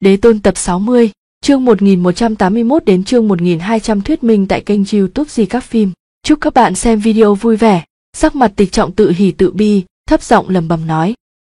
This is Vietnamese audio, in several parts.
Đế Tôn tập 60, chương 1181 đến chương 1200 thuyết minh tại kênh YouTube Di Các Phim. Chúc các bạn xem video vui vẻ. Sắc mặt Tịch Trọng tự hỉ tự bi, thấp giọng lẩm bẩm nói.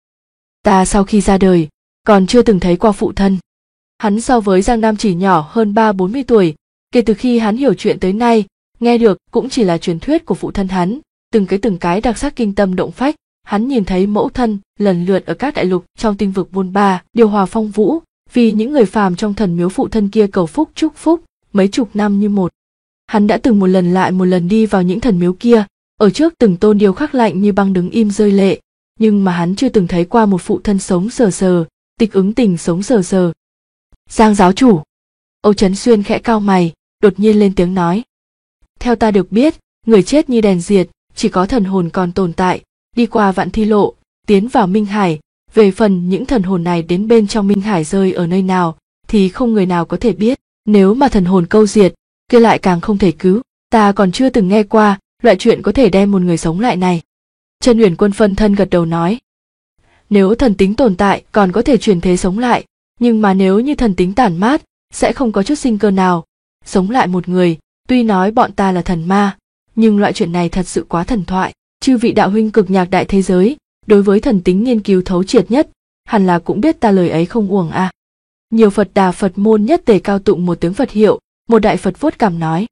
Ta sau khi ra đời, còn chưa từng thấy qua phụ thân. Hắn so với Giang Nam chỉ nhỏ hơn 30-40 tuổi, kể từ khi hắn hiểu chuyện tới nay, nghe được cũng chỉ là truyền thuyết của phụ thân hắn, từng cái đặc sắc kinh tâm động phách. Hắn nhìn thấy mẫu thân lần lượt ở các đại lục trong tinh vực bôn ba, điều hòa phong vũ, vì những người phàm trong thần miếu phụ thân kia cầu phúc chúc phúc, mấy chục năm như một. Hắn đã từng một lần lại một lần đi vào những thần miếu kia, ở trước từng tôn điêu khắc lạnh như băng đứng im rơi lệ, nhưng mà hắn chưa từng thấy qua một phụ thân sống sờ sờ, Tịch Ứng Tình sống sờ sờ. Giang giáo chủ. Âu Chấn Xuyên khẽ cau mày, đột nhiên lên tiếng nói. Theo ta được biết, người chết như đèn diệt, chỉ có thần hồn còn tồn tại, đi qua vạn thi lộ, tiến vào Minh Hải. Về phần những thần hồn này đến bên trong Minh Hải rơi ở nơi nào, thì không người nào có thể biết. Nếu mà thần hồn câu diệt, kia lại càng không thể cứu. Ta còn chưa từng nghe qua loại chuyện có thể đem một người sống lại này. Chân Uyển Quân phân thân gật đầu nói. Nếu thần tính tồn tại còn có thể chuyển thế sống lại, nhưng mà nếu như thần tính tản mát, sẽ không có chút sinh cơ nào. Sống lại một người, tuy nói bọn ta là thần ma, nhưng loại chuyện này thật sự quá thần thoại. Chư vị đạo huynh cực nhạc đại thế giới, đối với thần tính nghiên cứu thấu triệt nhất, hẳn là cũng biết ta lời ấy không uổng à. Nhiều Phật Đà Phật môn nhất tề cao tụng một tiếng Phật hiệu, một đại Phật vuốt cằm nói.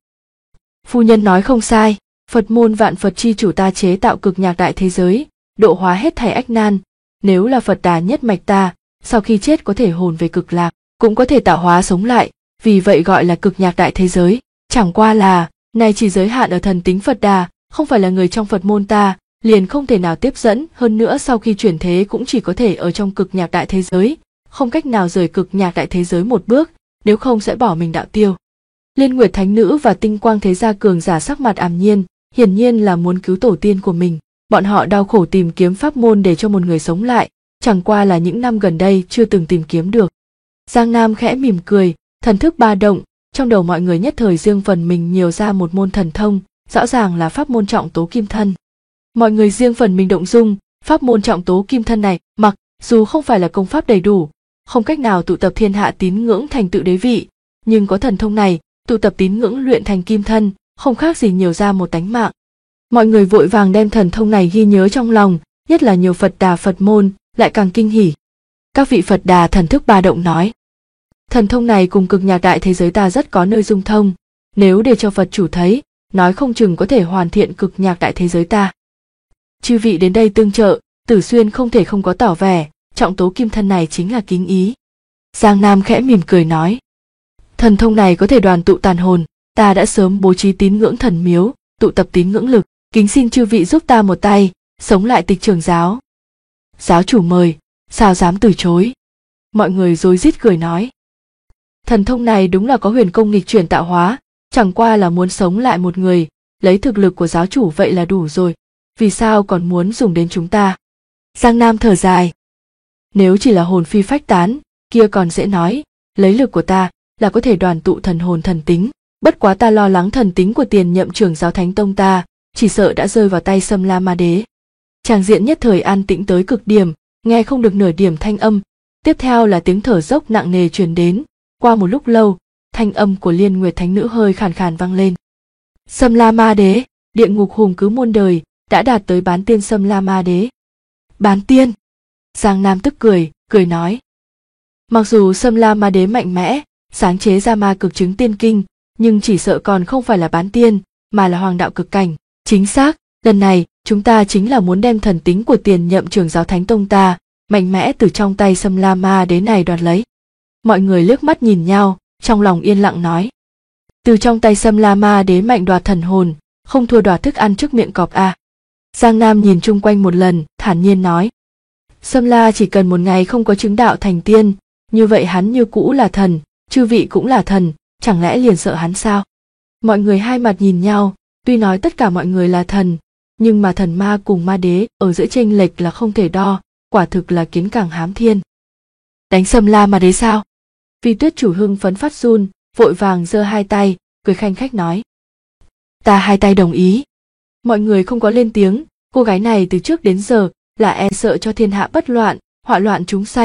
Phu nhân nói không sai, Phật môn vạn Phật chi chủ ta chế tạo cực nhạc đại thế giới, độ hóa hết thảy ách nan. Nếu là Phật Đà nhất mạch ta, sau khi chết có thể hồn về cực lạc, cũng có thể tạo hóa sống lại, vì vậy gọi là cực nhạc đại thế giới. Chẳng qua là, này chỉ giới hạn ở thần tính Phật Đà, không phải là người trong Phật môn ta, liền không thể nào tiếp dẫn, hơn nữa sau khi chuyển thế cũng chỉ có thể ở trong cực nhạc đại thế giới, không cách nào rời cực nhạc đại thế giới một bước, nếu không sẽ bỏ mình đạo tiêu. Liên Nguyệt Thánh Nữ và Tinh Quang Thế Gia cường giả sắc mặt ảm nhiên, hiển nhiên là muốn cứu tổ tiên của mình. Bọn họ đau khổ tìm kiếm pháp môn để cho một người sống lại, chẳng qua là những năm gần đây chưa từng tìm kiếm được. Giang Nam khẽ mỉm cười, thần thức ba động, trong đầu mọi người nhất thời riêng phần mình nhiều ra một môn thần thông, rõ ràng là pháp môn trọng tố kim thân. Mọi người riêng phần mình động dung, pháp môn trọng tố kim thân này, mặc dù không phải là công pháp đầy đủ, không cách nào tụ tập thiên hạ tín ngưỡng thành tựu đế vị, nhưng có thần thông này, tụ tập tín ngưỡng luyện thành kim thân, không khác gì nhiều ra một tánh mạng. Mọi người vội vàng đem thần thông này ghi nhớ trong lòng, nhất là nhiều Phật Đà Phật môn, lại càng kinh hỉ. Các vị Phật Đà thần thức ba động nói. Thần thông này cùng cực nhạc đại thế giới ta rất có nơi dung thông, nếu để cho Phật chủ thấy, nói không chừng có thể hoàn thiện cực nhạc đại thế giới ta. Chư vị đến đây tương trợ, Tử Xuyên không thể không có tỏ vẻ, trọng tố kim thân này chính là kính ý. Giang Nam khẽ mỉm cười nói. Thần thông này có thể đoàn tụ tàn hồn, ta đã sớm bố trí tín ngưỡng thần miếu, tụ tập tín ngưỡng lực, kính xin chư vị giúp ta một tay, sống lại Tịch Trường giáo. Giáo chủ mời, sao dám từ chối. Mọi người rối rít cười nói. Thần thông này đúng là có huyền công nghịch chuyển tạo hóa, chẳng qua là muốn sống lại một người, lấy thực lực của giáo chủ vậy là đủ rồi, vì sao còn muốn dùng đến chúng ta. Giang Nam thở dài. Nếu chỉ là hồn phi phách tán, kia còn dễ nói, lấy lực của ta là có thể đoàn tụ thần hồn thần tính, bất quá ta lo lắng thần tính của tiền nhậm trưởng giáo Thánh Tông ta, chỉ sợ đã rơi vào tay Sâm La Ma Đế. Tràng diện nhất thời an tĩnh tới cực điểm, nghe không được nửa điểm thanh âm, tiếp theo là tiếng thở dốc nặng nề truyền đến. Qua một lúc lâu, thanh âm của Liên Nguyệt Thánh Nữ hơi khàn khàn vang lên. Sâm La Ma Đế, địa ngục hùng cứ muôn đời, đã đạt tới bán tiên Sâm La Ma Đế. Bán tiên? Giang Nam tức cười nói. Mặc dù Sâm La Ma Đế mạnh mẽ, sáng chế ra ma cực chứng tiên kinh, nhưng chỉ sợ còn không phải là bán tiên, mà là hoàng đạo cực cảnh. Chính xác, lần này chúng ta chính là muốn đem thần tính của tiền nhậm trưởng giáo Thánh Tông ta, mạnh mẽ từ trong tay Sâm La Ma Đế này đoạt lấy. Mọi người liếc mắt nhìn nhau, trong lòng yên lặng nói. Từ trong tay Sâm La Ma Đế mạnh đoạt thần hồn, không thua đoạt thức ăn trước miệng cọp à. Giang Nam nhìn chung quanh một lần, thản nhiên nói. Sâm La chỉ cần một ngày không có chứng đạo thành tiên, như vậy hắn như cũ là thần, chư vị cũng là thần, chẳng lẽ liền sợ hắn sao? Mọi người hai mặt nhìn nhau, tuy nói tất cả mọi người là thần, nhưng mà thần ma cùng ma đế ở giữa chênh lệch là không thể đo, quả thực là kiến càng hám thiên. Đánh Sâm La Ma Đế sao? Vi Tuyết chủ hưng phấn phát run, vội vàng giơ hai tay, cười khanh khách nói. Ta hai tay đồng ý. Mọi người không có lên tiếng, cô gái này từ trước đến giờ là e sợ cho thiên hạ bất loạn, họa loạn chúng sanh,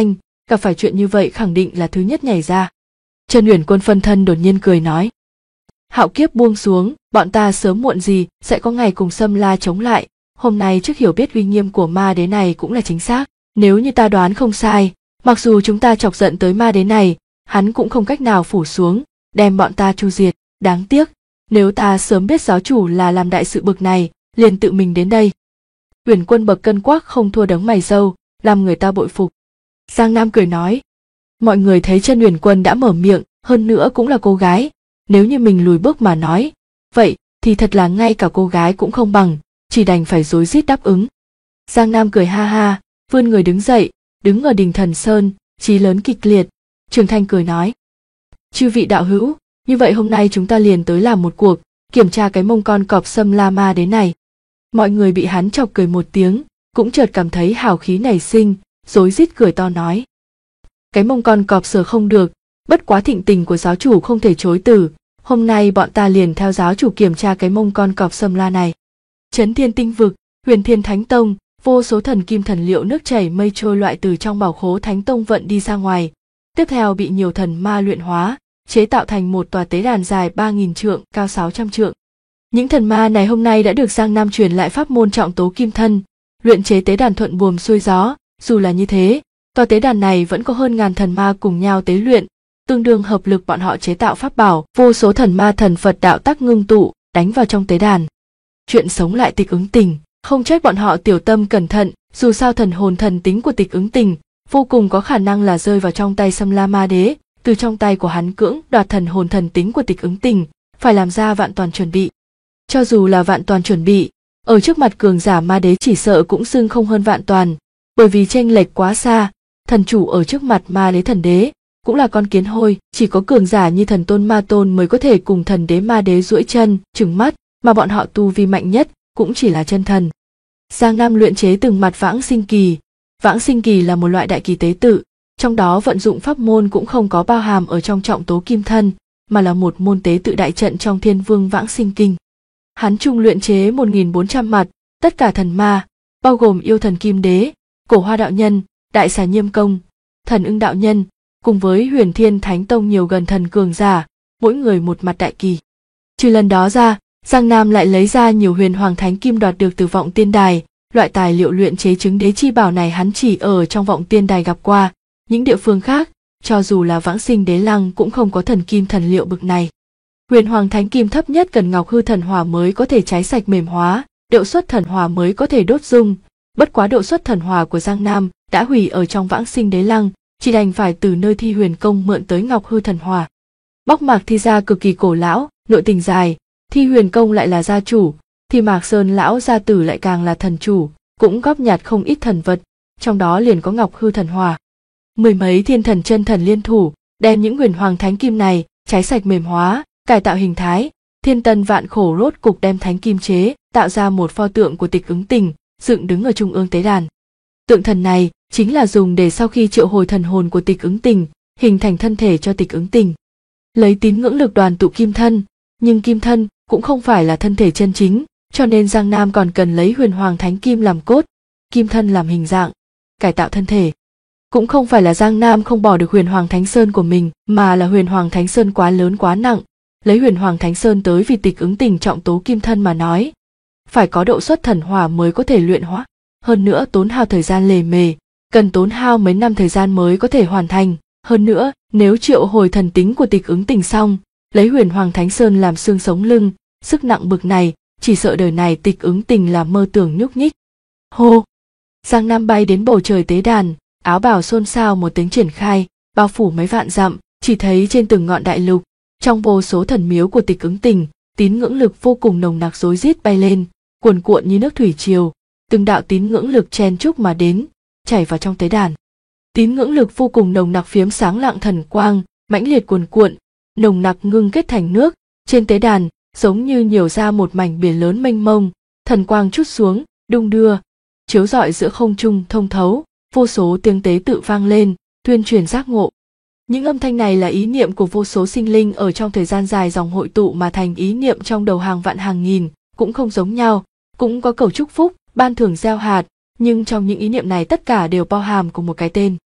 gặp phải chuyện như vậy khẳng định là thứ nhất nhảy ra. Trần Uyển Quân phân thân đột nhiên cười nói. Hạo kiếp buông xuống, bọn ta sớm muộn gì sẽ có ngày cùng Sâm La chống lại, hôm nay trước hiểu biết uy nghiêm của ma đế này cũng là chính xác. Nếu như ta đoán không sai, mặc dù chúng ta chọc giận tới ma đế này, hắn cũng không cách nào phủ xuống, đem bọn ta chu diệt. Đáng tiếc, nếu ta sớm biết giáo chủ là làm đại sự bực này, liền tự mình đến đây. Uyển Quân bậc cân quắc không thua đấng mày râu, làm người ta bội phục. Giang Nam cười nói. Mọi người thấy chân Uyển Quân đã mở miệng, hơn nữa cũng là cô gái, nếu như mình lùi bước mà nói, vậy thì thật là ngay cả cô gái cũng không bằng, chỉ đành phải rối rít đáp ứng. Giang Nam cười ha ha, vươn người đứng dậy, đứng ở đỉnh Thần Sơn, chí lớn kịch liệt. Trường Thanh cười nói. Chư vị đạo hữu, như vậy hôm nay chúng ta liền tới làm một cuộc, kiểm tra cái mông con cọp Sâm La ma đế này. Mọi người bị hắn chọc cười một tiếng, cũng chợt cảm thấy hào khí nảy sinh, rối rít cười to nói. Cái mông con cọp sờ không được, bất quá thịnh tình của giáo chủ không thể chối từ, hôm nay bọn ta liền theo giáo chủ kiểm tra cái mông con cọp Sâm La này. Chấn Thiên Tinh Vực, Huyền Thiên Thánh Tông, vô số thần kim thần liệu nước chảy mây trôi loại từ trong bảo khố Thánh Tông vận đi ra ngoài, tiếp theo bị nhiều thần ma luyện hóa, chế tạo thành một tòa tế đàn dài 3.000 trượng, cao 600 trượng. Những thần ma này hôm nay đã được Giang Nam truyền lại pháp môn trọng tố kim thân, luyện chế tế đàn thuận buồm xuôi gió. Dù là như thế, tòa tế đàn này vẫn có hơn ngàn thần ma cùng nhau tế luyện, tương đương hợp lực bọn họ chế tạo pháp bảo, vô số thần ma thần Phật đạo tắc ngưng tụ, đánh vào trong tế đàn. Chuyện sống lại Tịch Ứng Tình, không trách bọn họ tiểu tâm cẩn thận, dù sao thần hồn thần tính của Tịch Ứng Tình vô cùng có khả năng là rơi vào trong tay Sâm La ma đế, từ trong tay của hắn cưỡng đoạt thần hồn thần tính của Tịch Ứng Tình, phải làm ra vạn toàn chuẩn bị. Cho dù là vạn toàn chuẩn bị, ở trước mặt cường giả ma đế chỉ sợ cũng xưng không hơn vạn toàn, bởi vì chênh lệch quá xa, thần chủ ở trước mặt ma đế thần đế cũng là con kiến hôi, chỉ có cường giả như thần tôn ma tôn mới có thể cùng thần đế ma đế duỗi chân, trừng mắt, mà bọn họ tu vi mạnh nhất cũng chỉ là chân thần. Giang Nam luyện chế từng mặt vãng sinh kỳ. Vãng sinh kỳ là một loại đại kỳ tế tự, trong đó vận dụng pháp môn cũng không có bao hàm ở trong trọng tố kim thân, mà là một môn tế tự đại trận trong Thiên Vương Vãng Sinh Kinh. Hắn chung luyện chế 1.400 mặt, tất cả thần ma, bao gồm yêu thần Kim Đế, Cổ Hoa đạo nhân, Đại Xà Nhiêm Công, Thần Ưng đạo nhân, cùng với Huyền Thiên Thánh Tông nhiều gần thần cường giả, mỗi người một mặt đại kỳ. Trừ lần đó ra, Giang Nam lại lấy ra nhiều Huyền Hoàng Thánh Kim đoạt được từ Vọng Tiên Đài, loại tài liệu luyện chế chứng đế chi bảo này hắn chỉ ở trong Vọng Tiên Đài gặp qua, những địa phương khác, cho dù là Vãng Sinh Đế Lăng cũng không có thần kim thần liệu bực này. Huyền Hoàng Thánh Kim thấp nhất cần Ngọc Hư Thần Hỏa mới có thể cháy sạch mềm hóa, độ xuất thần hỏa mới có thể đốt dung, bất quá độ xuất thần hỏa của Giang Nam đã hủy ở trong Vãng Sinh Đế Lăng, chỉ đành phải từ nơi Thi Huyền Công mượn tới Ngọc Hư Thần Hỏa. Bóc Mạc Thi gia cực kỳ cổ lão, nội tình dài, Thi Huyền Công lại là gia chủ, thì Mạc Sơn lão gia tử lại càng là thần chủ, cũng góp nhặt không ít thần vật, trong đó liền có Ngọc Hư Thần Hỏa. Mười mấy thiên thần chân thần liên thủ, đem những Huyền Hoàng Thánh Kim này cháy sạch mềm hóa, cải tạo hình thái, thiên tân vạn khổ rốt cục đem thánh kim chế, tạo ra một pho tượng của Tịch Ứng Tình, dựng đứng ở trung ương tế đàn. Tượng thần này chính là dùng để sau khi triệu hồi thần hồn của Tịch Ứng Tình, hình thành thân thể cho Tịch Ứng Tình. Lấy tín ngưỡng lực đoàn tụ kim thân, nhưng kim thân cũng không phải là thân thể chân chính, cho nên Giang Nam còn cần lấy Huyền Hoàng Thánh Kim làm cốt, kim thân làm hình dạng, cải tạo thân thể. Cũng không phải là Giang Nam không bỏ được Huyền Hoàng Thánh Sơn của mình, mà là Huyền Hoàng Thánh Sơn quá lớn quá nặng, lấy Huyền Hoàng Thánh Sơn tới vì Tịch Ứng Tình trọng tố kim thân mà nói, phải có độ xuất thần hỏa mới có thể luyện hóa, hơn nữa tốn hao thời gian lề mề, cần tốn hao mấy năm thời gian mới có thể hoàn thành, hơn nữa, nếu triệu hồi thần tính của Tịch Ứng Tình xong, lấy Huyền Hoàng Thánh Sơn làm xương sống lưng, sức nặng bực này, chỉ sợ đời này Tịch Ứng Tình là mơ tưởng nhúc nhích. Hô! Giang Nam bay đến bầu trời tế đàn, áo bào xôn xao một tiếng triển khai, bao phủ mấy vạn dặm, chỉ thấy trên từng ngọn đại lục, trong vô số thần miếu của Tịch Ứng Tình, tín ngưỡng lực vô cùng nồng nặc rối rít bay lên, cuồn cuộn như nước thủy triều, từng đạo tín ngưỡng lực chen chúc mà đến, chảy vào trong tế đàn. Tín ngưỡng lực vô cùng nồng nặc phiếm sáng lạng thần quang, mãnh liệt cuồn cuộn, nồng nặc ngưng kết thành nước, trên tế đàn giống như nhiều ra một mảnh biển lớn mênh mông, thần quang trút xuống, đung đưa, chiếu rọi giữa không trung thông thấu, vô số tiếng tế tự vang lên, tuyên truyền giác ngộ. Những âm thanh này là ý niệm của vô số sinh linh ở trong thời gian dài dòng hội tụ mà thành ý niệm trong đầu hàng vạn hàng nghìn, cũng không giống nhau, cũng có cầu chúc phúc, ban thưởng gieo hạt, nhưng trong những ý niệm này tất cả đều bao hàm cùng một cái tên.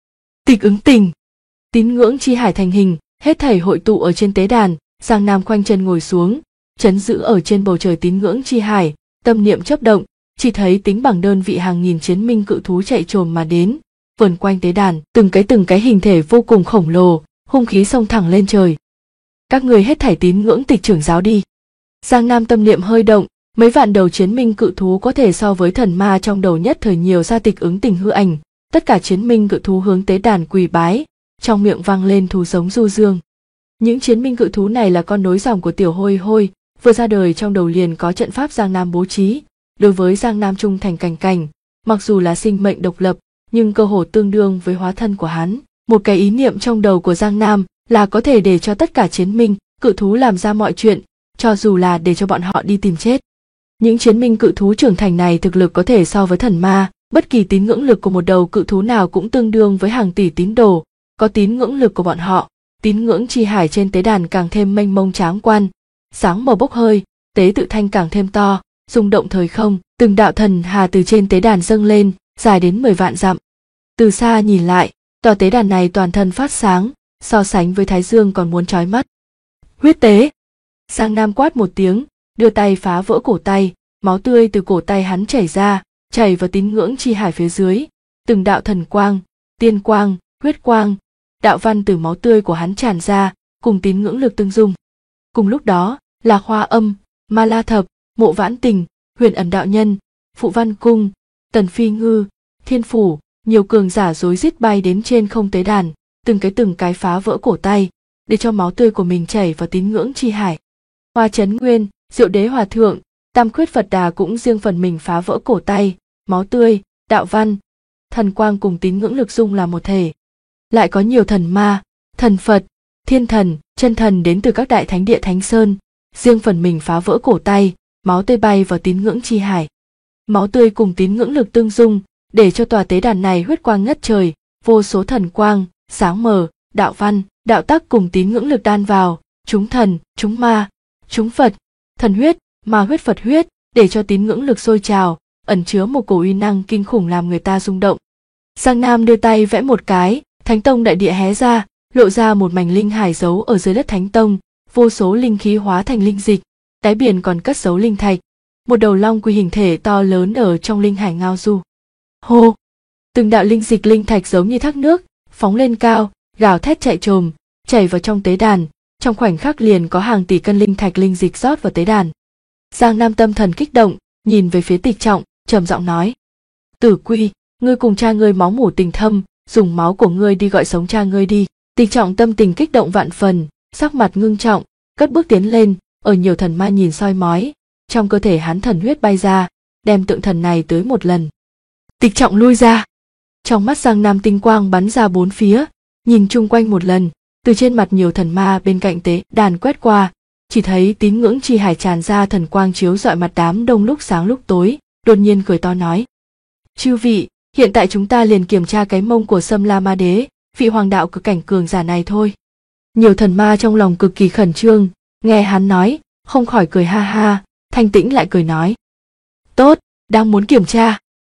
Tịch ứng tình. Tín ngưỡng chi hải thành hình, hết thảy hội tụ ở trên tế đàn. Giang Nam khoanh chân ngồi xuống, trấn giữ ở trên bầu trời tín ngưỡng chi hải, tâm niệm chớp động, chỉ thấy tính bằng đơn vị hàng nghìn chiến minh cự thú chạy trồm mà đến, vờn quanh tế đàn, từng cái hình thể vô cùng khổng lồ, hung khí xông thẳng lên trời. Các người hết thảy tín ngưỡng tịch trưởng giáo đi. Giang Nam tâm niệm hơi động, mấy vạn đầu chiến minh cự thú có thể so với thần ma trong đầu nhất thời nhiều ra tịch ứng tình hư ảnh, tất cả chiến minh cự thú hướng tế đàn quỳ bái, trong miệng vang lên thú giống du dương. Những chiến minh cự thú này là con nối dòng của Tiểu Hôi Hôi, vừa ra đời trong đầu liền có trận pháp Giang Nam bố trí, đối với Giang Nam trung thành cảnh cảnh, mặc dù là sinh mệnh độc lập, nhưng cơ hồ tương đương với hóa thân của hắn. Một cái ý niệm trong đầu của Giang Nam là có thể để cho tất cả chiến minh cự thú làm ra mọi chuyện, cho dù là để cho bọn họ đi tìm chết. Những chiến minh cự thú trưởng thành này thực lực có thể so với thần ma, bất kỳ tín ngưỡng lực của một đầu cự thú nào cũng tương đương với hàng tỷ tín đồ, có tín ngưỡng lực của bọn họ, tín ngưỡng chi hải trên tế đàn càng thêm mênh mông tráng quan, sáng màu bốc hơi, tế tự thanh càng thêm to, rung động thời không, từng đạo thần hà từ trên tế đàn dâng lên, dài đến 10 vạn dặm. Từ xa nhìn lại, tòa tế đàn này toàn thân phát sáng, so sánh với thái dương còn muốn chói mắt. Huyết tế. Giang Nam quát một tiếng, đưa tay phá vỡ cổ tay, máu tươi từ cổ tay hắn chảy ra, chảy vào tín ngưỡng chi hải phía dưới, từng đạo thần quang, tiên quang, huyết quang, đạo văn từ máu tươi của hắn tràn ra, cùng tín ngưỡng lực tương dung. Cùng lúc đó, Lạc Hoa Âm, Ma La Thập, Mộ Vãn Tình, Huyền Ẩn Đạo Nhân, Phụ Văn Cung, Tần Phi Ngư, Thiên Phủ, nhiều cường giả rối rít bay đến trên không tế đàn, từng cái phá vỡ cổ tay, để cho máu tươi của mình chảy vào tín ngưỡng chi hải. Hoa Chấn Nguyên, Diệu Đế Hòa Thượng, Tam Khuyết Phật Đà cũng riêng phần mình phá vỡ cổ tay, máu tươi, đạo văn, thần quang cùng tín ngưỡng lực dung là một thể. Lại có nhiều thần ma, thần Phật, thiên thần, chân thần đến từ các đại thánh địa thánh sơn, riêng phần mình phá vỡ cổ tay, máu tươi bay vào tín ngưỡng chi hải. Máu tươi cùng tín ngưỡng lực tương dung, để cho tòa tế đàn này huyết quang ngất trời, vô số thần quang, sáng mờ, đạo văn, đạo tắc cùng tín ngưỡng lực đan vào, chúng thần, chúng ma, chúng Phật, thần huyết, ma huyết Phật huyết, để cho tín ngưỡng lực sôi trào, ẩn chứa một cổ uy năng kinh khủng làm người ta rung động. Giang Nam đưa tay vẽ một cái, Thánh Tông đại địa hé ra, lộ ra một mảnh linh hải giấu ở dưới đất Thánh Tông, vô số linh khí hóa thành linh dịch, đáy biển còn cất giấu linh thạch. Một đầu long quy hình thể to lớn ở trong linh hải ngao du. Hô! Từng đạo linh dịch linh thạch giống như thác nước, phóng lên cao, gào thét chạy trồm, chảy vào trong tế đàn, trong khoảnh khắc liền có hàng tỷ cân linh thạch linh dịch rót vào tế đàn. Giang Nam tâm thần kích động, nhìn về phía Tịch Trọng, trầm giọng nói: Tử Quy, ngươi cùng cha ngươi máu mủ tình thâm, dùng máu của ngươi đi gọi sống cha ngươi đi. Tịch Trọng tâm tình kích động vạn phần, sắc mặt ngưng trọng, cất bước tiến lên, ở nhiều thần ma nhìn soi mói, trong cơ thể hắn thần huyết bay ra, đem tượng thần này tới một lần. Tịch Trọng lui ra. Trong mắt Giang Nam tinh quang bắn ra bốn phía, nhìn chung quanh một lần, từ trên mặt nhiều thần ma bên cạnh tế đàn quét qua, chỉ thấy tín ngưỡng chi hải tràn ra thần quang chiếu rọi mặt đám đông lúc sáng lúc tối, đột nhiên cười to nói: Chư vị, hiện tại chúng ta liền kiểm tra cái mông của Sâm La Ma Đế, vị hoàng đạo cực cảnh cường giả này thôi. Nhiều thần ma trong lòng cực kỳ khẩn trương, nghe hắn nói, không khỏi cười ha ha. Thanh Tĩnh lại cười nói: Tốt, đang muốn kiểm tra.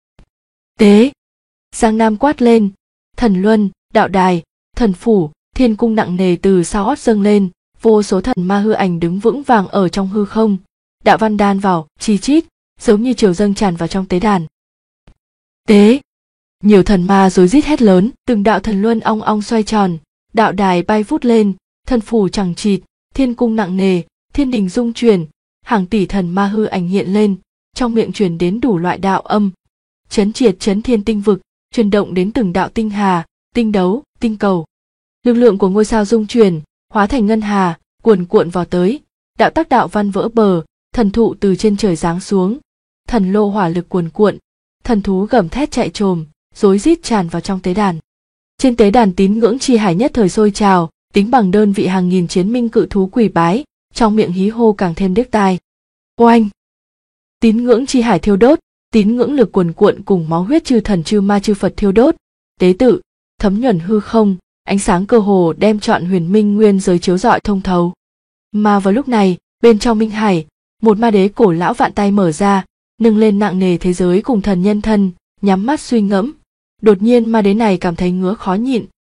Tế. Giang Nam quát lên, thần luân, đạo đài, thần phủ, thiên cung nặng nề từ sau ót dâng lên, vô số thần ma hư ảnh đứng vững vàng ở trong hư không, đạo văn đan vào, chi chít, giống như triều dâng tràn vào trong tế đàn. Tế. Nhiều thần ma rối rít hét lớn, từng đạo thần luân ong ong xoay tròn, đạo đài bay vút lên, thần phủ chằng chịt, thiên cung nặng nề, thiên đình rung chuyển, hàng tỷ thần ma hư ảnh hiện lên, trong miệng truyền đến đủ loại đạo âm, chấn triệt chấn thiên tinh vực, truyền động đến từng đạo tinh hà, tinh đấu, tinh cầu. Lực lượng của ngôi sao rung chuyển, hóa thành ngân hà, cuồn cuộn vào tới, đạo tắc đạo văn vỡ bờ, thần thụ từ trên trời giáng xuống, thần lô hỏa lực cuồn cuộn, thần thú gầm thét chạy trồm, rối rít tràn vào trong tế đàn. Trên tế đàn tín ngưỡng chi hải nhất thời sôi trào, tính bằng đơn vị hàng nghìn chiến minh cự thú quỳ bái, trong miệng hí hô càng thêm điếc tai. Oanh! Tín ngưỡng chi hải thiêu đốt, tín ngưỡng lực cuồn cuộn cùng máu huyết chư thần chư ma chư Phật thiêu đốt, tế tự, thấm nhuần hư không, ánh sáng cơ hồ đem trọn huyền minh nguyên giới chiếu rọi thông thấu. Mà vào lúc này, bên trong minh hải, một ma đế cổ lão vạn tay mở ra, nâng lên nặng nề thế giới cùng thần nhân thân, nhắm mắt suy ngẫm. Đột nhiên ma đế này cảm thấy ngứa khó nhịn,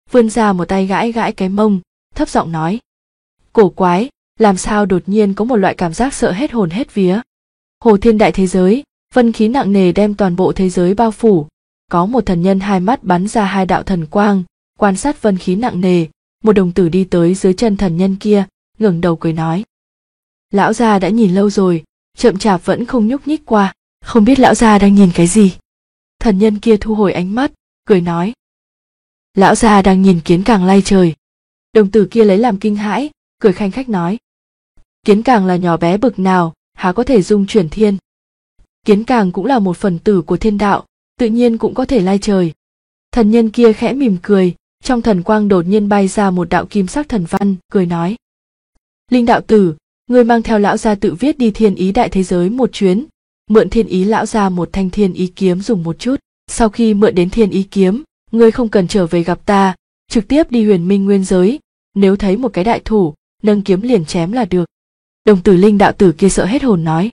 vươn ra một tay gãi gãi cái mông, thấp giọng nói. Cổ quái, làm sao đột nhiên có một loại cảm giác sợ hết hồn hết vía. Hồ thiên đại thế giới, vân khí nặng nề đem toàn bộ thế giới bao phủ. Có một thần nhân hai mắt bắn ra hai đạo thần quang, quan sát vân khí nặng nề. Một đồng tử đi tới dưới chân thần nhân kia, ngẩng đầu cười nói. Lão gia đã nhìn lâu rồi, chậm chạp vẫn không nhúc nhích qua, không biết lão gia đang nhìn cái gì. Thần nhân kia thu hồi ánh mắt, cười nói. Lão gia đang nhìn kiến càng lay trời. Đồng tử kia lấy làm kinh hãi, cười khanh khách nói. Kiến càng là nhỏ bé bực nào, há có thể dung chuyển thiên. Kiến càng cũng là một phần tử của thiên đạo, tự nhiên cũng có thể lay trời. Thần nhân kia khẽ mỉm cười, trong thần quang đột nhiên bay ra một đạo kim sắc thần văn, cười nói. Linh đạo tử, ngươi mang theo lão gia tự viết đi thiên ý đại thế giới một chuyến, mượn thiên ý lão gia một thanh thiên ý kiếm dùng một chút. Sau khi mượn đến thiên ý kiếm, ngươi không cần trở về gặp ta, trực tiếp đi huyền minh nguyên giới, nếu thấy một cái đại thủ, nâng kiếm liền chém là được. Đồng tử linh đạo tử kia sợ hết hồn nói.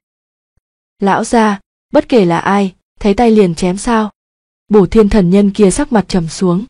Lão gia, bất kể là ai, thấy tay liền chém sao? Bổ thiên thần nhân kia sắc mặt trầm xuống.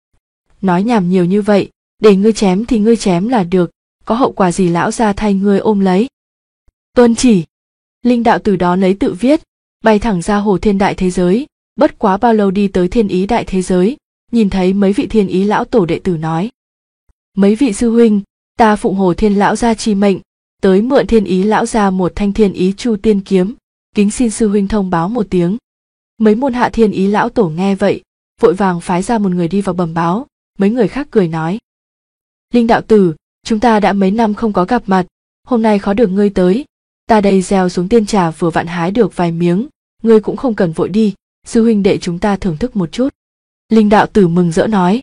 Nói nhảm nhiều như vậy, để ngươi chém thì ngươi chém là được, có hậu quả gì lão gia thay ngươi ôm lấy. Tuân chỉ. Linh đạo tử đó lấy tự viết, bay thẳng ra hồ thiên đại thế giới, bất quá bao lâu đi tới thiên ý đại thế giới, nhìn thấy mấy vị thiên ý lão tổ đệ tử nói. Mấy vị sư huynh, ta phụng hồ thiên lão gia chi mệnh, tới mượn thiên ý lão gia một thanh thiên ý chu tiên kiếm, kính xin sư huynh thông báo một tiếng. Mấy môn hạ thiên ý lão tổ nghe vậy, vội vàng phái ra một người đi vào bẩm báo, mấy người khác cười nói. Linh đạo tử, chúng ta đã mấy năm không có gặp mặt, hôm nay khó được ngươi tới, ta đây gieo xuống tiên trà vừa vặn hái được vài miếng, ngươi cũng không cần vội đi, sư huynh đệ chúng ta thưởng thức một chút. Linh đạo tử mừng rỡ nói.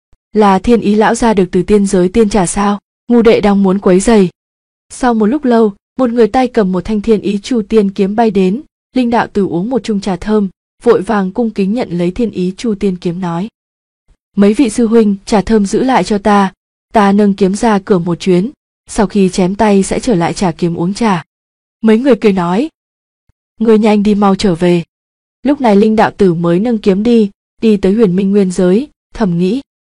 Là thiên ý lão gia được từ tiên giới tiên trà sao, ngu đệ đang muốn quấy rầy. Sau một lúc lâu, một người tay cầm một thanh thiên ý chu tiên kiếm bay đến, Linh đạo tử uống một chung trà thơm, vội vàng cung kính nhận lấy thiên ý chu tiên kiếm nói. Mấy vị sư huynh, trà thơm giữ lại cho ta nâng kiếm ra cửa một chuyến, sau khi chém tay sẽ trở lại trà kiếm uống trà. Mấy người cười nói. Ngươi nhanh đi mau trở về. Lúc này Linh đạo tử mới nâng kiếm đi tới huyền minh nguyên giới, thầm nghĩ.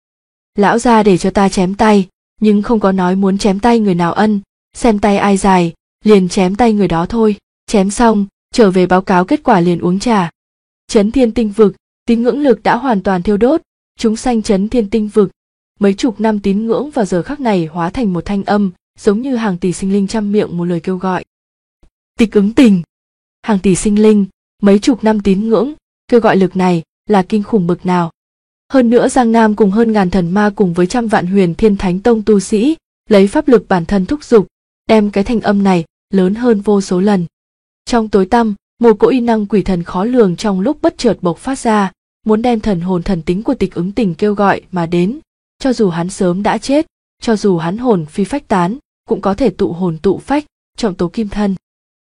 Lão gia để cho ta chém tay, nhưng không có nói muốn chém tay người nào ân, xem tay ai dài, liền chém tay người đó thôi, chém xong, trở về báo cáo kết quả liền uống trà. Chấn thiên tinh vực, tín ngưỡng lực đã hoàn toàn thiêu đốt, chúng sanh chấn thiên tinh vực. Mấy chục năm tín ngưỡng vào giờ khắc này hóa thành một thanh âm, giống như hàng tỷ sinh linh trăm miệng một lời kêu gọi. Tịch ứng tình. Hàng tỷ sinh linh, mấy chục năm tín ngưỡng, kêu gọi lực này là kinh khủng bực nào. Hơn nữa Giang Nam cùng hơn ngàn thần ma cùng với trăm vạn huyền thiên thánh tông tu sĩ, lấy pháp lực bản thân thúc giục, đem cái thanh âm này lớn hơn vô số lần. Trong tối tăm, một cỗ uy năng quỷ thần khó lường trong lúc bất chợt bộc phát ra, muốn đem thần hồn thần tính của Tịch ứng tình kêu gọi mà đến. Cho dù hắn sớm đã chết, cho dù hắn hồn phi phách tán, cũng có thể tụ hồn tụ phách, trọng tố kim thân.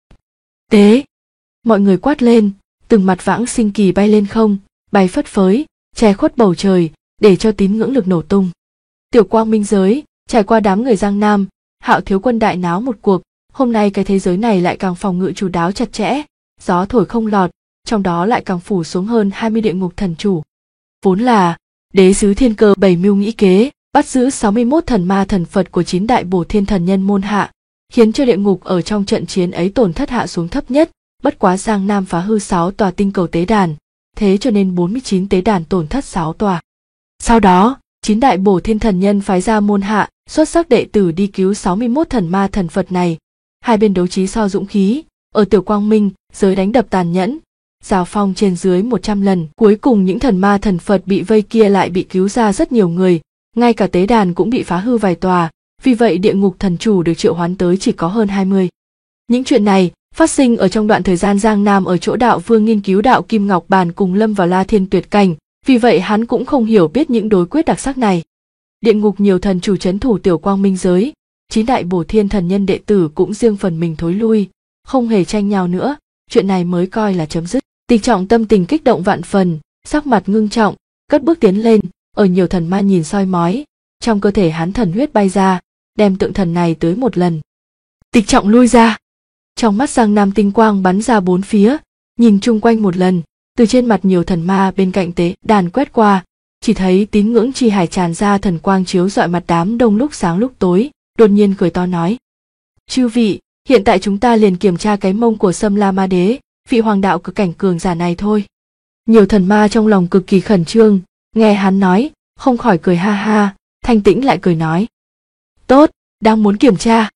Tế! Mọi người quát lên, từng mặt vãng sinh kỳ bay lên không, bay phất phới, che khuất bầu trời, để cho tín ngưỡng lực nổ tung. Tiểu quang minh giới, trải qua đám người Giang Nam, Hạo thiếu quân đại náo một cuộc, hôm nay cái thế giới này lại càng phòng ngự chu đáo chặt chẽ, gió thổi không lọt, trong đó lại càng phủ xuống hơn 20 địa ngục thần chủ. Vốn là đế sứ thiên cơ bày mưu nghĩ kế, bắt giữ 61 thần ma thần Phật của 9 đại bổ thiên thần nhân môn hạ, khiến cho địa ngục ở trong trận chiến ấy tổn thất hạ xuống thấp nhất, bất quá Giang Nam phá hư 6 tòa tinh cầu tế đàn, thế cho nên 49 tế đàn tổn thất 6 tòa. Sau đó, 9 đại bổ thiên thần nhân phái ra môn hạ, xuất sắc đệ tử đi cứu 61 thần ma thần Phật này. Hai bên đấu trí so dũng khí, ở Tiểu Quang Minh, giới đánh đập tàn nhẫn, giao phong trên dưới 100 lần, cuối cùng những thần ma thần Phật bị vây kia lại bị cứu ra rất nhiều người, ngay cả tế đàn cũng bị phá hư vài tòa, vì vậy địa ngục thần chủ được triệu hoán tới chỉ có hơn 20. Những chuyện này phát sinh ở trong đoạn thời gian Giang Nam ở chỗ đạo vương nghiên cứu đạo Kim Ngọc Bàn cùng lâm vào La Thiên tuyệt cảnh, vì vậy hắn cũng không hiểu biết những đối quyết đặc sắc này. Địa ngục nhiều thần chủ trấn thủ Tiểu Quang Minh giới, 9 đại bổ thiên thần nhân đệ tử cũng riêng phần mình thối lui, không hề tranh nhau nữa, chuyện này mới coi là chấm dứt. Tịch Trọng tâm tình kích động vạn phần, sắc mặt ngưng trọng, cất bước tiến lên, ở nhiều thần ma nhìn soi mói, trong cơ thể hắn thần huyết bay ra, đem tượng thần này tới một lần. Tịch Trọng lui ra. Trong mắt Giang Nam tinh quang bắn ra bốn phía, nhìn chung quanh một lần, từ trên mặt nhiều thần ma bên cạnh tế đàn quét qua, chỉ thấy tín ngưỡng chi hải tràn ra thần quang chiếu rọi mặt đám đông lúc sáng lúc tối, đột nhiên cười to nói: Chư vị, hiện tại chúng ta liền kiểm tra cái mông của Sâm La Ma Đế, vị hoàng đạo cực cảnh cường giả này thôi. Nhiều thần ma trong lòng cực kỳ khẩn trương, nghe hắn nói, không khỏi cười ha ha. Thanh Tĩnh lại cười nói: Tốt, đang muốn kiểm tra.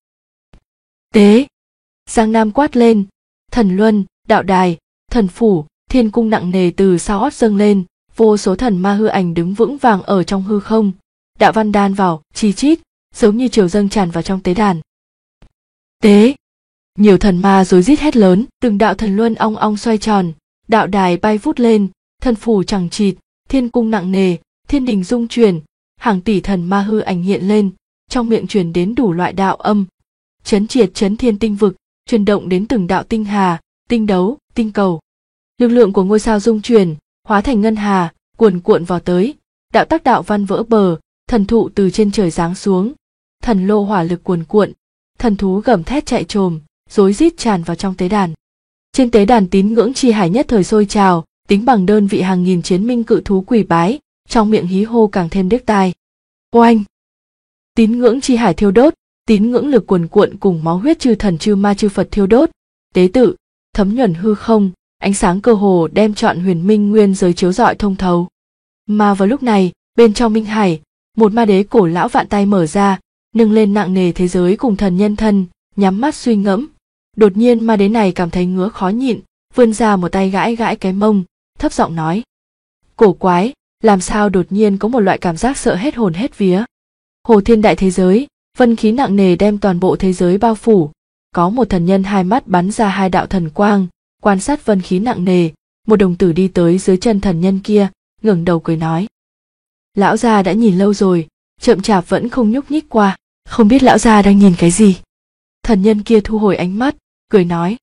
Tế! Giang Nam quát lên, thần luân, đạo đài, thần phủ, thiên cung nặng nề từ sau ót dâng lên, vô số thần ma hư ảnh đứng vững vàng ở trong hư không, đạo văn đan vào, chi chít, giống như triều dâng tràn vào trong tế đàn. Tế! Nhiều thần ma rối rít hét lớn, từng đạo thần luân ong ong xoay tròn, đạo đài bay vút lên, thần phủ chằng chịt, thiên cung nặng nề, thiên đình rung chuyển, hàng tỷ thần ma hư ảnh hiện lên, trong miệng truyền đến đủ loại đạo âm, chấn triệt chấn thiên tinh vực, truyền động đến từng đạo tinh hà, tinh đấu, tinh cầu. Lực lượng của ngôi sao rung chuyển, hóa thành ngân hà, cuồn cuộn vào tới, đạo tác đạo văn vỡ bờ, thần thụ từ trên trời giáng xuống, thần lô hỏa lực cuồn cuộn, thần thú gầm thét chạy trồm, rối rít tràn vào trong tế đàn. Trên tế đàn tín ngưỡng chi hải nhất thời sôi trào, tính bằng đơn vị hàng nghìn chiến minh cự thú quỳ bái, trong miệng hí hô càng thêm điếc tai. Oanh! Tín ngưỡng chi hải thiêu đốt, tín ngưỡng lực cuồn cuộn cùng máu huyết chư thần chư ma chư Phật thiêu đốt, tế tự, thấm nhuần hư không, ánh sáng cơ hồ đem trọn huyền minh nguyên giới chiếu rọi thông thấu. Mà vào lúc này, bên trong minh hải, một ma đế cổ lão vạn tay mở ra, nâng lên nặng nề thế giới cùng thần nhân thân, nhắm mắt suy ngẫm. Đột nhiên ma đế này cảm thấy ngứa khó nhịn, vươn ra một tay gãi gãi cái mông, thấp giọng nói: Cổ quái, làm sao đột nhiên có một loại cảm giác sợ hết hồn hết vía. Hồ thiên đại thế giới, vân khí nặng nề đem toàn bộ thế giới bao phủ, có một thần nhân hai mắt bắn ra hai đạo thần quang, quan sát vân khí nặng nề, một đồng tử đi tới dưới chân thần nhân kia, ngẩng đầu cười nói: Lão gia đã nhìn lâu rồi, chậm chạp vẫn không nhúc nhích qua, không biết lão gia đang nhìn cái gì. Thần nhân kia thu hồi ánh mắt, cười nói: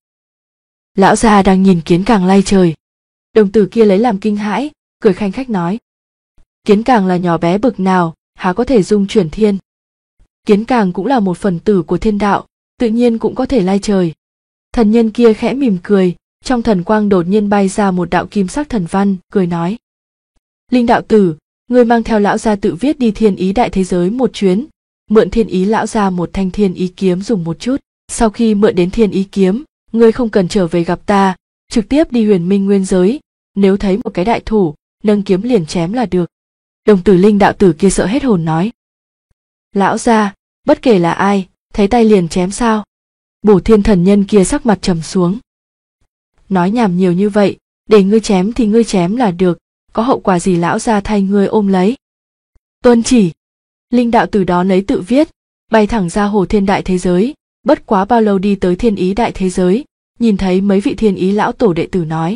Lão gia đang nhìn kiến càng lay trời. Đồng tử kia lấy làm kinh hãi, cười khanh khách nói: Kiến càng là nhỏ bé bực nào, há có thể dung chuyển thiên. Kiến càng cũng là một phần tử của thiên đạo, tự nhiên cũng có thể lay trời. Thần nhân kia khẽ mỉm cười, trong thần quang đột nhiên bay ra một đạo kim sắc thần văn, cười nói: Linh đạo tử, ngươi mang theo lão gia tự viết đi thiên ý đại thế giới một chuyến, mượn thiên ý lão gia một thanh thiên ý kiếm dùng một chút. Sau khi mượn đến thiên ý kiếm, ngươi không cần trở về gặp ta, trực tiếp đi huyền minh nguyên giới, nếu thấy một cái đại thủ, nâng kiếm liền chém là được. Đồng tử linh đạo tử kia sợ hết hồn nói: Lão gia, bất kể là ai, thấy tay liền chém sao? Bổ thiên thần nhân kia sắc mặt trầm xuống. Nói nhảm nhiều như vậy, để ngươi chém thì ngươi chém là được, có hậu quả gì lão gia thay ngươi ôm lấy. Tuân chỉ. Linh đạo tử đó lấy tự viết, bay thẳng ra hồ thiên đại thế giới, bất quá bao lâu đi tới thiên ý đại thế giới, nhìn thấy mấy vị thiên ý lão tổ đệ tử nói: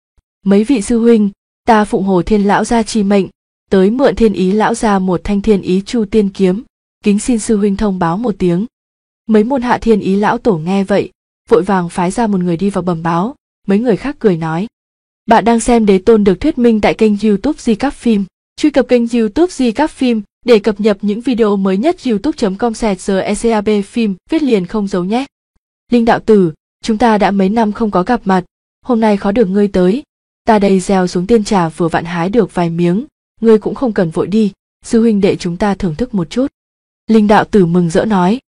Mấy vị sư huynh, ta phụng hồ thiên lão gia chi mệnh, tới mượn thiên ý lão gia một thanh thiên ý chu tiên kiếm, kính xin sư huynh thông báo một tiếng. Mấy môn hạ thiên ý lão tổ nghe vậy, vội vàng phái ra một người đi vào bẩm báo. Mấy người khác cười nói: Bạn đang xem Đế Tôn được thuyết minh tại kênh YouTube Di Các Phim. Truy cập kênh YouTube Di Các Phim để cập nhật những video mới nhất. youtube.com/secab phim viết liền không giấu nhé. Linh đạo tử, chúng ta đã mấy năm không có gặp mặt, hôm nay khó được ngươi tới, ta đây gieo xuống tiên trà vừa vặn hái được vài miếng, ngươi cũng không cần vội đi, sư huynh đệ chúng ta thưởng thức một chút. Linh đạo tử mừng rỡ nói: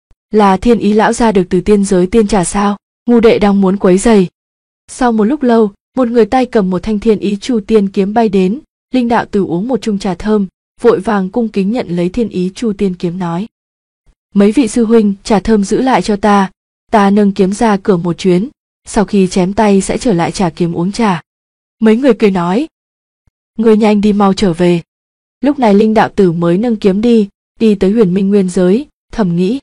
Là thiên ý lão gia được từ tiên giới tiên trà sao? Ngu đệ đang muốn quấy rầy. Sau một lúc lâu, một người tay cầm một thanh thiên ý chu tiên kiếm bay đến. Linh đạo tử uống một chung trà thơm, vội vàng cung kính nhận lấy thiên ý chu tiên kiếm nói: Mấy vị sư huynh, trà thơm giữ lại cho ta nâng kiếm ra cửa một chuyến, sau khi chém tay sẽ trở lại trà kiếm uống trà. Mấy người cười nói: Ngươi nhanh đi mau trở về. Lúc này linh đạo tử mới nâng kiếm đi tới huyền minh nguyên giới, thầm nghĩ: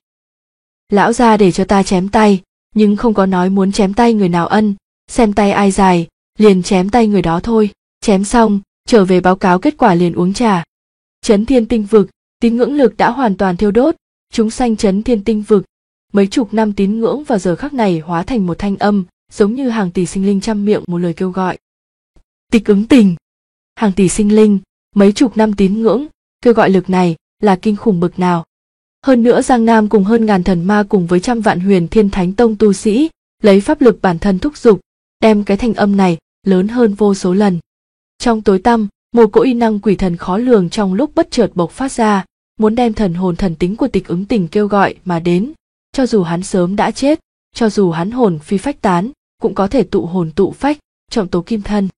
Lão gia để cho ta chém tay, nhưng không có nói muốn chém tay người nào ân, xem tay ai dài, liền chém tay người đó thôi. Chém xong, trở về báo cáo kết quả liền uống trà. Chấn thiên tinh vực, tín ngưỡng lực đã hoàn toàn thiêu đốt, chúng sanh chấn thiên tinh vực. Mấy chục năm tín ngưỡng vào giờ khắc này hóa thành một thanh âm, giống như hàng tỷ sinh linh trăm miệng một lời kêu gọi. Tịch ứng tình. Hàng tỷ sinh linh, mấy chục năm tín ngưỡng, kêu gọi lực này là kinh khủng bực nào. Hơn nữa Giang Nam cùng hơn ngàn thần ma cùng với trăm vạn huyền thiên thánh tông tu sĩ, lấy pháp lực bản thân thúc giục, đem cái thanh âm này lớn hơn vô số lần. Trong tối tăm, Một cỗ uy năng quỷ thần khó lường trong lúc bất chợt bộc phát ra, muốn đem thần hồn thần tính của Tịch Ứng Tình kêu gọi mà đến. Cho dù hắn sớm đã chết, cho dù hắn hồn phi phách tán, cũng có thể tụ hồn tụ phách, trọng tố kim thân.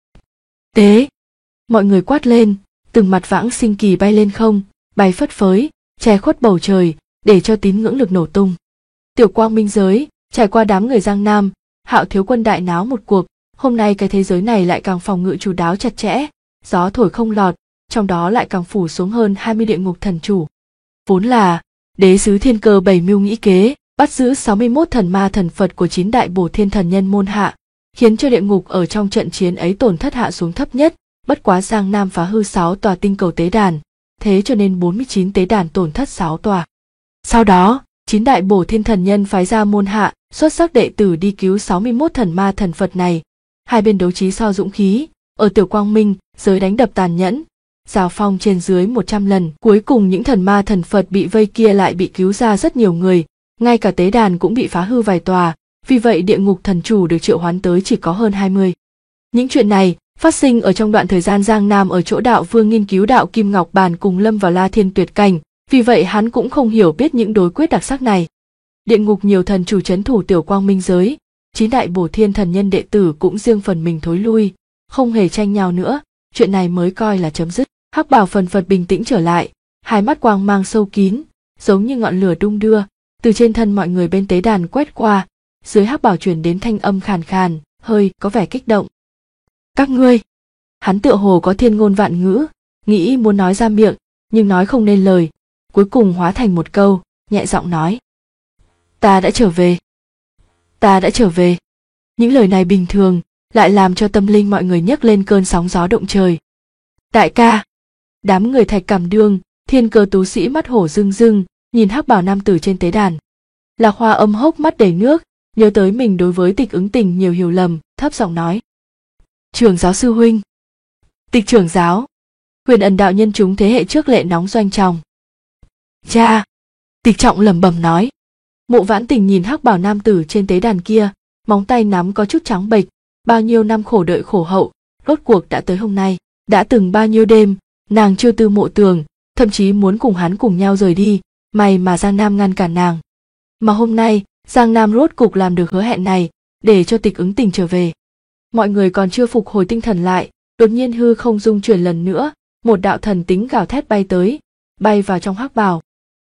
Tế! Mọi người quát lên, từng mặt vãng sinh kỳ bay lên không, bay phất phới, che khuất bầu trời, để cho tín ngưỡng lực nổ tung. Tiểu quang minh giới, trải qua đám người Giang Nam, Hạo thiếu quân đại náo một cuộc, hôm nay cái thế giới này lại càng phòng ngự chu đáo chặt chẽ, gió thổi không lọt, trong đó lại càng phủ xuống hơn 20 địa ngục thần chủ. Vốn là đế sứ Thiên Cơ bày mưu nghĩ kế, bắt giữ 61 thần ma thần Phật của 9 đại bổ thiên thần nhân môn hạ, khiến cho địa ngục ở trong trận chiến ấy tổn thất hạ xuống thấp nhất, bất quá Giang Nam phá hư 6 tòa tinh cầu tế đàn, thế cho nên 49 tế đàn tổn thất 6 tòa. Sau đó, 9 đại bổ thiên thần nhân phái ra môn hạ, xuất sắc đệ tử đi cứu 61 thần ma thần Phật này. Hai bên đấu trí so dũng khí, ở Tiểu Quang Minh, giới đánh đập tàn nhẫn, giao phong trên dưới 100 lần. Cuối cùng những thần ma thần Phật bị vây kia lại bị cứu ra rất nhiều người, ngay cả tế đàn cũng bị phá hư vài tòa, vì vậy địa ngục thần chủ được triệu hoán tới chỉ có hơn 20. Những chuyện này phát sinh ở trong đoạn thời gian Giang Nam ở chỗ đạo vương nghiên cứu đạo Kim Ngọc Bàn cùng lâm vào La Thiên tuyệt cảnh, vì vậy hắn cũng không hiểu biết những đối quyết đặc sắc này. Địa ngục nhiều thần chủ trấn thủ Tiểu Quang Minh giới, 9 đại bổ thiên thần nhân đệ tử cũng riêng phần mình thối lui, không hề tranh nhau nữa, chuyện này mới coi là chấm dứt. Hắc Bảo phần phật bình tĩnh trở lại, hai mắt quang mang sâu kín, giống như ngọn lửa đung đưa, từ trên thân mọi người bên tế đàn quét qua, dưới Hắc Bảo truyền đến thanh âm khàn khàn, hơi có vẻ kích động. Các ngươi! Hắn tựa hồ có thiên ngôn vạn ngữ, nghĩ muốn nói ra miệng, nhưng nói không nên lời, cuối cùng hóa thành một câu, nhẹ giọng nói. Ta đã trở về. Ta đã trở về. Những lời này bình thường, lại làm cho tâm linh mọi người nhấc lên cơn sóng gió động trời. Đại ca! Đám người Thạch Cảm Đương, Thiên Cơ tú sĩ mắt hổ rưng rưng, nhìn Hắc Bảo nam tử trên tế đàn. Lạc Hoa Âm hốc mắt đầy nước, nhớ tới mình đối với Tịch Ứng Tình nhiều hiểu lầm, thấp giọng nói. Trưởng giáo sư huynh. Tịch trưởng giáo. Huyền Ẩn đạo nhân chúng thế hệ trước lệ nóng doanh tròng. Cha! Tịch Trọng lẩm bẩm nói. Mộ Vãn Tình nhìn Hắc Bảo nam tử trên tế đàn kia, móng tay nắm có chút trắng bệch, bao nhiêu năm khổ đợi khổ hậu, rốt cuộc đã tới hôm nay, đã từng bao nhiêu đêm, nàng chưa tư mộ tường, thậm chí muốn cùng hắn cùng nhau rời đi, may mà Giang Nam ngăn cản nàng. Mà hôm nay, Giang Nam rốt cục làm được hứa hẹn này, để cho Tịch Ứng Tình trở về. Mọi người còn chưa phục hồi tinh thần lại, đột nhiên hư không rung chuyển lần nữa, một đạo thần tính gào thét bay tới, bay vào trong Hắc Bảo.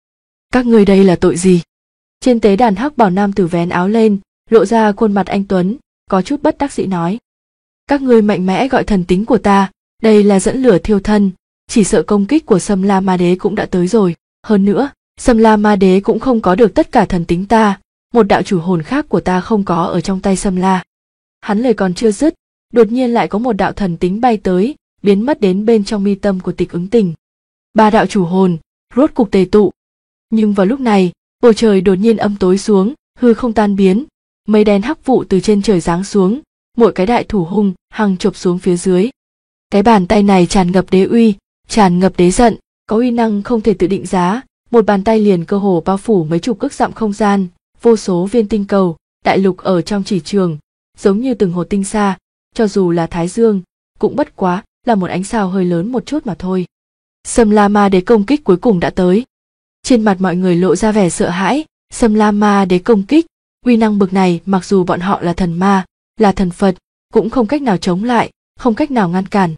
Các ngươi đây là tội gì? Trên tế đàn Hắc Bảo nam tử vén áo lên, lộ ra khuôn mặt anh tuấn, có chút bất đắc dĩ nói. Các ngươi mạnh mẽ gọi thần tính của ta, đây là dẫn lửa thiêu thân, chỉ sợ công kích của Sâm La Ma Đế cũng đã tới rồi. Hơn nữa, Sâm La Ma Đế cũng không có được tất cả thần tính ta, một đạo chủ hồn khác của ta không có ở trong tay Sâm La. Hắn lời còn chưa dứt, đột nhiên lại có một đạo thần tính bay tới, biến mất đến bên trong mi tâm của Tịch Ứng Tình. Ba đạo chủ hồn, rốt cục tề tụ. Nhưng vào lúc này, bầu trời đột nhiên âm tối xuống, hư không tan biến, mây đen hắc vụ từ trên trời giáng xuống, mỗi cái đại thủ hung hăng chộp xuống phía dưới. Cái bàn tay này tràn ngập đế uy, tràn ngập đế giận, có uy năng không thể tự định giá, một bàn tay liền cơ hồ bao phủ mấy chục ức dặm không gian, vô số viên tinh cầu, đại lục ở trong chỉ trường, giống như từng hột tinh xa, cho dù là Thái Dương, cũng bất quá là một ánh sao hơi lớn một chút mà thôi. Sâm La Ma Đế công kích cuối cùng đã tới. Trên mặt mọi người lộ ra vẻ sợ hãi, Sâm La Ma Đế công kích, uy năng bực này mặc dù bọn họ là thần ma, là thần Phật, cũng không cách nào chống lại, không cách nào ngăn cản.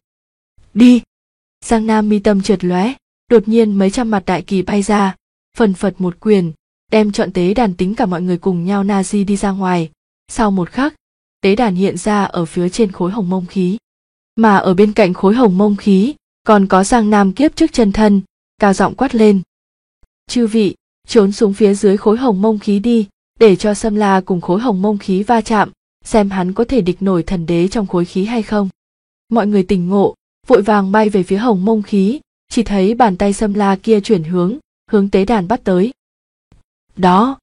Đi! Giang Nam mi tâm chợt lóe, đột nhiên mấy trăm mặt đại kỳ bay ra, phần phật một quyền, đem trọn tế đàn tính cả mọi người cùng nhau Nazi đi ra ngoài. Sau một khắc, tế đàn hiện ra ở phía trên khối hồng mông khí. Mà ở bên cạnh khối hồng mông khí, còn có Giang Nam kiếp trước chân thân, cao giọng quát lên. Chư vị, trốn xuống phía dưới khối hồng mông khí đi, để cho Sâm La cùng khối hồng mông khí va chạm, xem hắn có thể địch nổi thần đế trong khối khí hay không. Mọi người tỉnh ngộ, vội vàng bay về phía hồng mông khí, chỉ thấy bàn tay Sâm La kia chuyển hướng tế đàn bắt tới. Đó,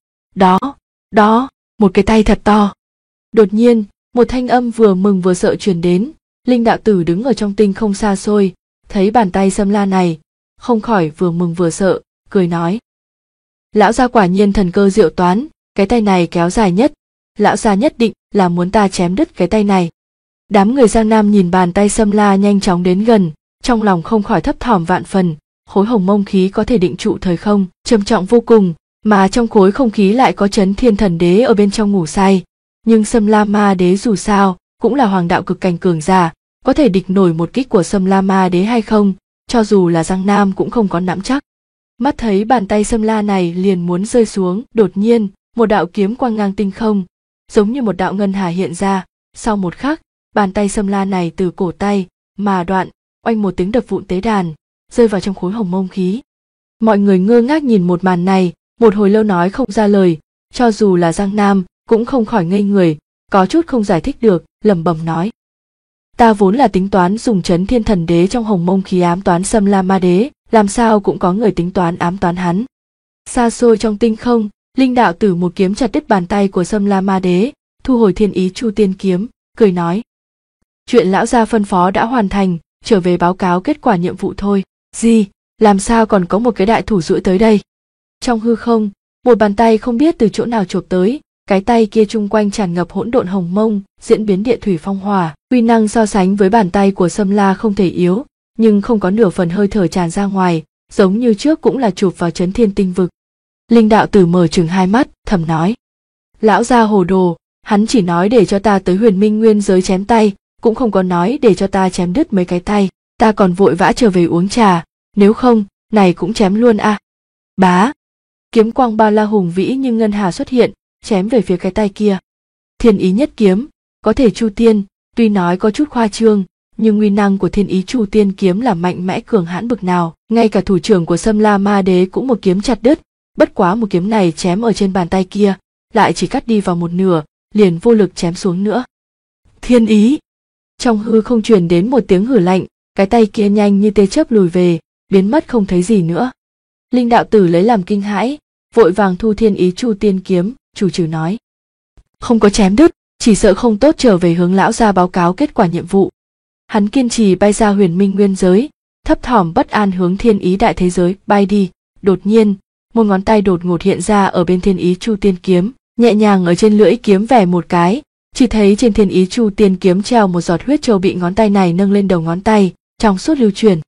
một cái tay thật to. Đột nhiên, một thanh âm vừa mừng vừa sợ truyền đến, Linh đạo tử đứng ở trong tinh không xa xôi, thấy bàn tay Sâm La này, không khỏi vừa mừng vừa sợ, cười nói. Lão gia quả nhiên thần cơ diệu toán, cái tay này kéo dài nhất, lão gia nhất định là muốn ta chém đứt cái tay này. Đám người Giang Nam nhìn bàn tay Sâm La nhanh chóng đến gần, trong lòng không khỏi thấp thỏm vạn phần. Khối hồng mông khí có thể định trụ thời không, trầm trọng vô cùng, mà trong khối không khí lại có Chấn Thiên Thần Đế ở bên trong ngủ say. Nhưng Sâm La Ma Đế dù sao cũng là hoàng đạo cực cảnh cường giả, có thể địch nổi một kích của Sâm La Ma Đế hay không, cho dù là Giang Nam cũng không có nắm chắc. Mắt thấy bàn tay Sâm La này liền muốn rơi xuống, đột nhiên một đạo kiếm quang ngang tinh không, giống như một đạo ngân hà hiện ra. Sau một khắc, bàn tay Sâm La này từ cổ tay mà đoạn, oanh một tiếng đập vụn tế đàn, rơi vào trong khối hồng mông khí. Mọi người ngơ ngác nhìn một màn này, một hồi lâu nói không ra lời, cho dù là Giang Nam cũng không khỏi ngây người, có chút không giải thích được, lẩm bẩm nói: ta vốn là tính toán dùng Chấn Thiên Thần Đế trong hồng mông khí ám toán Sâm La Ma Đế, làm sao cũng có người tính toán ám toán hắn. Xa xôi trong tinh không, Linh đạo tử một kiếm chặt đứt bàn tay của Sâm La Ma Đế, thu hồi Thiên Ý Chu Tiên kiếm, cười nói: chuyện lão gia phân phó đã hoàn thành, trở về báo cáo kết quả nhiệm vụ thôi. Gì, làm sao còn có một cái đại thủ duỗi tới đây? Trong hư không, một bàn tay không biết từ chỗ nào chộp tới, cái tay kia chung quanh tràn ngập hỗn độn hồng mông, diễn biến địa thủy phong hỏa, uy năng so sánh với bàn tay của Sâm La không thể yếu, nhưng không có nửa phần hơi thở tràn ra ngoài, giống như trước cũng là chụp vào Chấn Thiên tinh vực. Linh đạo tử mở trừng hai mắt, thầm nói: lão gia hồ đồ, hắn chỉ nói để cho ta tới Huyền Minh Nguyên giới chém tay, cũng không có nói để cho ta chém đứt mấy cái tay, ta còn vội vã trở về uống trà, nếu không, này cũng chém luôn a. Bá, kiếm quang bao la hùng vĩ như ngân hà xuất hiện, chém về phía cái tay kia. Thiên Ý nhất kiếm, có thể chu tiên, tuy nói có chút khoa trương, nhưng uy năng của Thiên Ý Chu Tiên kiếm là mạnh mẽ cường hãn bực nào, ngay cả thủ trưởng của Sâm La Ma Đế cũng một kiếm chặt đứt, bất quá một kiếm này chém ở trên bàn tay kia, lại chỉ cắt đi vào một nửa, liền vô lực chém xuống nữa. Thiên Ý! Trong hư không truyền đến một tiếng hử lạnh, cái tay kia nhanh như tia chớp lùi về, biến mất không thấy gì nữa. Linh đạo tử lấy làm kinh hãi, vội vàng thu Thiên Ý Chu Tiên kiếm, chủ trừ nói: không có chém đứt, chỉ sợ không tốt, trở về hướng lão gia báo cáo kết quả nhiệm vụ. Hắn kiên trì bay ra Huyền Minh Nguyên giới, thấp thỏm bất an hướng Thiên Ý đại thế giới bay đi. Đột nhiên, một ngón tay đột ngột hiện ra ở bên Thiên Ý Chu Tiên kiếm, nhẹ nhàng ở trên lưỡi kiếm vẻ một cái, chỉ thấy trên Thiên Ý Chu Tiên kiếm treo một giọt huyết châu bị ngón tay này nâng lên đầu ngón tay, trong suốt lưu truyền.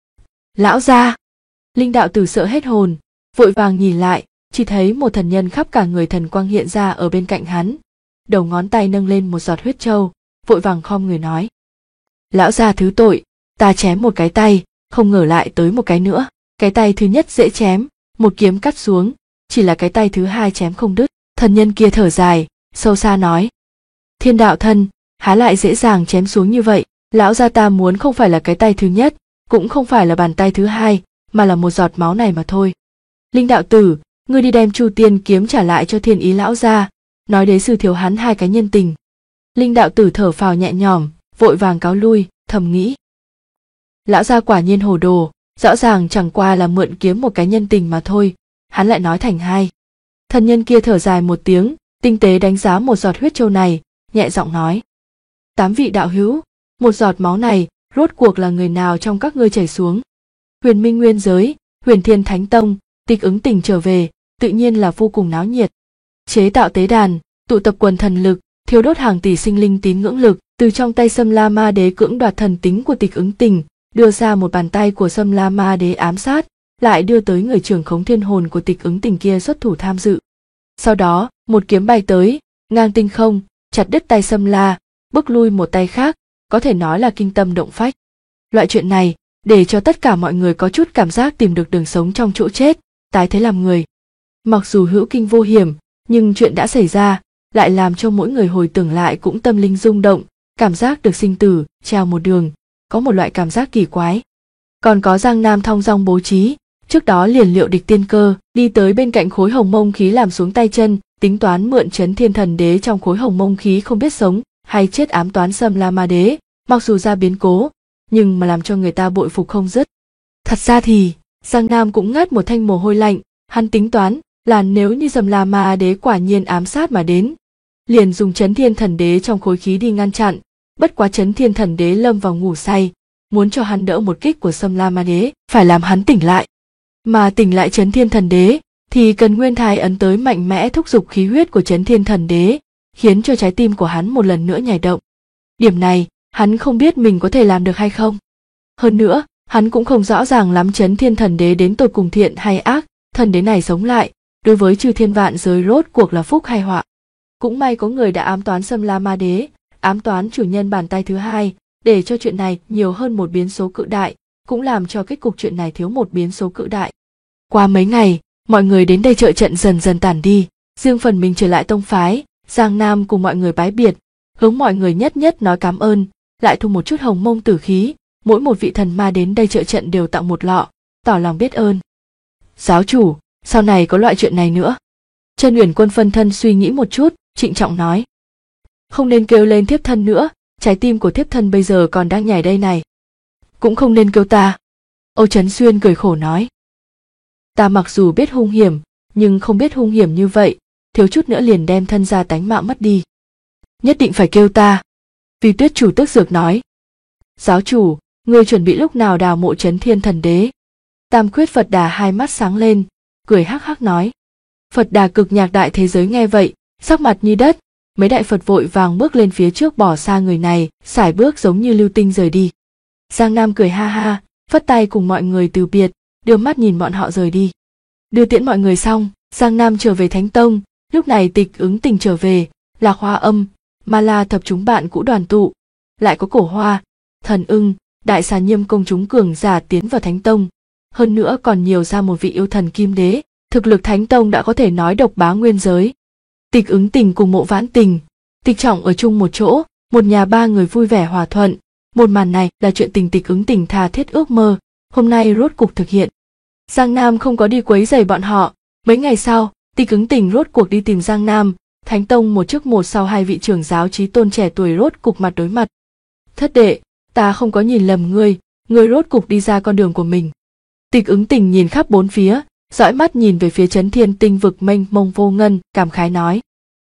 Lão gia! Linh đạo tử sợ hết hồn, vội vàng nhìn lại, chỉ thấy một thần nhân khắp cả người thần quang hiện ra ở bên cạnh hắn, đầu ngón tay nâng lên một giọt huyết châu, vội vàng khom người nói: lão gia thứ tội, ta chém một cái tay, không ngờ lại tới một cái nữa. Cái tay thứ nhất dễ chém, một kiếm cắt xuống, chỉ là cái tay thứ hai chém không đứt. Thần nhân kia thở dài, sâu xa nói: thiên đạo thân, há lại dễ dàng chém xuống như vậy. Lão gia ta muốn không phải là cái tay thứ nhất, cũng không phải là bàn tay thứ hai, mà là một giọt máu này mà thôi. Linh đạo tử, ngươi đi đem Chu Tiên kiếm trả lại cho Thiên Ý lão gia, nói đế sư thiếu hắn hai cái nhân tình. Linh đạo tử thở phào nhẹ nhõm, vội vàng cáo lui, thầm nghĩ: lão gia quả nhiên hồ đồ, rõ ràng chẳng qua là mượn kiếm một cái nhân tình mà thôi, hắn lại nói thành hai. Thần nhân kia thở dài một tiếng, tinh tế đánh giá một giọt huyết châu này, nhẹ giọng nói: 8 vị đạo hữu, một giọt máu này rốt cuộc là người nào trong các ngươi chảy xuống? Huyền Minh Nguyên giới, Huyền Thiên Thánh Tông, Tịch Ứng Tình trở về, tự nhiên là vô cùng náo nhiệt. Chế tạo tế đàn, tụ tập quần thần lực, thiêu đốt hàng tỷ sinh linh tín ngưỡng lực, từ trong tay Sâm La Ma Đế cưỡng đoạt thần tính của Tịch Ứng Tình, đưa ra một bàn tay của Sâm La Ma Đế ám sát, lại đưa tới người trưởng khống thiên hồn của Tịch Ứng Tình kia xuất thủ tham dự. Sau đó, một kiếm bay tới, ngang tinh không, chặt đứt tay Sâm La, bước lui một tay khác, có thể nói là kinh tâm động phách. Loại chuyện này, để cho tất cả mọi người có chút cảm giác tìm được đường sống trong chỗ chết, tái thế làm người. Mặc dù hữu kinh vô hiểm, nhưng chuyện đã xảy ra, lại làm cho mỗi người hồi tưởng lại cũng tâm linh rung động, cảm giác được sinh tử, treo một đường, có một loại cảm giác kỳ quái. Còn có Giang Nam thong dong bố trí, trước đó liền liệu địch tiên cơ, đi tới bên cạnh khối hồng mông khí làm xuống tay chân, tính toán mượn Chấn Thiên Thần Đế trong khối hồng mông khí không biết sống hay chết ám toán Sâm La Ma Đế, mặc dù ra biến cố, nhưng mà làm cho người ta bội phục không dứt. Thật ra thì, Giang Nam cũng ngất một thanh mồ hôi lạnh, hắn tính toán là nếu như Sâm La Ma Đế quả nhiên ám sát mà đến, liền dùng Chấn Thiên Thần Đế trong khối khí đi ngăn chặn, bất quá Chấn Thiên Thần Đế lâm vào ngủ say, muốn cho hắn đỡ một kích của Sâm La Ma Đế, phải làm hắn tỉnh lại. Mà tỉnh lại Chấn Thiên Thần Đế thì cần Nguyên Thái ấn tới mạnh mẽ thúc giục khí huyết của Chấn Thiên Thần Đế, khiến cho trái tim của hắn một lần nữa nhảy động. Điểm này, hắn không biết mình có thể làm được hay không. Hơn nữa, Hắn cũng không rõ ràng lắm Chấn Thiên Thần Đế đến tột cùng thiện hay ác, thần đế này sống lại, đối với chư thiên vạn giới rốt cuộc là phúc hay họa. Cũng may có người đã ám toán Sâm La Ma Đế, ám toán chủ nhân bàn tay thứ hai, để cho chuyện này nhiều hơn một biến số cự đại, cũng làm cho kết cục chuyện này thiếu một biến số cự đại. Qua mấy ngày, mọi người đến đây trợ trận dần dần tản đi, riêng phần mình trở lại tông phái, Giang Nam cùng mọi người bái biệt, hướng mọi người nhất nhất nói cảm ơn, lại thu một chút hồng mông tử khí, mỗi một vị thần ma đến đây trợ trận đều tặng một lọ, tỏ lòng biết ơn. Giáo chủ, sau này có loại chuyện này nữa. Chân Uyển Quân phân thân suy nghĩ một chút, trịnh trọng nói. Không nên kêu lên thiếp thân nữa, trái tim của thiếp thân bây giờ còn đang nhảy đây này. Cũng không nên kêu ta. Âu Trấn Xuyên cười khổ nói. Ta mặc dù biết hung hiểm, nhưng không biết hung hiểm như vậy, thiếu chút nữa liền đem thân ra tánh mạng mất đi. Nhất định phải kêu ta. Vì Tuyết chủ tức dược nói. Giáo chủ, ngươi chuẩn bị lúc nào đào mộ Chấn Thiên Thần Đế? Tam Quyết Phật Đà hai mắt sáng lên, cười hắc hắc nói. Phật Đà cực nhạc đại thế giới nghe vậy, sắc mặt như đất, mấy đại Phật vội vàng bước lên phía trước bỏ xa người này, sải bước giống như lưu tinh rời đi. Giang Nam cười ha ha, phất tay cùng mọi người từ biệt, đưa mắt nhìn bọn họ rời đi. Đưa tiễn mọi người xong, Giang Nam trở về Thánh Tông, lúc này Tịch Ứng Tình trở về, Lạc Hoa Âm, Ma La thập chúng bạn cũ đoàn tụ, lại có Cổ Hoa, Thần Ưng, Đại Xà Nhiêm công chúng cường giả tiến vào Thánh Tông, hơn nữa còn nhiều ra một vị yêu thần Kim Đế, thực lực Thánh Tông đã có thể nói độc bá nguyên giới. Tịch Ứng Tình cùng Mộ Vãn Tình, Tịch Trọng ở chung một chỗ, một nhà ba người vui vẻ hòa thuận, một màn này là chuyện Tịch Ứng Tình tha thiết ước mơ, hôm nay rốt cục thực hiện. Giang Nam không có đi quấy rầy bọn họ, mấy ngày sau, Tịch Ứng Tình rốt cuộc đi tìm Giang Nam, Thánh Tông một trước một sau hai vị trưởng giáo chí tôn trẻ tuổi rốt cục mặt đối mặt. Thất đệ, ta không có nhìn lầm ngươi rốt cục đi ra con đường của mình. Tịch Ứng Tình nhìn khắp bốn phía, dõi mắt nhìn về phía Chấn Thiên tinh vực mênh mông vô ngân, cảm khái nói.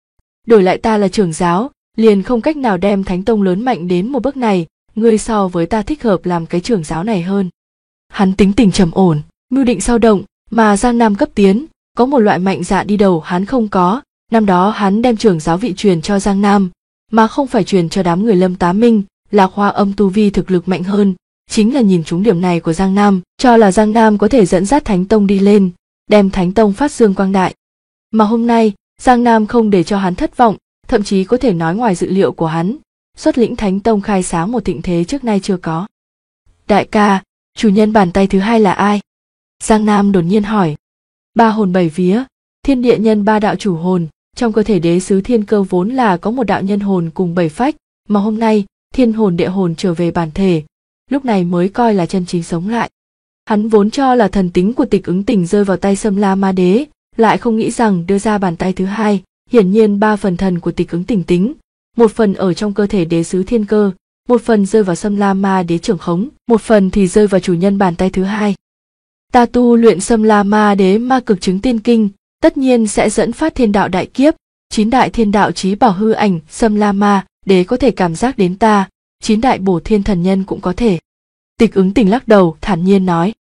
Đổi lại ta là trưởng giáo, liền không cách nào đem Thánh Tông lớn mạnh đến một bước này, ngươi so với ta thích hợp làm cái trưởng giáo này hơn. Hắn tính tình trầm ổn, mưu định sao động, mà Giang Nam cấp tiến, có một loại mạnh dạn đi đầu hắn không có, năm đó hắn đem trưởng giáo vị truyền cho Giang Nam, mà không phải truyền cho đám người Lâm Tá Minh, Lạc Hoa Âm tu vi thực lực mạnh hơn, chính là nhìn trúng điểm này của Giang Nam, cho là Giang Nam có thể dẫn dắt Thánh Tông đi lên, đem Thánh Tông phát dương quang đại. Mà hôm nay, Giang Nam không để cho hắn thất vọng, thậm chí có thể nói ngoài dự liệu của hắn, xuất lĩnh Thánh Tông khai sáng một thịnh thế trước nay chưa có. Đại ca, chủ nhân bàn tay thứ hai là ai? Giang Nam đột nhiên hỏi. Ba hồn bảy vía, thiên địa nhân ba đạo chủ hồn, trong cơ thể đế sứ thiên cơ vốn là có một đạo nhân hồn cùng bảy phách, mà hôm nay, thiên hồn địa hồn trở về bản thể, lúc này mới coi là chân chính sống lại. Hắn vốn cho là thần tính của Tịch Ứng Tình rơi vào tay Sâm La Ma Đế, lại không nghĩ rằng đưa ra bàn tay thứ hai, hiển nhiên ba phần thần của Tịch Ứng Tình tính, một phần ở trong cơ thể đế sứ thiên cơ, một phần rơi vào Sâm La Ma Đế trưởng khống, một phần thì rơi vào chủ nhân bàn tay thứ hai. Ta tu luyện Sâm La Ma Đế ma cực chứng tiên kinh, tất nhiên sẽ dẫn phát thiên đạo đại kiếp, 9 đại thiên đạo chí bảo hư ảnh Sâm La Ma Đế có thể cảm giác đến ta, 9 đại bổ thiên thần nhân cũng có thể. Tịch Ứng Tình lắc đầu, thản nhiên nói.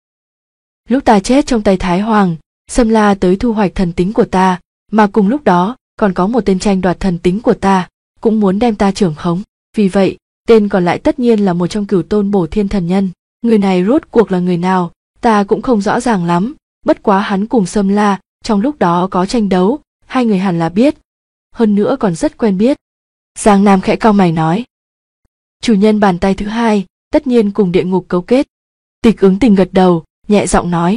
Lúc ta chết trong tay Thái Hoàng, Sâm La tới thu hoạch thần tính của ta, mà cùng lúc đó, còn có một tên tranh đoạt thần tính của ta, cũng muốn đem ta trưởng khống. Vì vậy, tên còn lại tất nhiên là một trong cửu tôn bổ thiên thần nhân. Người này rốt cuộc là người nào, ta cũng không rõ ràng lắm, bất quá hắn cùng Sâm La, trong lúc đó có tranh đấu, hai người hẳn là biết. Hơn nữa còn rất quen biết. Giang Nam khẽ cau mày nói. Chủ nhân bàn tay thứ hai, tất nhiên cùng địa ngục cấu kết. Tịch Ứng Tình gật đầu, nhẹ giọng nói.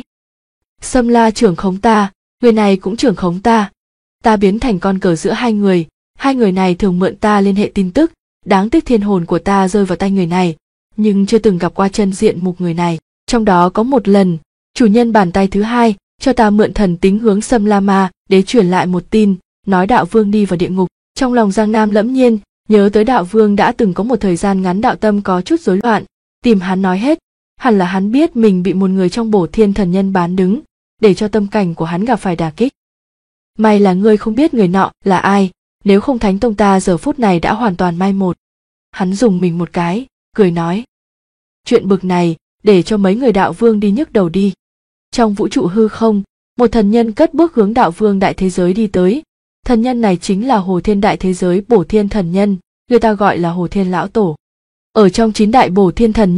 Sâm La trưởng khống ta, người này cũng trưởng khống ta. Ta biến thành con cờ giữa hai người này thường mượn ta liên hệ tin tức, đáng tiếc thiên hồn của ta rơi vào tay người này, nhưng chưa từng gặp qua chân diện mục người này. Trong đó có một lần, chủ nhân bàn tay thứ hai cho ta mượn thần tính hướng Sâm La Ma Đế truyền lại một tin, nói đạo vương đi vào địa ngục. Trong lòng Giang Nam lẫm nhiên, nhớ tới đạo vương đã từng có một thời gian ngắn đạo tâm có chút rối loạn, tìm hắn nói hết, hẳn là hắn biết mình bị một người trong bổ thiên thần nhân bán đứng, để cho tâm cảnh của hắn gặp phải đả kích. May là ngươi không biết người nọ là ai, nếu không Thánh Tông ta giờ phút này đã hoàn toàn mai một. Hắn dùng mình một cái, cười nói. Chuyện bực này, để cho mấy người đạo vương đi nhức đầu đi. Trong vũ trụ hư không, một thần nhân cất bước hướng đạo vương đại thế giới đi tới. Thần nhân này chính là Hồ Thiên đại thế giới bổ thiên thần nhân, người ta gọi là Hồ Thiên lão tổ. Ở trong 9 đại bổ thiên thần nhân,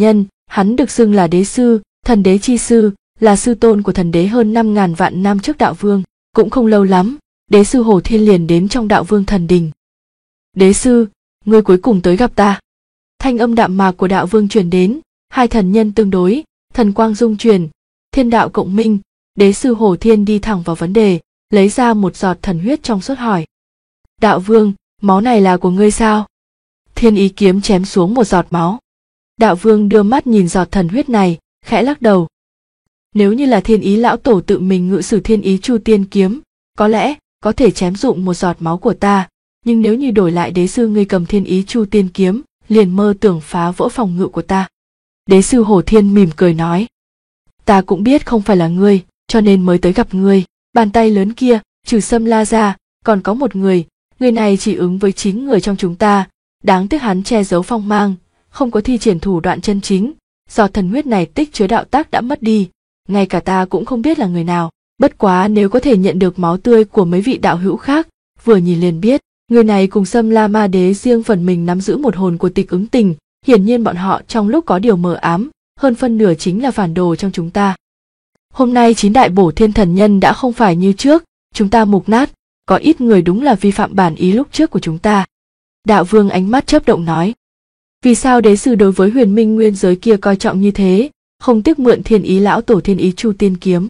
Hắn được xưng là đế sư, thần đế chi sư, là sư tôn của thần đế hơn 5.000 vạn năm trước đạo vương. Cũng không lâu lắm, đế sư Hồ Thiên liền đến trong đạo vương thần đình. Đế sư, ngươi cuối cùng tới gặp ta. Thanh âm đạm mạc của đạo vương truyền đến, hai thần nhân tương đối, thần quang dung truyền, thiên đạo cộng minh. Đế sư Hồ Thiên đi thẳng vào vấn đề, lấy ra một giọt thần huyết trong suốt hỏi. Đạo vương, máu này là của ngươi sao? Thiên ý kiếm chém xuống một giọt máu. Đạo vương đưa mắt nhìn giọt thần huyết này, khẽ lắc đầu. Nếu như là thiên ý lão tổ tự mình ngự sử thiên ý chu tiên kiếm, có lẽ có thể chém dụng một giọt máu của ta, nhưng nếu như đổi lại đế sư ngươi cầm thiên ý chu tiên kiếm, liền mơ tưởng phá vỡ phòng ngự của ta. Đế sư Hồ Thiên mỉm cười nói. Ta cũng biết không phải là ngươi, cho nên mới tới gặp ngươi. Bàn tay lớn kia, trừ Sâm La ra, còn có một người này chỉ ứng với 9 người trong chúng ta, đáng tiếc hắn che giấu phong mang, không có thi triển thủ đoạn chân chính. Giọt thần huyết này tích chứa đạo tác đã mất đi, ngay cả ta cũng không biết là người nào. Bất quá nếu có thể nhận được máu tươi của mấy vị đạo hữu khác, vừa nhìn liền biết, người này cùng Sâm La Ma Đế riêng phần mình nắm giữ một hồn của Tịch Ứng Tình, hiển nhiên bọn họ trong lúc có điều mờ ám, hơn phân nửa chính là phản đồ trong chúng ta. Hôm nay 9 đại bổ thiên thần nhân đã không phải như trước, chúng ta mục nát, có ít người đúng là vi phạm bản ý lúc trước của chúng ta. Đạo vương ánh mắt chớp động nói. Vì sao đế sư đối với huyền minh nguyên giới kia coi trọng như thế, không tiếc mượn thiên ý lão tổ thiên ý chu tiên kiếm?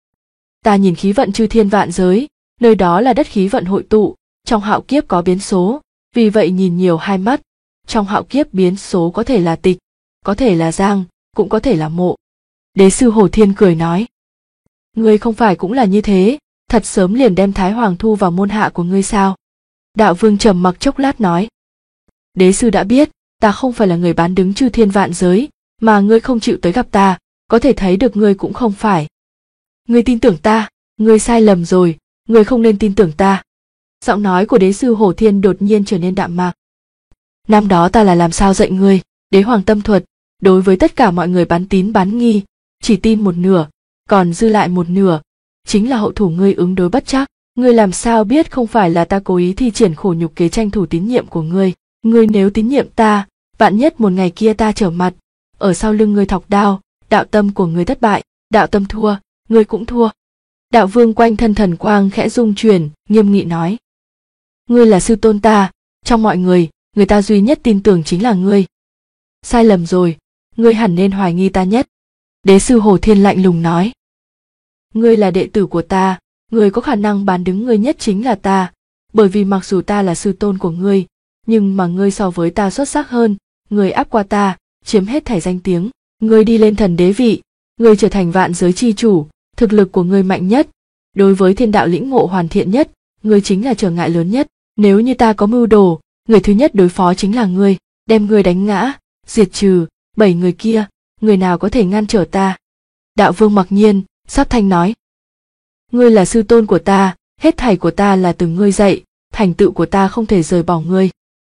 Ta nhìn khí vận chư thiên vạn giới, nơi đó là đất khí vận hội tụ, trong hạo kiếp có biến số, vì vậy nhìn nhiều hai mắt. Trong hạo kiếp biến số có thể là Tịch, có thể là Giang, cũng có thể là Mộ. Đế sư Hồ Thiên cười nói. Ngươi không phải cũng là như thế, thật sớm liền đem Thái Hoàng thu vào môn hạ của ngươi sao? Đạo vương trầm mặc chốc lát nói. Đế sư đã biết, ta không phải là người bán đứng chư thiên vạn giới, mà ngươi không chịu tới gặp ta, có thể thấy được ngươi cũng không phải. Ngươi tin tưởng ta, ngươi sai lầm rồi, ngươi không nên tin tưởng ta. Giọng nói của đế sư Hồ Thiên đột nhiên trở nên đạm mạc. Năm đó ta là làm sao dạy ngươi, đế hoàng tâm thuật, đối với tất cả mọi người bán tín bán nghi, chỉ tin một nửa, còn dư lại một nửa, chính là hậu thủ ngươi ứng đối bất trắc. Ngươi làm sao biết không phải là ta cố ý thi triển khổ nhục kế tranh thủ tín nhiệm của ngươi? Ngươi nếu tín nhiệm ta, vạn nhất một ngày kia ta trở mặt, ở sau lưng ngươi thọc đao, đạo tâm của ngươi thất bại, đạo tâm thua, ngươi cũng thua. Đạo vương quanh thân thần quang khẽ rung chuyển, nghiêm nghị nói. Ngươi là sư tôn ta, trong mọi người, người ta duy nhất tin tưởng chính là ngươi. Sai lầm rồi, ngươi hẳn nên hoài nghi ta nhất. Đế sư Hồ Thiên lạnh lùng nói. Ngươi là đệ tử của ta, người có khả năng bán đứng ngươi nhất chính là ta, bởi vì mặc dù ta là sư tôn của ngươi, nhưng mà ngươi so với ta xuất sắc hơn, ngươi áp qua ta, chiếm hết thảy danh tiếng, ngươi đi lên thần đế vị, ngươi trở thành vạn giới chi chủ, thực lực của ngươi mạnh nhất, đối với thiên đạo lĩnh ngộ hoàn thiện nhất, ngươi chính là trở ngại lớn nhất. Nếu như ta có mưu đồ, người thứ nhất đối phó chính là ngươi, đem ngươi đánh ngã, diệt trừ, 7 người kia, người nào có thể ngăn trở ta? Đạo vương mặc nhiên, sắp thanh nói. Ngươi là sư tôn của ta, hết thảy của ta là từ ngươi dạy, thành tựu của ta không thể rời bỏ ngươi.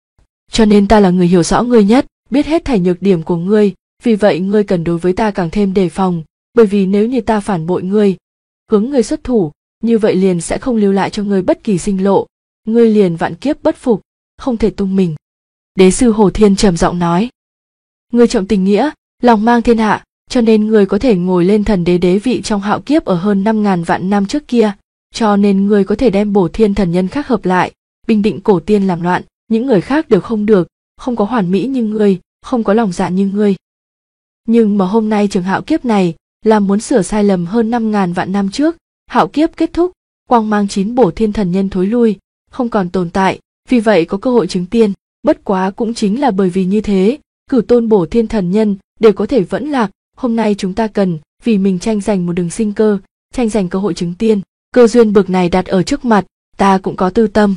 Cho nên ta là người hiểu rõ ngươi nhất, biết hết thảy nhược điểm của ngươi, vì vậy ngươi cần đối với ta càng thêm đề phòng, bởi vì nếu như ta phản bội ngươi, hướng ngươi xuất thủ, như vậy liền sẽ không lưu lại cho ngươi bất kỳ sinh lộ, ngươi liền vạn kiếp bất phục, không thể tung mình. Đế sư Hồ Thiên trầm giọng nói. Ngươi trọng tình nghĩa, lòng mang thiên hạ, cho nên ngươi có thể ngồi lên thần đế đế vị trong hạo kiếp ở hơn 5.000 vạn năm trước kia, cho nên ngươi có thể đem bổ thiên thần nhân khác hợp lại, bình định cổ tiên làm loạn, những người khác đều không được, không có hoàn mỹ như ngươi, không có lòng dạ như ngươi. Nhưng mà hôm nay trường hạo kiếp này là muốn sửa sai lầm hơn 5.000 vạn năm trước, hạo kiếp kết thúc, quang mang 9 bổ thiên thần nhân thối lui, không còn tồn tại, vì vậy có cơ hội chứng tiên. Bất quá cũng chính là bởi vì như thế, cửu tôn bổ thiên thần nhân đều có thể vẫn lạc. Hôm nay chúng ta cần vì mình tranh giành một đường sinh cơ, tranh giành cơ hội chứng tiên. Cơ duyên bực này đặt ở trước mặt, ta cũng có tư tâm.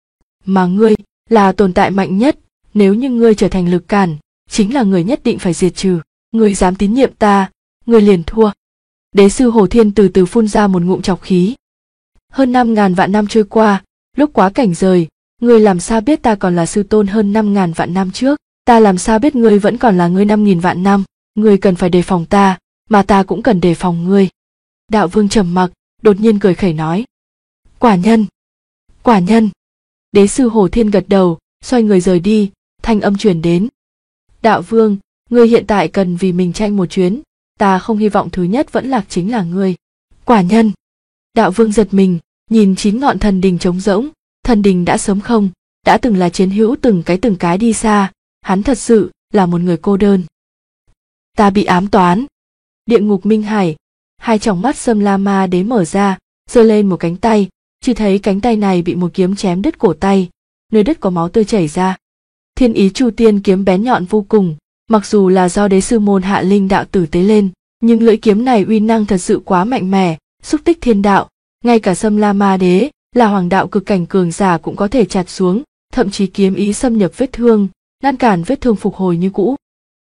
Mà ngươi là tồn tại mạnh nhất, nếu như ngươi trở thành lực cản, chính là người nhất định phải diệt trừ. Ngươi dám tín nhiệm ta, ngươi liền thua. Đế sư Hồ Thiên từ từ phun ra một ngụm trọc khí. Hơn 5.000 vạn năm trôi qua, lúc quá cảnh rời, ngươi làm sao biết ta còn là sư tôn hơn 5.000 vạn năm trước? Ta làm sao biết ngươi vẫn còn là ngươi 5.000 vạn năm? Ngươi cần phải đề phòng ta, mà ta cũng cần đề phòng ngươi. Đạo vương trầm mặc, đột nhiên cười khẩy nói. Quả nhân! Quả nhân! Đế sư Hồ Thiên gật đầu, xoay người rời đi, thanh âm truyền đến. Đạo vương, Ngươi hiện tại cần vì mình tranh một chuyến, ta không hy vọng thứ nhất vẫn lạc chính là ngươi. Quả nhân. Đạo vương giật mình, nhìn 9 ngọn thần đình trống rỗng, thần đình đã sớm không, đã từng là chiến hữu từng cái đi xa, hắn thật sự là một người cô đơn. Ta bị ám toán. Địa ngục minh hải, hai tròng mắt Sâm La Ma Đế mở ra, giơ lên một cánh tay, chỉ thấy cánh tay này bị một kiếm chém đứt cổ tay, nơi đứt có máu tươi chảy ra. Thiên ý Chu Tiên kiếm bén nhọn vô cùng, mặc dù là do đế sư môn Hạ Linh đạo tử tế lên, nhưng lưỡi kiếm này uy năng thật sự quá mạnh mẽ, xúc tích thiên đạo, ngay cả Sâm La Ma Đế là hoàng đạo cực cảnh cường giả cũng có thể chặt xuống, thậm chí kiếm ý xâm nhập vết thương, ngăn cản vết thương phục hồi như cũ.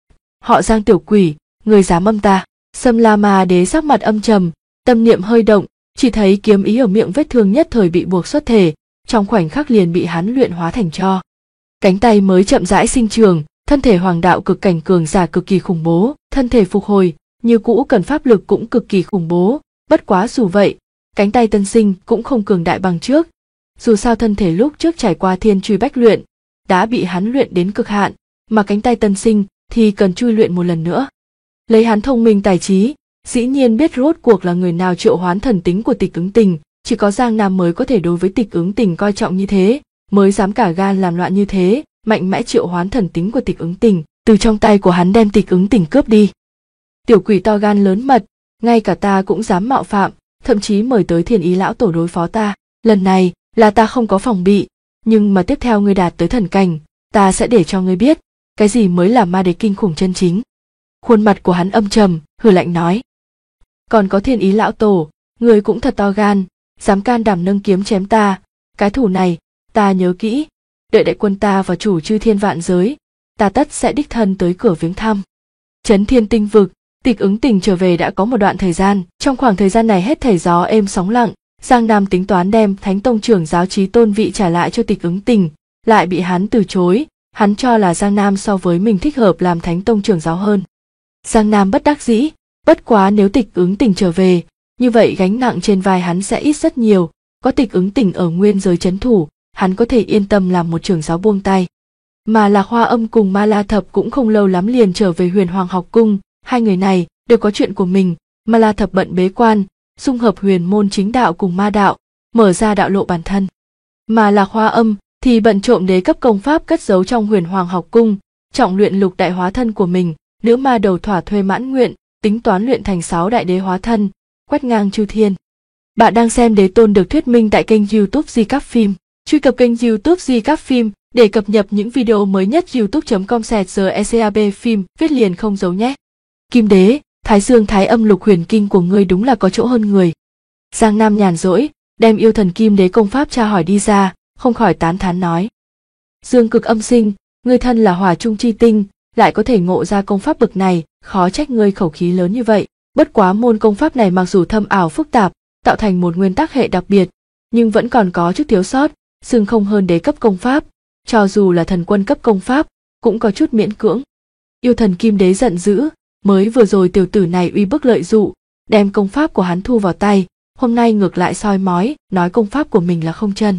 Họ Giang tiểu quỷ, người dám âm ta? Sâm La Ma Đế sắc mặt âm trầm, tâm niệm hơi động, chỉ thấy kiếm ý ở miệng vết thương nhất thời bị buộc xuất thể, trong khoảnh khắc liền bị hắn luyện hóa thành tro. Cánh tay mới chậm rãi sinh trường, thân thể hoàng đạo cực cảnh cường giả cực kỳ khủng bố, thân thể phục hồi như cũ cần pháp lực cũng cực kỳ khủng bố, bất quá dù vậy, cánh tay tân sinh cũng không cường đại bằng trước. Dù sao thân thể lúc trước trải qua thiên truy bách luyện, đã bị hắn luyện đến cực hạn, mà cánh tay tân sinh thì cần chui luyện một lần nữa. Lấy hắn thông minh tài trí, dĩ nhiên biết rốt cuộc là người nào triệu hoán thần tính của Tịch Ứng Tình, chỉ có Giang Nam mới có thể đối với Tịch Ứng Tình coi trọng như thế, mới dám cả gan làm loạn như thế, mạnh mẽ triệu hoán thần tính của Tịch Ứng Tình, từ trong tay của hắn đem Tịch Ứng Tình cướp đi. Tiểu quỷ to gan lớn mật, ngay cả ta cũng dám mạo phạm, thậm chí mời tới Thiên Ý lão tổ đối phó ta. Lần này là ta không có phòng bị, nhưng mà tiếp theo ngươi đạt tới thần cảnh, ta sẽ để cho ngươi biết cái gì mới là ma đế kinh khủng chân chính. Khuôn mặt của hắn âm trầm, hừ lạnh nói: còn có Thiên Ý lão tổ, ngươi cũng thật to gan, dám can đảm nâng kiếm chém ta, cái thủ này ta nhớ kỹ, đợi đại quân ta vào chủ chư thiên vạn giới, ta tất sẽ đích thân tới cửa viếng thăm. Chấn Thiên Tinh Vực, Tịch Ứng Tình trở về đã có một đoạn thời gian, trong khoảng thời gian này hết thảy gió êm sóng lặng, Giang Nam tính toán đem Thánh Tông trưởng giáo chí tôn vị trả lại cho Tịch Ứng Tình, lại bị hắn từ chối, hắn cho là Giang Nam so với mình thích hợp làm Thánh Tông trưởng giáo hơn. Giang Nam bất đắc dĩ, bất quá nếu Tịch Ứng Tình trở về, như vậy gánh nặng trên vai hắn sẽ ít rất nhiều, có Tịch Ứng Tình ở nguyên giới trấn thủ, hắn có thể yên tâm làm một trưởng giáo buông tay. Mà Lạc Hoa Âm cùng Ma La Thập cũng không lâu lắm liền trở về Huyền Hoàng học cung, hai người này đều có chuyện của mình, Ma La Thập bận bế quan, dung hợp huyền môn chính đạo cùng ma đạo, mở ra đạo lộ bản thân. Mà Lạc Hoa Âm thì bận trộm đế cấp công pháp cất giấu trong Huyền Hoàng học cung, trọng luyện lục đại hóa thân của mình, nữ ma đầu thỏa thuê mãn nguyện, tính toán luyện thành 6 đại đế hóa thân, quét ngang chư thiên. Bạn đang xem Đế Tôn được thuyết minh tại kênh YouTube Di Các Phim. Truy cập kênh YouTube Di Các Phim để cập nhật những video mới nhất. youtube.com/secab phim viết liền không giấu nhé. Kim Đế, Thái Dương Thái Âm Lục Huyền Kinh của ngươi đúng là có chỗ hơn người. Giang Nam nhàn rỗi, đem yêu thần Kim Đế công pháp tra hỏi đi ra, không khỏi tán thán nói: Dương Cực Âm Sinh, ngươi thân là hỏa trung chi tinh, lại có thể ngộ ra công pháp bậc này, khó trách ngươi khẩu khí lớn như vậy. Bất quá môn công pháp này mặc dù thâm ảo phức tạp, tạo thành một nguyên tắc hệ đặc biệt, nhưng vẫn còn có chút thiếu sót, xưng không hơn đế cấp công pháp, cho dù là thần quân cấp công pháp, cũng có chút miễn cưỡng. Yêu thần Kim Đế giận dữ, mới vừa rồi tiểu tử này uy bức lợi dụ, đem công pháp của hắn thu vào tay, hôm nay ngược lại soi mói, nói công pháp của mình là không chân.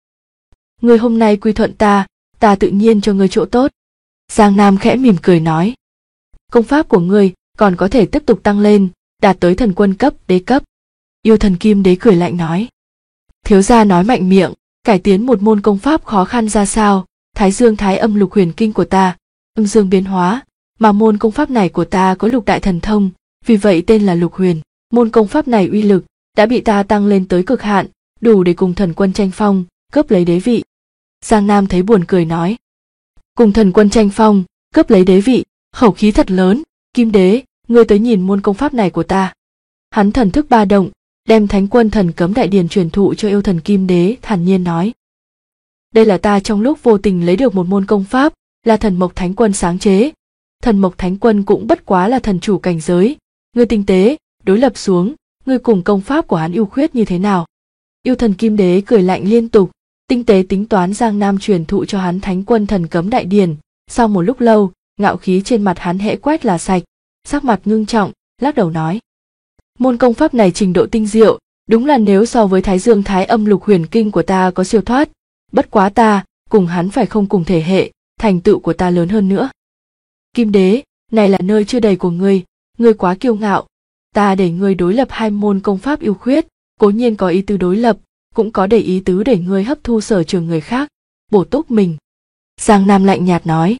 Ngươi hôm nay quy thuận ta, ta tự nhiên cho ngươi chỗ tốt. Giang Nam khẽ mỉm cười nói: công pháp của ngươi còn có thể tiếp tục tăng lên, đạt tới thần quân cấp, đế cấp. Yêu thần Kim Đế cười lạnh nói: thiếu gia nói mạnh miệng, cải tiến một môn công pháp khó khăn ra sao? Thái Dương Thái Âm Lục Huyền Kinh của ta, âm dương biến hóa, mà môn công pháp này của ta có lục đại thần thông, vì vậy tên là Lục Huyền. Môn công pháp này uy lực đã bị ta tăng lên tới cực hạn, đủ để cùng thần quân tranh phong, cướp lấy đế vị. Giang Nam thấy buồn cười nói: cùng thần quân tranh phong, cướp lấy đế vị, khẩu khí thật lớn. Kim Đế, ngươi tới nhìn môn công pháp này của ta. Hắn thần thức ba động, đem Thánh Quân Thần Cấm Đại Điển truyền thụ cho yêu thần Kim Đế, thản nhiên nói: đây là ta trong lúc vô tình lấy được một môn công pháp, là Thần Mộc Thánh Quân sáng chế. Thần Mộc Thánh Quân cũng bất quá là thần chủ cảnh giới, ngươi tinh tế đối lập xuống, ngươi cùng công pháp của hắn ưu khuyết như thế nào? Yêu thần Kim Đế cười lạnh liên tục, tinh tế tính toán Giang Nam truyền thụ cho hắn Thánh Quân Thần Cấm Đại Điển. Sau một lúc lâu, ngạo khí trên mặt hắn hễ quét là sạch, sắc mặt ngưng trọng, lắc đầu nói: môn công pháp này trình độ tinh diệu, đúng là nếu so với Thái Dương Thái Âm Lục Huyền Kinh của ta có siêu thoát, bất quá ta cùng hắn phải không cùng thể hệ, thành tựu của ta lớn hơn nữa. Kim Đế, này là nơi chưa đầy của ngươi quá kiêu ngạo. Ta để ngươi đối lập hai môn công pháp ưu khuyết, cố nhiên có ý tứ đối lập, cũng có để ý tứ để ngươi hấp thu sở trường người khác, bổ túc mình. Giang Nam lạnh nhạt nói.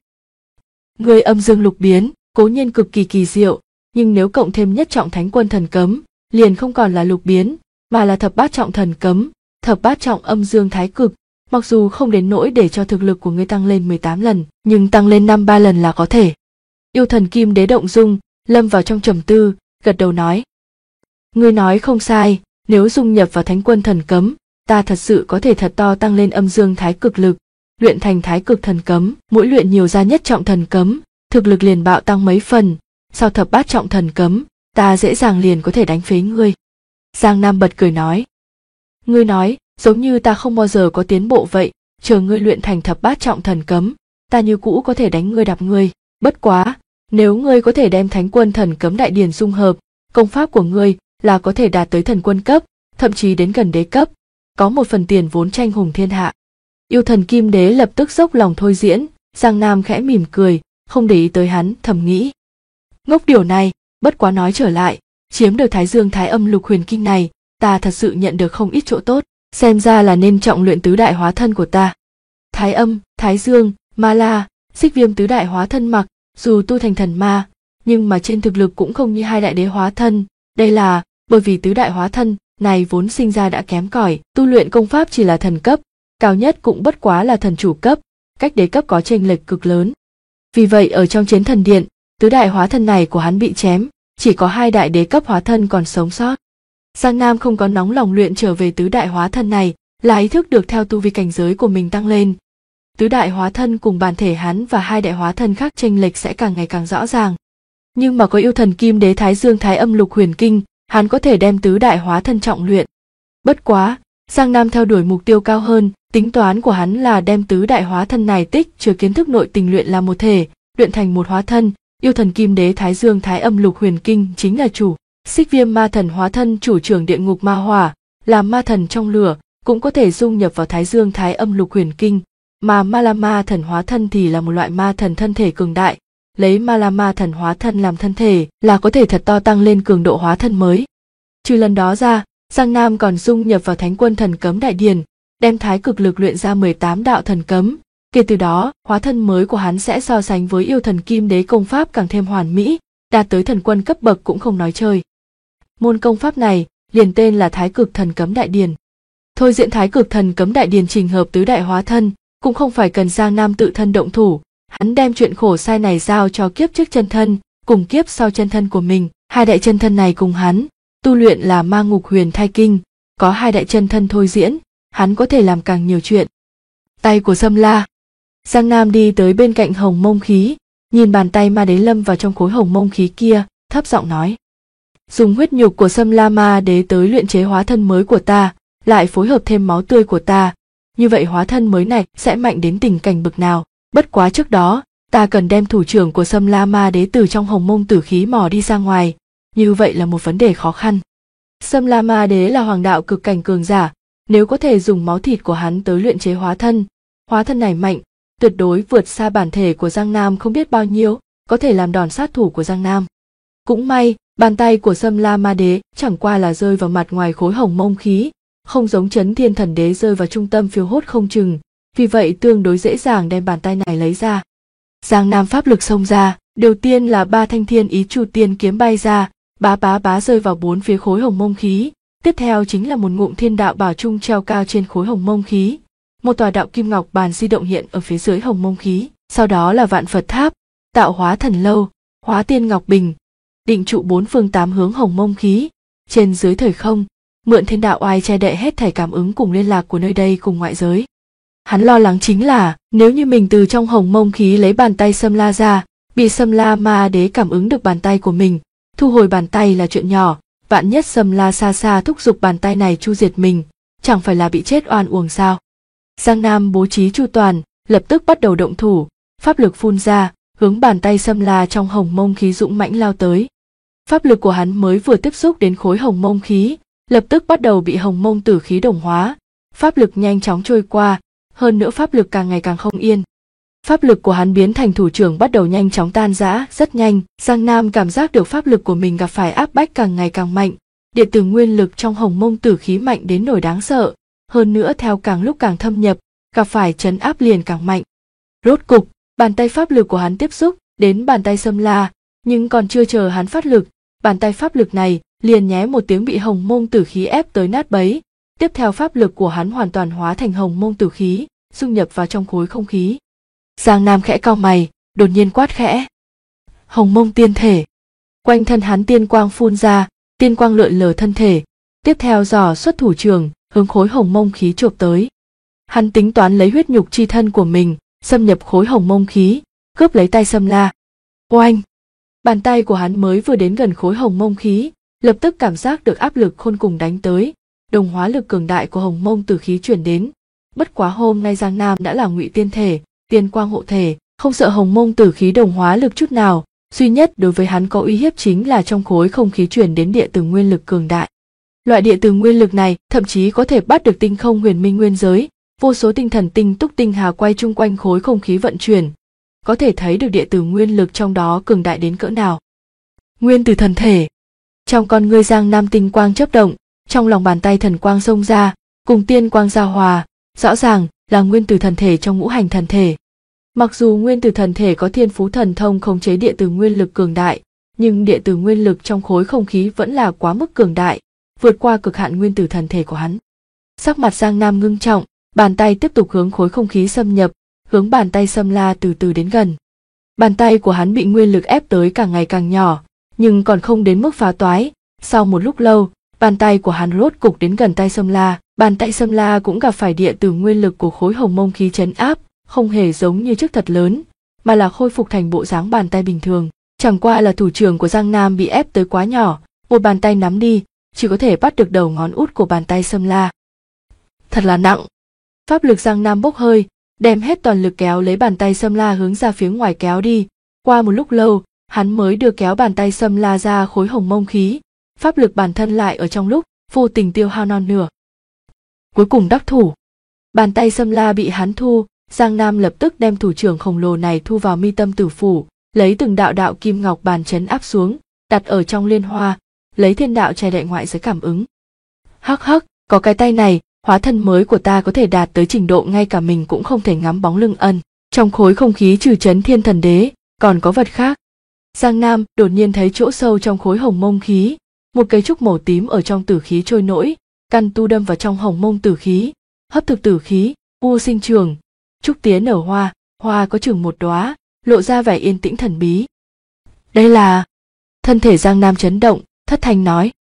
Ngươi âm dương lục biến, cố nhiên cực kỳ kỳ diệu, nhưng nếu cộng thêm nhất trọng thánh quân thần cấm, liền không còn là lục biến, mà là thập bát trọng thần cấm, thập bát trọng âm dương thái cực. Mặc dù không đến nỗi để cho thực lực của ngươi tăng lên 18 lần, nhưng tăng lên 5-3 lần là có thể. Yêu thần Kim Đế động dung, lâm vào trong trầm tư, gật đầu nói. Ngươi nói không sai, nếu dung nhập vào thánh quân thần cấm, ta thật sự có thể thật to tăng lên âm dương thái cực lực, luyện thành thái cực thần cấm, mỗi luyện nhiều ra nhất trọng thần cấm, thực lực liền bạo tăng mấy phần, sau thập bát trọng thần cấm, ta dễ dàng liền có thể đánh phế ngươi. Giang Nam bật cười nói. Ngươi nói, giống như ta không bao giờ có tiến bộ vậy, chờ ngươi luyện thành thập bát trọng thần cấm, ta như cũ có thể đánh ngươi đạp ngươi, bất quá, nếu ngươi có thể đem thánh quân thần cấm đại điển dung hợp, công pháp của ngươi là có thể đạt tới thần quân cấp, thậm chí đến gần đế cấp, có một phần tiền vốn tranh hùng thiên hạ. Yêu thần Kim Đế lập tức dốc lòng thôi diễn, Giang Nam khẽ mỉm cười, không để ý tới hắn, thầm nghĩ. Ngốc điều này, bất quá nói trở lại, chiếm được Thái Dương Thái Âm Lục Huyền Kinh này, ta thật sự nhận được không ít chỗ tốt, xem ra là nên trọng luyện tứ đại hóa thân của ta. Thái Âm, Thái Dương, Ma La, Xích Viêm tứ đại hóa thân mặc dù tu thành thần ma, nhưng mà trên thực lực cũng không như hai đại đế hóa thân, đây là bởi vì tứ đại hóa thân này vốn sinh ra đã kém cỏi, tu luyện công pháp chỉ là thần cấp, cao nhất cũng bất quá là thần chủ cấp, cách đế cấp có chênh lệch cực lớn. Vì vậy ở trong chiến thần điện, tứ đại hóa thân này của hắn bị chém, chỉ có hai đại đế cấp hóa thân còn sống sót. Giang Nam không có nóng lòng luyện trở về tứ đại hóa thân này, là ý thức được theo tu vi cảnh giới của mình tăng lên. Tứ đại hóa thân cùng bản thể hắn và hai đại hóa thân khác chênh lệch sẽ càng ngày càng rõ ràng. Nhưng mà có yêu thần Kim Đế Thái Dương Thái Âm Lục Huyền Kinh, hắn có thể đem tứ đại hóa thân trọng luyện. Bất quá, Giang Nam theo đuổi mục tiêu cao hơn, tính toán của hắn là đem tứ đại hóa thân này tích chứa kiến thức nội tình luyện làm một thể, luyện thành một hóa thân. Yêu thần Kim Đế Thái Dương Thái Âm Lục Huyền Kinh chính là chủ. Xích Viêm ma thần hóa thân chủ trưởng địa ngục ma hỏa, làm ma thần trong lửa, cũng có thể dung nhập vào Thái Dương Thái Âm Lục Huyền Kinh, mà Ma La ma thần hóa thân thì là một loại ma thần thân thể cường đại, lấy Ma La ma thần hóa thân làm thân thể là có thể thật to tăng lên cường độ hóa thân mới. Trừ lần đó ra, Giang Nam còn dung nhập vào Thánh Quân thần cấm đại điển, đem thái cực lực luyện ra 18 đạo thần cấm. Kể từ đó, hóa thân mới của hắn sẽ so sánh với yêu thần Kim Đế công pháp càng thêm hoàn mỹ, đạt tới thần quân cấp bậc cũng không nói chơi. Môn công pháp này liền tên là Thái Cực Thần Cấm Đại Điển. Thôi diễn Thái Cực Thần Cấm Đại Điển trình hợp tứ đại hóa thân, cũng không phải cần Giang Nam tự thân động thủ, hắn đem chuyện khổ sai này giao cho kiếp trước chân thân, cùng kiếp sau chân thân của mình, hai đại chân thân này cùng hắn, tu luyện là Ma Ngục Huyền Thai Kinh, có hai đại chân thân thôi diễn, hắn có thể làm càng nhiều chuyện. Tay của Sâm La. Giang Nam đi tới bên cạnh hồng mông khí, nhìn bàn tay ma đế lâm vào trong khối hồng mông khí kia, thấp giọng nói. Dùng huyết nhục của Sâm La ma đế tới luyện chế hóa thân mới của ta, lại phối hợp thêm máu tươi của ta, như vậy hóa thân mới này sẽ mạnh đến tình cảnh bực nào. Bất quá trước đó, ta cần đem thủ trưởng của Sâm La ma đế từ trong hồng mông tử khí mò đi ra ngoài, như vậy là một vấn đề khó khăn. Sâm La ma đế là hoàng đạo cực cảnh cường giả, nếu có thể dùng máu thịt của hắn tới luyện chế hóa thân này mạnh, tuyệt đối vượt xa bản thể của Giang Nam không biết bao nhiêu, có thể làm đòn sát thủ của Giang Nam. Cũng may, bàn tay của Sâm La ma đế chẳng qua là rơi vào mặt ngoài khối hồng mông khí, không giống Chấn Thiên Thần Đế rơi vào trung tâm phiêu hốt không chừng, vì vậy tương đối dễ dàng đem bàn tay này lấy ra. Giang Nam pháp lực xông ra, đầu tiên là 3 thanh thiên ý chu tiên kiếm bay ra, bá rơi vào 4 phía khối hồng mông khí, tiếp theo chính là một ngụm thiên đạo bảo trung treo cao trên khối hồng mông khí, một tòa đạo kim ngọc bàn di động hiện ở phía dưới hồng mông khí, sau đó là vạn Phật tháp, tạo hóa thần lâu, hóa tiên ngọc bình, định trụ 4 phương 8 hướng hồng mông khí, trên dưới thời không, mượn thiên đạo oai che đậy hết thảy cảm ứng cùng liên lạc của nơi đây cùng ngoại giới. Hắn lo lắng chính là, nếu như mình từ trong hồng mông khí lấy bàn tay Sâm La ra, bị Sâm La ma đế cảm ứng được bàn tay của mình, thu hồi bàn tay là chuyện nhỏ, vạn nhất Sâm La xa xa thúc giục bàn tay này chu diệt mình, chẳng phải là bị chết oan uổng sao. Giang Nam bố trí chu toàn, lập tức bắt đầu động thủ, pháp lực phun ra, hướng bàn tay Sâm La trong hồng mông khí dũng mãnh lao tới. Pháp lực của hắn mới vừa tiếp xúc đến khối hồng mông khí, lập tức bắt đầu bị hồng mông tử khí đồng hóa, pháp lực nhanh chóng trôi qua, hơn nữa pháp lực càng ngày càng không yên. Pháp lực của hắn biến thành thủ trưởng bắt đầu nhanh chóng tan rã, rất nhanh, Giang Nam cảm giác được pháp lực của mình gặp phải áp bách càng ngày càng mạnh. Điện từ nguyên lực trong hồng mông tử khí mạnh đến nỗi đáng sợ, hơn nữa theo càng lúc càng thâm nhập, gặp phải trấn áp liền càng mạnh. Rốt cục, bàn tay pháp lực của hắn tiếp xúc đến bàn tay Sâm La, nhưng còn chưa chờ hắn phát lực, bàn tay pháp lực này liền nhé một tiếng bị hồng mông tử khí ép tới nát bấy. Tiếp theo pháp lực của hắn hoàn toàn hóa thành hồng mông tử khí, dung nhập vào trong khối không khí. Giang Nam khẽ cau mày, đột nhiên quát khẽ. Hồng mông tiên thể. Quanh thân hắn tiên quang phun ra, tiên quang lượn lờ thân thể. Tiếp theo giỏ xuất thủ trường, hướng khối hồng mông khí chộp tới. Hắn tính toán lấy huyết nhục chi thân của mình, xâm nhập khối hồng mông khí, cướp lấy tay Sâm La. Oanh! Bàn tay của hắn mới vừa đến gần khối hồng mông khí, lập tức cảm giác được áp lực khôn cùng đánh tới. Đồng hóa lực cường đại của hồng mông tử khí chuyển đến. Bất quá hôm nay Giang Nam đã là ngụy tiên thể, tiên quang hộ thể, không sợ hồng mông tử khí đồng hóa lực chút nào. Duy nhất đối với hắn có uy hiếp chính là trong khối không khí chuyển đến địa từ nguyên lực cường đại. Loại địa từ nguyên lực này thậm chí có thể bắt được tinh không huyền minh nguyên giới, vô số tinh thần tinh túc tinh hà quay chung quanh khối không khí vận chuyển. Có thể thấy được địa từ nguyên lực trong đó cường đại đến cỡ nào. Nguyên từ thần thể. Trong con ngươi Giang Nam tinh quang chớp động, trong lòng bàn tay thần quang xông ra, cùng tiên quang giao hòa, rõ ràng là nguyên tử thần thể trong ngũ hành thần thể. Mặc dù nguyên tử thần thể có thiên phú thần thông khống chế địa từ nguyên lực cường đại, nhưng địa từ nguyên lực trong khối không khí vẫn là quá mức cường đại, vượt qua cực hạn nguyên tử thần thể của hắn. Sắc mặt Giang Nam ngưng trọng, bàn tay tiếp tục hướng khối không khí xâm nhập, hướng bàn tay Sâm La từ từ đến gần. Bàn tay của hắn bị nguyên lực ép tới càng ngày càng nhỏ, nhưng còn không đến mức phá toái. Sau một lúc lâu, bàn tay của hắn rốt cục đến gần tay Sâm La, bàn tay Sâm La cũng gặp phải địa từ nguyên lực của khối hồng mông khí trấn áp, không hề giống như trước thật lớn, mà là khôi phục thành bộ dáng bàn tay bình thường. Chẳng qua là thủ trưởng của Giang Nam bị ép tới quá nhỏ, một bàn tay nắm đi, chỉ có thể bắt được đầu ngón út của bàn tay Sâm La. Thật là nặng. Pháp lực Giang Nam bốc hơi, đem hết toàn lực kéo lấy bàn tay Sâm La hướng ra phía ngoài kéo đi. Qua một lúc lâu, hắn mới đưa kéo bàn tay Sâm La ra khối hồng mông khí. Pháp lực bản thân lại ở trong lúc vô tình tiêu hao non nửa. Cuối cùng đắc thủ. Bàn tay Sâm La bị hắn thu, Giang Nam lập tức đem thủ trưởng khổng lồ này thu vào mi tâm tử phủ, lấy từng đạo đạo kim ngọc bàn chấn áp xuống, đặt ở trong liên hoa, lấy thiên đạo che đậy ngoại giới cảm ứng. Hắc hắc, có cái tay này, hóa thân mới của ta có thể đạt tới trình độ ngay cả mình cũng không thể ngắm bóng lưng ân. Trong khối không khí trừ chấn thiên thần đế, còn có vật khác. Giang Nam đột nhiên thấy chỗ sâu trong khối hồng mông khí, một cây trúc màu tím ở trong tử khí trôi nổi, căn tu đâm vào trong hồng mông tử khí, hấp thực tử khí, u sinh trường, trúc tía nở hoa, hoa có chừng một đóa, lộ ra vẻ yên tĩnh thần bí. Đây là... Thân thể Giang Nam chấn động, thất thanh nói.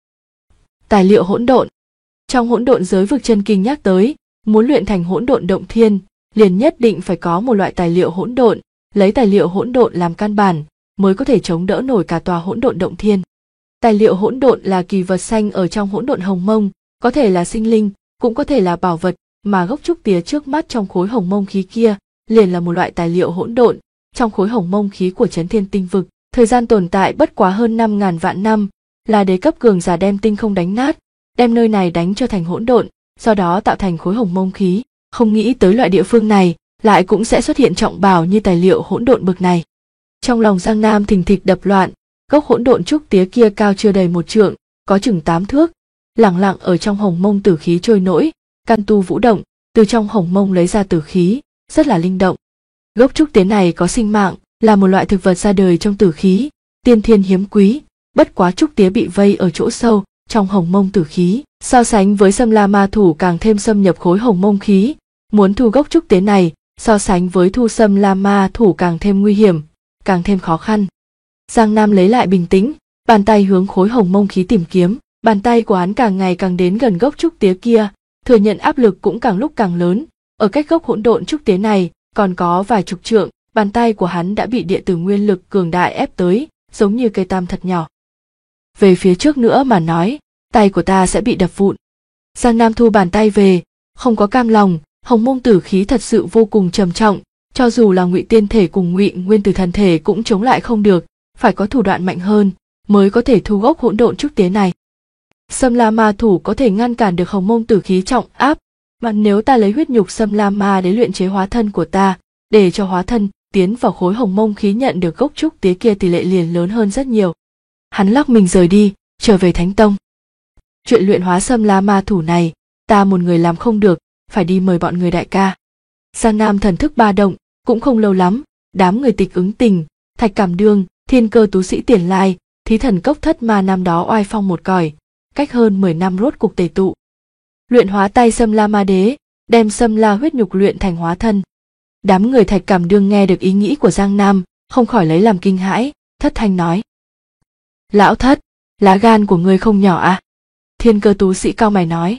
Tài liệu hỗn độn. Trong hỗn độn giới vực chân kinh nhắc tới, muốn luyện thành hỗn độn động thiên, liền nhất định phải có một loại tài liệu hỗn độn, lấy tài liệu hỗn độn làm căn bản, mới có thể chống đỡ nổi cả tòa hỗn độn động thiên. Tài liệu hỗn độn là kỳ vật xanh ở trong hỗn độn hồng mông, có thể là sinh linh, cũng có thể là bảo vật, mà gốc trúc tía trước mắt trong khối hồng mông khí kia, liền là một loại tài liệu hỗn độn, trong khối hồng mông khí của Chấn Thiên Tinh Vực, thời gian tồn tại bất quá hơn 5.000 vạn năm, là đế cấp cường giả đem tinh không đánh nát, đem nơi này đánh cho thành hỗn độn, do đó tạo thành khối hồng mông khí. Không nghĩ tới loại địa phương này lại cũng sẽ xuất hiện trọng bảo như tài liệu hỗn độn bực này. Trong lòng Giang Nam thình thịch đập loạn, gốc hỗn độn trúc tía kia cao chưa đầy 1 trượng, có chừng 8 thước, lẳng lặng ở trong hồng mông tử khí trôi nổi, căn tu vũ động, từ trong hồng mông lấy ra tử khí, rất là linh động. Gốc trúc tía này có sinh mạng, là một loại thực vật ra đời trong tử khí, tiên thiên hiếm quý, bất quá trúc tía bị vây ở chỗ sâu trong hồng mông tử khí, so sánh với Sâm La ma thủ càng thêm xâm nhập khối hồng mông khí, muốn thu gốc trúc tía này, so sánh với thu Sâm La ma thủ càng thêm nguy hiểm, càng thêm khó khăn. Giang Nam lấy lại bình tĩnh, bàn tay hướng khối hồng mông khí tìm kiếm, bàn tay của hắn càng ngày càng đến gần gốc trúc tía kia, thừa nhận áp lực cũng càng lúc càng lớn, ở cách gốc hỗn độn trúc tía này còn có vài chục trượng, bàn tay của hắn đã bị địa tử nguyên lực cường đại ép tới, giống như cây tam thật nhỏ. Về phía trước nữa mà nói, tay của ta sẽ bị đập vụn. Giang Nam thu bàn tay về, không có cam lòng, hồng mông tử khí thật sự vô cùng trầm trọng, cho dù là ngụy tiên thể cùng ngụy nguyên tử thần thể cũng chống lại không được, phải có thủ đoạn mạnh hơn mới có thể thu gốc hỗn độn trúc tía này. Sâm La ma thủ có thể ngăn cản được hồng mông tử khí trọng áp, mà nếu ta lấy huyết nhục Sâm La ma để luyện chế hóa thân của ta, để cho hóa thân tiến vào khối hồng mông khí nhận được gốc trúc tía kia tỷ lệ liền lớn hơn rất nhiều. Hắn lắc mình rời đi, trở về Thánh Tông. Chuyện luyện hóa Sâm La Ma Thủ này, ta một người làm không được, phải đi mời bọn người đại ca. Giang Nam thần thức ba động, cũng không lâu lắm, đám người Tịch Ứng Tình, Thạch Cảm Đương, Thiên Cơ Tú Sĩ Tiền Lai, Thí Thần Cốc Thất Ma năm đó oai phong một còi, cách hơn 10 năm rốt cục tề tụ. Luyện hóa tay Sâm La Ma Đế, đem Sâm La huyết nhục luyện thành hóa thân. Đám người Thạch Cảm Đương nghe được ý nghĩ của Giang Nam, không khỏi lấy làm kinh hãi, thất thanh nói: Lão Thất, lá gan của ngươi không nhỏ à? Thiên Cơ Tú Sĩ cao mày nói: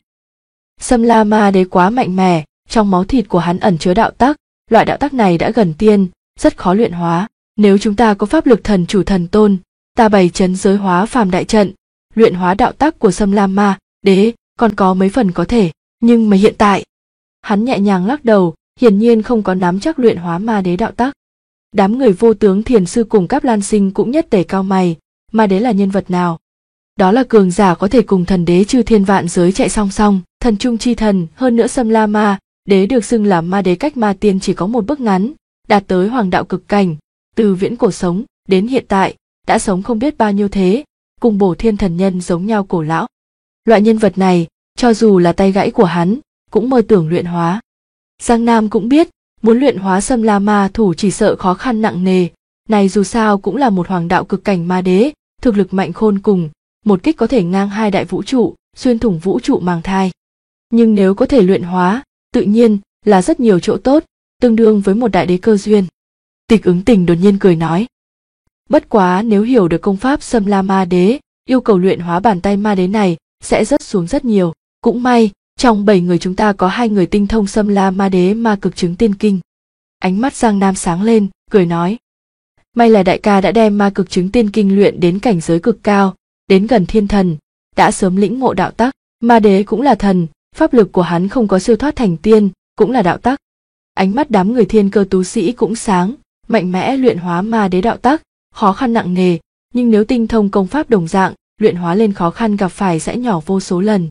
Sâm La Ma Đế quá mạnh mẽ, trong máu thịt của hắn ẩn chứa đạo tắc, loại đạo tắc này đã gần tiên, rất khó luyện hóa. Nếu chúng ta có pháp lực thần chủ thần tôn, ta bày trấn giới hóa phàm đại trận, luyện hóa đạo tắc của Sâm La Ma Đế, còn có mấy phần có thể. Nhưng mà hiện tại, hắn nhẹ nhàng lắc đầu, hiển nhiên không có nắm chắc luyện hóa Ma Đế đạo tắc. Đám người Vô Tướng Thiền Sư cùng Cáp Lan Sinh cũng nhất tề cao mày, Ma Đế là nhân vật nào? Đó là cường giả có thể cùng thần đế chư thiên vạn giới chạy song song, thần trung chi thần, hơn nữa Sâm La Ma Đế được xưng là Ma Đế cách Ma Tiên chỉ có một bước ngắn, đạt tới hoàng đạo cực cảnh, từ viễn cổ sống đến hiện tại, đã sống không biết bao nhiêu thế, cùng Bổ Thiên thần nhân giống nhau cổ lão. Loại nhân vật này, cho dù là tay gãy của hắn, cũng mơ tưởng luyện hóa. Giang Nam cũng biết, muốn luyện hóa Sâm La Ma Thủ chỉ sợ khó khăn nặng nề, này dù sao cũng là một hoàng đạo cực cảnh ma đế, thực lực mạnh khôn cùng, một kích có thể ngang hai đại vũ trụ, xuyên thủng vũ trụ màng thai. Nhưng nếu có thể luyện hóa, tự nhiên là rất nhiều chỗ tốt, tương đương với một đại đế cơ duyên. Tịch Ứng Tình đột nhiên cười nói: Bất quá nếu hiểu được công pháp Sâm La Ma Đế, yêu cầu luyện hóa bàn tay ma đế này sẽ rớt xuống rất nhiều. Cũng may, trong 7 người chúng ta có 2 người tinh thông Sâm La Ma Đế ma cực chứng tiên kinh. Ánh mắt Giang Nam sáng lên, cười nói: May là đại ca đã đem ma cực chứng tiên kinh luyện đến cảnh giới cực cao, đến gần thiên thần, đã sớm lĩnh ngộ đạo tắc. Ma đế cũng là thần, pháp lực của hắn không có siêu thoát thành tiên, cũng là đạo tắc. Ánh mắt đám người Thiên Cơ Tú Sĩ cũng sáng, mạnh mẽ luyện hóa ma đế đạo tắc, khó khăn nặng nề, nhưng nếu tinh thông công pháp đồng dạng, luyện hóa lên khó khăn gặp phải sẽ nhỏ vô số lần.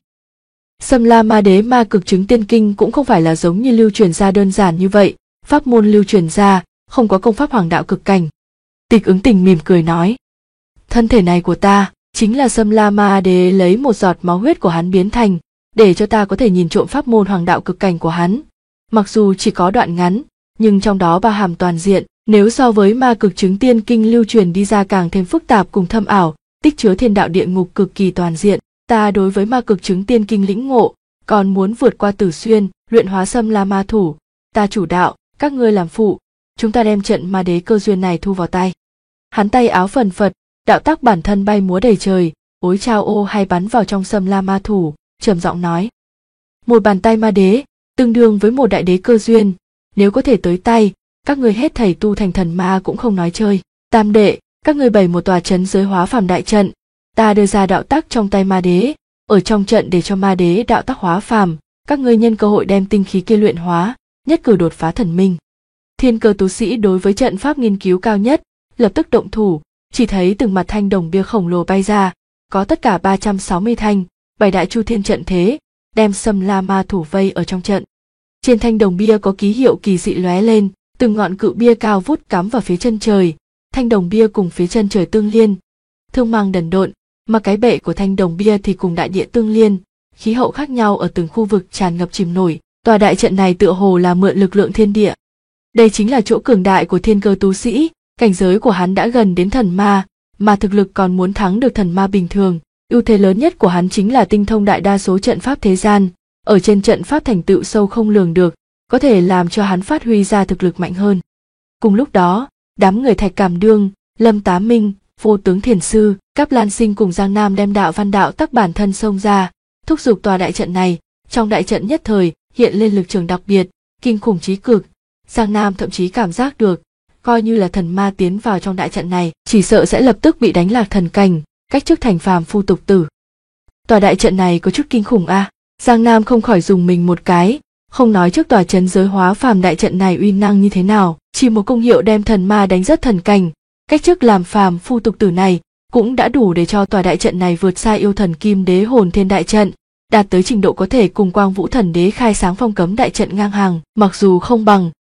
Sâm La Ma Đế ma cực chứng tiên kinh cũng không phải là giống như lưu truyền ra đơn giản như vậy, pháp môn lưu truyền ra, không có công pháp hoàng đạo cực cảnh. Tịch Ứng Tình mỉm cười nói: Thân thể này của ta, chính là Sâm La Ma Đế lấy một giọt máu huyết của hắn biến thành, để cho ta có thể nhìn trộm pháp môn hoàng đạo cực cảnh của hắn. Mặc dù chỉ có đoạn ngắn, nhưng trong đó bao hàm toàn diện, nếu so với ma cực chứng tiên kinh lưu truyền đi ra càng thêm phức tạp cùng thâm ảo, tích chứa thiên đạo địa ngục cực kỳ toàn diện. Ta đối với ma cực chứng tiên kinh lĩnh ngộ, còn muốn vượt qua Tử Xuyên, luyện hóa Sâm La Ma Thủ, ta chủ đạo, các ngươi làm phụ, chúng ta đem trận ma đế cơ duyên này thu vào tay. Hắn tay áo phần phật, đạo tắc bản thân bay múa đầy trời, ối trao ô hay bắn vào trong Sâm La Ma Thủ, trầm giọng nói: Một bàn tay ma đế, tương đương với một đại đế cơ duyên, nếu có thể tới tay, các ngươi hết thảy tu thành thần ma cũng không nói chơi. Tam đệ, các ngươi bày một tòa trấn giới hóa phàm đại trận, ta đưa ra đạo tắc trong tay ma đế, ở trong trận để cho ma đế đạo tắc hóa phàm, các ngươi nhân cơ hội đem tinh khí kia luyện hóa, nhất cử đột phá thần minh. Thiên Cơ Tú Sĩ đối với trận pháp nghiên cứu cao nhất, lập tức động thủ, chỉ thấy từng mặt thanh đồng bia khổng lồ bay ra, có tất cả 360 thanh, 7 đại chu thiên trận thế, đem Sâm La Ma Thủ vây ở trong trận. Trên thanh đồng bia có ký hiệu kỳ dị lóe lên, từng ngọn cự bia cao vút cắm vào phía chân trời, thanh đồng bia cùng phía chân trời tương liên, thương mang đần độn, mà cái bệ của thanh đồng bia thì cùng đại địa tương liên, khí hậu khác nhau ở từng khu vực tràn ngập chìm nổi. Tòa đại trận này tựa hồ là mượn lực lượng thiên địa. Đây chính là chỗ cường đại của Thiên Cơ Tú Sĩ, cảnh giới của hắn đã gần đến thần ma, mà thực lực còn muốn thắng được thần ma bình thường. Ưu thế lớn nhất của hắn chính là tinh thông đại đa số trận pháp thế gian, ở trên trận pháp thành tựu sâu không lường được, có thể làm cho hắn phát huy ra thực lực mạnh hơn. Cùng lúc đó, đám người Thạch Cảm Đương, Lâm Tá Minh, Vô Tướng Thiền Sư, Cáp Lan Sinh cùng Giang Nam đem đạo văn đạo tắc bản thân xông ra, thúc giục tòa đại trận này. Trong đại trận nhất thời hiện lên lực trường đặc biệt, kinh khủng chí cực. Giang Nam thậm chí cảm giác được, coi như là thần ma tiến vào trong đại trận này, chỉ sợ sẽ lập tức bị đánh lạc thần cảnh, cách chức thành phàm phu tục tử. Tòa đại trận này có chút kinh khủng a. Giang Nam không khỏi dùng mình một cái, không nói trước tòa trấn giới hóa phàm đại trận này uy năng như thế nào, chỉ một công hiệu đem thần ma đánh rất thần cảnh, cách chức làm phàm phu tục tử này cũng đã đủ để cho tòa đại trận này vượt xa yêu thần Kim Đế Hồn Thiên đại trận, đạt tới trình độ có thể cùng Quang Vũ Thần Đế khai sáng phong cấm đại trận ngang hàng, mặc dù không bằng,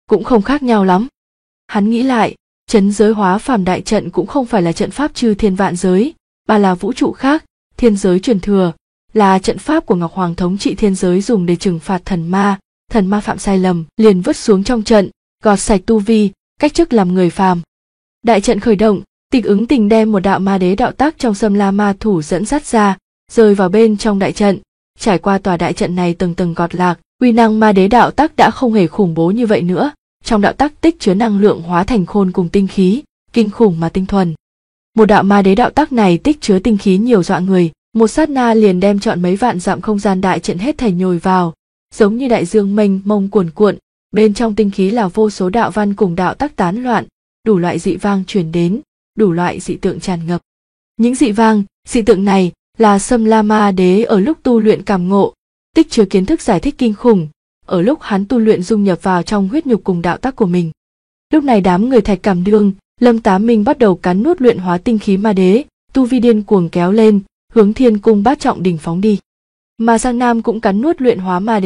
cũng không khác nhau lắm. Hắn nghĩ lại, trấn giới hóa phàm đại trận cũng không phải là trận pháp chư thiên vạn giới, mà là vũ trụ khác, thiên giới truyền thừa, là trận pháp của Ngọc Hoàng thống trị thiên giới dùng để trừng phạt thần ma phạm sai lầm, liền vứt xuống trong trận, gọt sạch tu vi, cách chức làm người phàm. Đại trận khởi động, Tịch Ứng Tình đem một đạo ma đế đạo tác trong Sâm La Ma Thủ dẫn dắt ra, rơi vào bên trong đại trận. Trải qua tòa đại trận này tầng tầng gọt lạc, uy năng ma đế đạo tác đã không hề khủng bố như vậy nữa. Trong đạo tác tích chứa năng lượng hóa thành khôn cùng tinh khí, kinh khủng mà tinh thuần. Một đạo ma đế đạo tác này tích chứa tinh khí nhiều dọa người, một sát na liền đem trọn mấy vạn dặm không gian đại trận hết thảy nhồi vào, giống như đại dương mênh mông cuồn cuộn, bên trong tinh khí là vô số đạo văn cùng đạo tác tán loạn, đủ loại dị vang truyền đến, đủ loại dị tượng tràn ngập. Những dị vang, dị tượng này là Sâm La Ma Đế ở lúc tu luyện cảm ngộ, tích chứa kiến thức giải thích kinh khủng, ở lúc hắn tu luyện dung nhập vào trong huyết nhục cùng đạo tác của mình. Lúc này đám người Thạch Cảm Đương, Lâm Tá Minh bắt đầu cắn nuốt luyện hóa tinh khí ma đế, tu vi điên cuồng kéo lên, hướng Thiên Cung Bát Trọng đỉnh phóng đi. Mà Giang Nam cũng cắn nuốt luyện hóa ma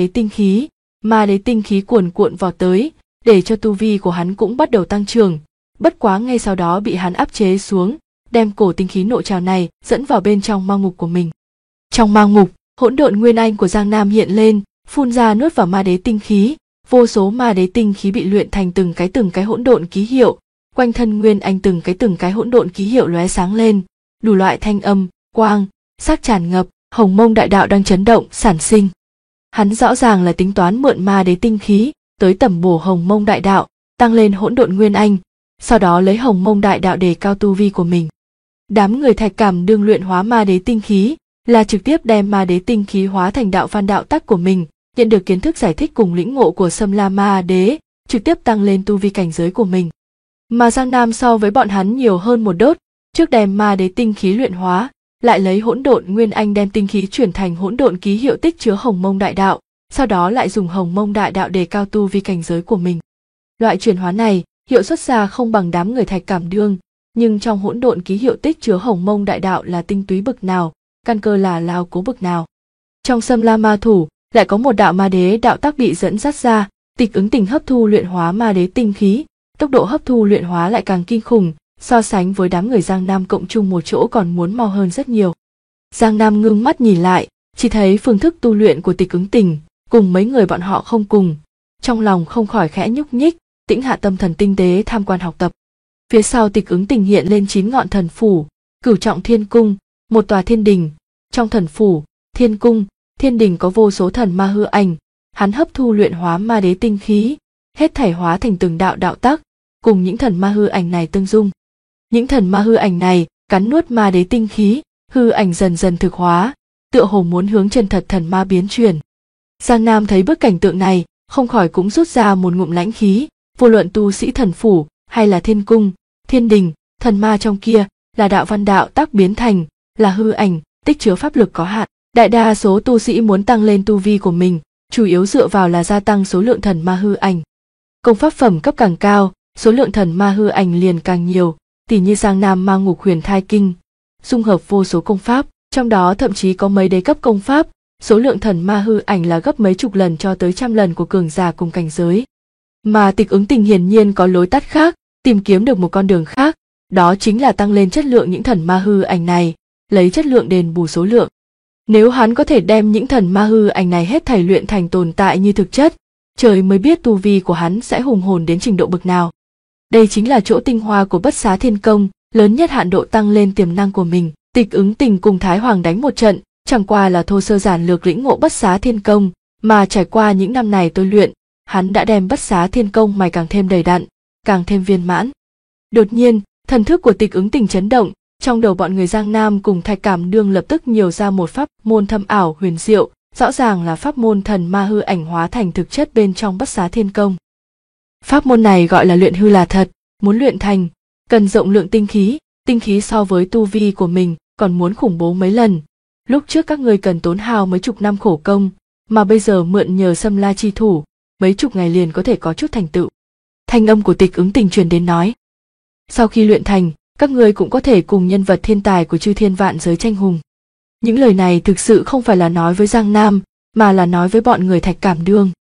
đế tinh khí cuồn cuộn vọt tới, để cho tu vi của hắn cũng bắt đầu tăng trưởng. Bất quá ngay sau đó bị hắn áp chế xuống, đem cổ tinh khí nội trào này dẫn vào bên trong ma ngục của mình. Trong ma ngục, hỗn độn nguyên anh của Giang Nam hiện lên, phun ra nuốt vào ma đế tinh khí, vô số ma đế tinh khí bị luyện thành từng cái hỗn độn ký hiệu, quanh thân nguyên anh từng cái hỗn độn ký hiệu lóe sáng lên, đủ loại thanh âm, quang, sắc tràn ngập, Hồng Mông đại đạo đang chấn động, sản sinh. Hắn rõ ràng là tính toán mượn ma đế tinh khí, tới tẩm bổ Hồng Mông đại đạo, tăng lên hỗn độn nguyên anh, sau đó lấy Hồng Mông đại đạo để cao tu vi của mình. Đám người Thạch Cảm Đương luyện hóa ma đế tinh khí, là trực tiếp đem ma đế tinh khí hóa thành đạo văn đạo tắc của mình, nhận được kiến thức giải thích cùng lĩnh ngộ của Sâm La Ma Đế, trực tiếp tăng lên tu vi cảnh giới của mình. Mà Giang Nam so với bọn hắn nhiều hơn một đốt, trước đem ma đế tinh khí luyện hóa, lại lấy hỗn độn nguyên anh đem tinh khí chuyển thành hỗn độn ký hiệu tích chứa Hồng Mông đại đạo, sau đó lại dùng Hồng Mông đại đạo để cao tu vi cảnh giới của mình. Loại chuyển hóa này, hiệu suất ra không bằng đám người Thạch Cảm Đương, nhưng trong hỗn độn ký hiệu tích chứa Hồng Mông đại đạo là tinh túy bực nào, căn cơ là lao cố bực nào. Trong Sâm La Ma Thủ lại có một đạo ma đế đạo tác bị dẫn dắt ra, Tịch Ứng Tình hấp thu luyện hóa ma đế tinh khí, tốc độ hấp thu luyện hóa lại càng kinh khủng, so sánh với đám người Giang Nam cộng chung một chỗ còn muốn mau hơn rất nhiều. Giang Nam ngưng mắt nhìn lại, chỉ thấy phương thức tu luyện của Tịch Ứng Tình cùng mấy người bọn họ không cùng, trong lòng không khỏi khẽ nhúc nhích, tĩnh hạ tâm thần tinh tế tham quan học tập. Phía sau Tịch Ứng Tình hiện lên 9 ngọn thần phủ, Cửu Trọng Thiên Cung, một tòa thiên đình. Trong thần phủ, thiên cung, thiên đình có vô số thần ma hư ảnh, hắn hấp thu luyện hóa ma đế tinh khí, hết thảy hóa thành từng đạo đạo tác, cùng những thần ma hư ảnh này tương dung. Những thần ma hư ảnh này cắn nuốt ma đế tinh khí, hư ảnh dần dần thực hóa, tựa hồ muốn hướng chân thật thần ma biến chuyển. Giang Nam thấy bức cảnh tượng này, không khỏi cũng rút ra một ngụm lãnh khí, vô luận tu sĩ thần phủ hay là thiên cung, thiên đình, thần ma trong kia là đạo văn đạo tác biến thành, là hư ảnh, tích chứa pháp lực có hạn. Đại đa số tu sĩ muốn tăng lên tu vi của mình, chủ yếu dựa vào là gia tăng số lượng thần ma hư ảnh. Công pháp phẩm cấp càng cao, số lượng thần ma hư ảnh liền càng nhiều, tỉ như Giang Nam Ma Ngục Huyền Thai Kinh, dung hợp vô số công pháp, trong đó thậm chí có mấy đế cấp công pháp, số lượng thần ma hư ảnh là gấp mấy chục lần cho tới trăm lần của cường giả cùng cảnh giới. Mà Tịch Ứng Tình hiển nhiên có lối tắt khác, tìm kiếm được một con đường khác, đó chính là tăng lên chất lượng những thần ma hư ảnh này, lấy chất lượng đền bù số lượng. Nếu hắn có thể đem những thần ma hư ảnh này hết thảy luyện thành tồn tại như thực chất, trời mới biết tu vi của hắn sẽ hùng hồn đến trình độ bậc nào. Đây chính là chỗ tinh hoa của Bất Xá Thiên Công, lớn nhất hạn độ tăng lên tiềm năng của mình. Tịch Ứng Tình cùng Thái Hoàng đánh một trận, chẳng qua là thô sơ giản lược lĩnh ngộ Bất Xá Thiên Công, mà trải qua những năm này tôi luyện, hắn đã đem Bất Xá Thiên Công mài càng thêm đầy đặn, càng thêm viên mãn. Đột nhiên, thần thức của Tịch Ứng Tình chấn động, trong đầu bọn người Giang Nam cùng Thạch Cảm Đương lập tức nhiều ra một pháp môn thâm ảo huyền diệu, rõ ràng là pháp môn thần ma hư ảnh hóa thành thực chất bên trong Bất Xá Thiên Công. Pháp môn này gọi là luyện hư là thật, muốn luyện thành, cần rộng lượng tinh khí so với tu vi của mình còn muốn khủng bố mấy lần. Lúc trước các ngươi cần tốn hao mấy chục năm khổ công, mà bây giờ mượn nhờ Sâm La chi thủ, mấy chục ngày liền có thể có chút thành tựu. Thanh âm của Tịch Ứng Tình truyền đến nói. Sau khi luyện thành, các ngươi cũng có thể cùng nhân vật thiên tài của chư thiên vạn giới tranh hùng. Những lời này thực sự không phải là nói với Giang Nam, mà là nói với bọn người Thạch Cảm Đương.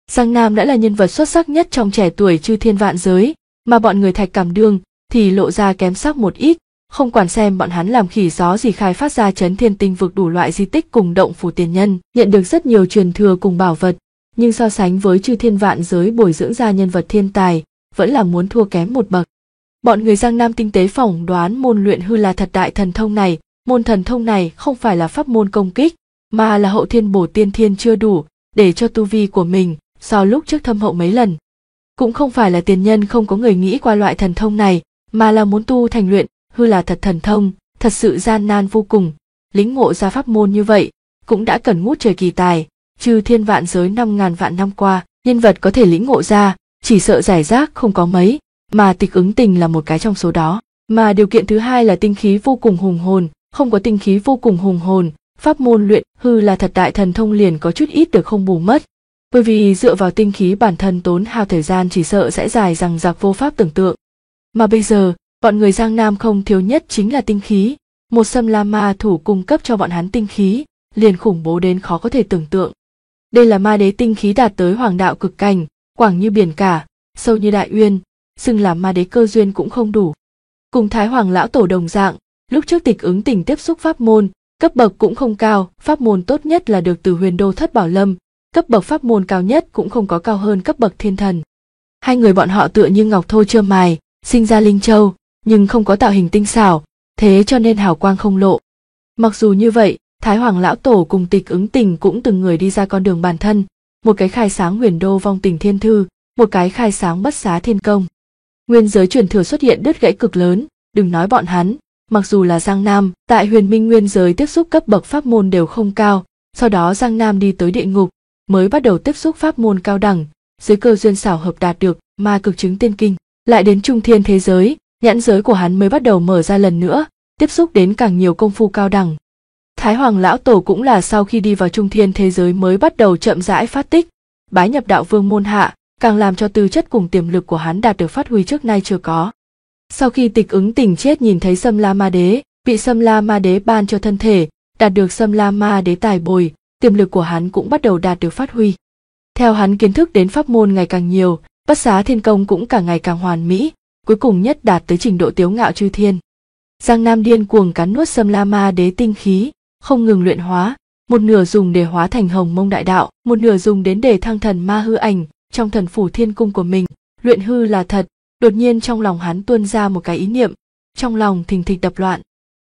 Giang Nam đã là nhân vật xuất sắc nhất trong trẻ tuổi chư thiên vạn giới, mà bọn người Thạch Cảm Đương thì lộ ra kém sắc một ít, không quản xem bọn hắn làm khỉ gió gì khai phát ra chấn thiên tinh vực đủ loại di tích cùng động phủ tiền nhân, nhận được rất nhiều truyền thừa cùng bảo vật, nhưng so sánh với chư thiên vạn giới bồi dưỡng ra nhân vật thiên tài, vẫn là muốn thua kém một bậc. Bọn người Giang Nam tinh tế phỏng đoán môn luyện hư là thật đại thần thông này, môn thần thông này không phải là pháp môn công kích, mà là hậu thiên bổ tiên thiên chưa đủ, để cho tu vi của mình so lúc trước thâm hậu mấy lần. Cũng không phải là tiền nhân không có người nghĩ qua loại thần thông này, mà là muốn tu thành luyện hư là thật thần thông, thật sự gian nan vô cùng. Lĩnh ngộ ra pháp môn như vậy, cũng đã cần ngút trời kỳ tài, chư thiên vạn giới 5.000 vạn năm qua, nhân vật có thể lĩnh ngộ ra, chỉ sợ giải rác không có mấy, mà Tịch Ứng Tình là một cái trong số đó. Mà điều kiện thứ hai là tinh khí vô cùng hùng hồn, không có tinh khí vô cùng hùng hồn, pháp môn luyện hư là thật đại thần thông liền có chút ít được không bù mất. Bởi vì dựa vào tinh khí bản thân tốn hao thời gian chỉ sợ sẽ dài dằng dặc vô pháp tưởng tượng. Mà bây giờ, bọn người Giang Nam không thiếu nhất chính là tinh khí, một Sâm La Ma thủ cung cấp cho bọn hắn tinh khí, liền khủng bố đến khó có thể tưởng tượng. Đây là ma đế tinh khí đạt tới hoàng đạo cực cảnh, quảng như biển cả, sâu như đại uyên, xưng làm ma đế cơ duyên cũng không đủ. Cùng Thái Hoàng lão tổ đồng dạng, lúc trước Tịch Ứng Tình tiếp xúc pháp môn, cấp bậc cũng không cao, pháp môn tốt nhất là được từ Huyền Đô Thất Bảo Lâm, cấp bậc pháp môn cao nhất cũng không có cao hơn cấp bậc thiên thần. Hai người bọn họ tựa như ngọc thô trơ mài, sinh ra linh châu, nhưng không có tạo hình tinh xảo, thế cho nên hào quang không lộ. Mặc dù như vậy, Thái Hoàng lão tổ cùng Tịch Ứng Tình cũng từng người đi ra con đường bản thân, một cái khai sáng Huyền Đô Vong Tình Thiên Thư, một cái khai sáng Bất Xá Thiên Công. Nguyên giới truyền thừa xuất hiện đứt gãy cực lớn, đừng nói bọn hắn, mặc dù là Giang Nam, tại Huyền Minh nguyên giới tiếp xúc cấp bậc pháp môn đều không cao, sau đó Giang Nam đi tới địa ngục, mới bắt đầu tiếp xúc pháp môn cao đẳng, dưới cơ duyên xảo hợp đạt được ma cực chứng tiên kinh, lại đến trung thiên thế giới, nhãn giới của hắn mới bắt đầu mở ra lần nữa, tiếp xúc đến càng nhiều công phu cao đẳng. Thái Hoàng lão tổ cũng là sau khi đi vào trung thiên thế giới mới bắt đầu chậm rãi phát tích, bái nhập đạo vương môn hạ, càng làm cho tư chất cùng tiềm lực của hắn đạt được phát huy trước nay chưa có. Sau khi Tịch Ứng Tình chết nhìn thấy Sâm La Ma Đế, bị Sâm La Ma Đế ban cho thân thể, đạt được Sâm La Ma Đế tài bồi, tiềm lực của hắn cũng bắt đầu đạt được phát huy. Theo hắn kiến thức đến pháp môn ngày càng nhiều, Bất Xá Thiên Công cũng càng ngày càng hoàn mỹ, cuối cùng nhất đạt tới trình độ tiếu ngạo chư thiên. Giang Nam điên cuồng cắn nuốt Sâm La Ma Đế tinh khí, không ngừng luyện hóa, một nửa dùng để hóa thành Hồng Mông Đại Đạo, một nửa dùng đến để thăng thần ma hư ảnh trong thần phủ thiên cung của mình. Luyện hư là thật, đột nhiên trong lòng hắn tuôn ra một cái ý niệm, trong lòng thình thịch đập loạn.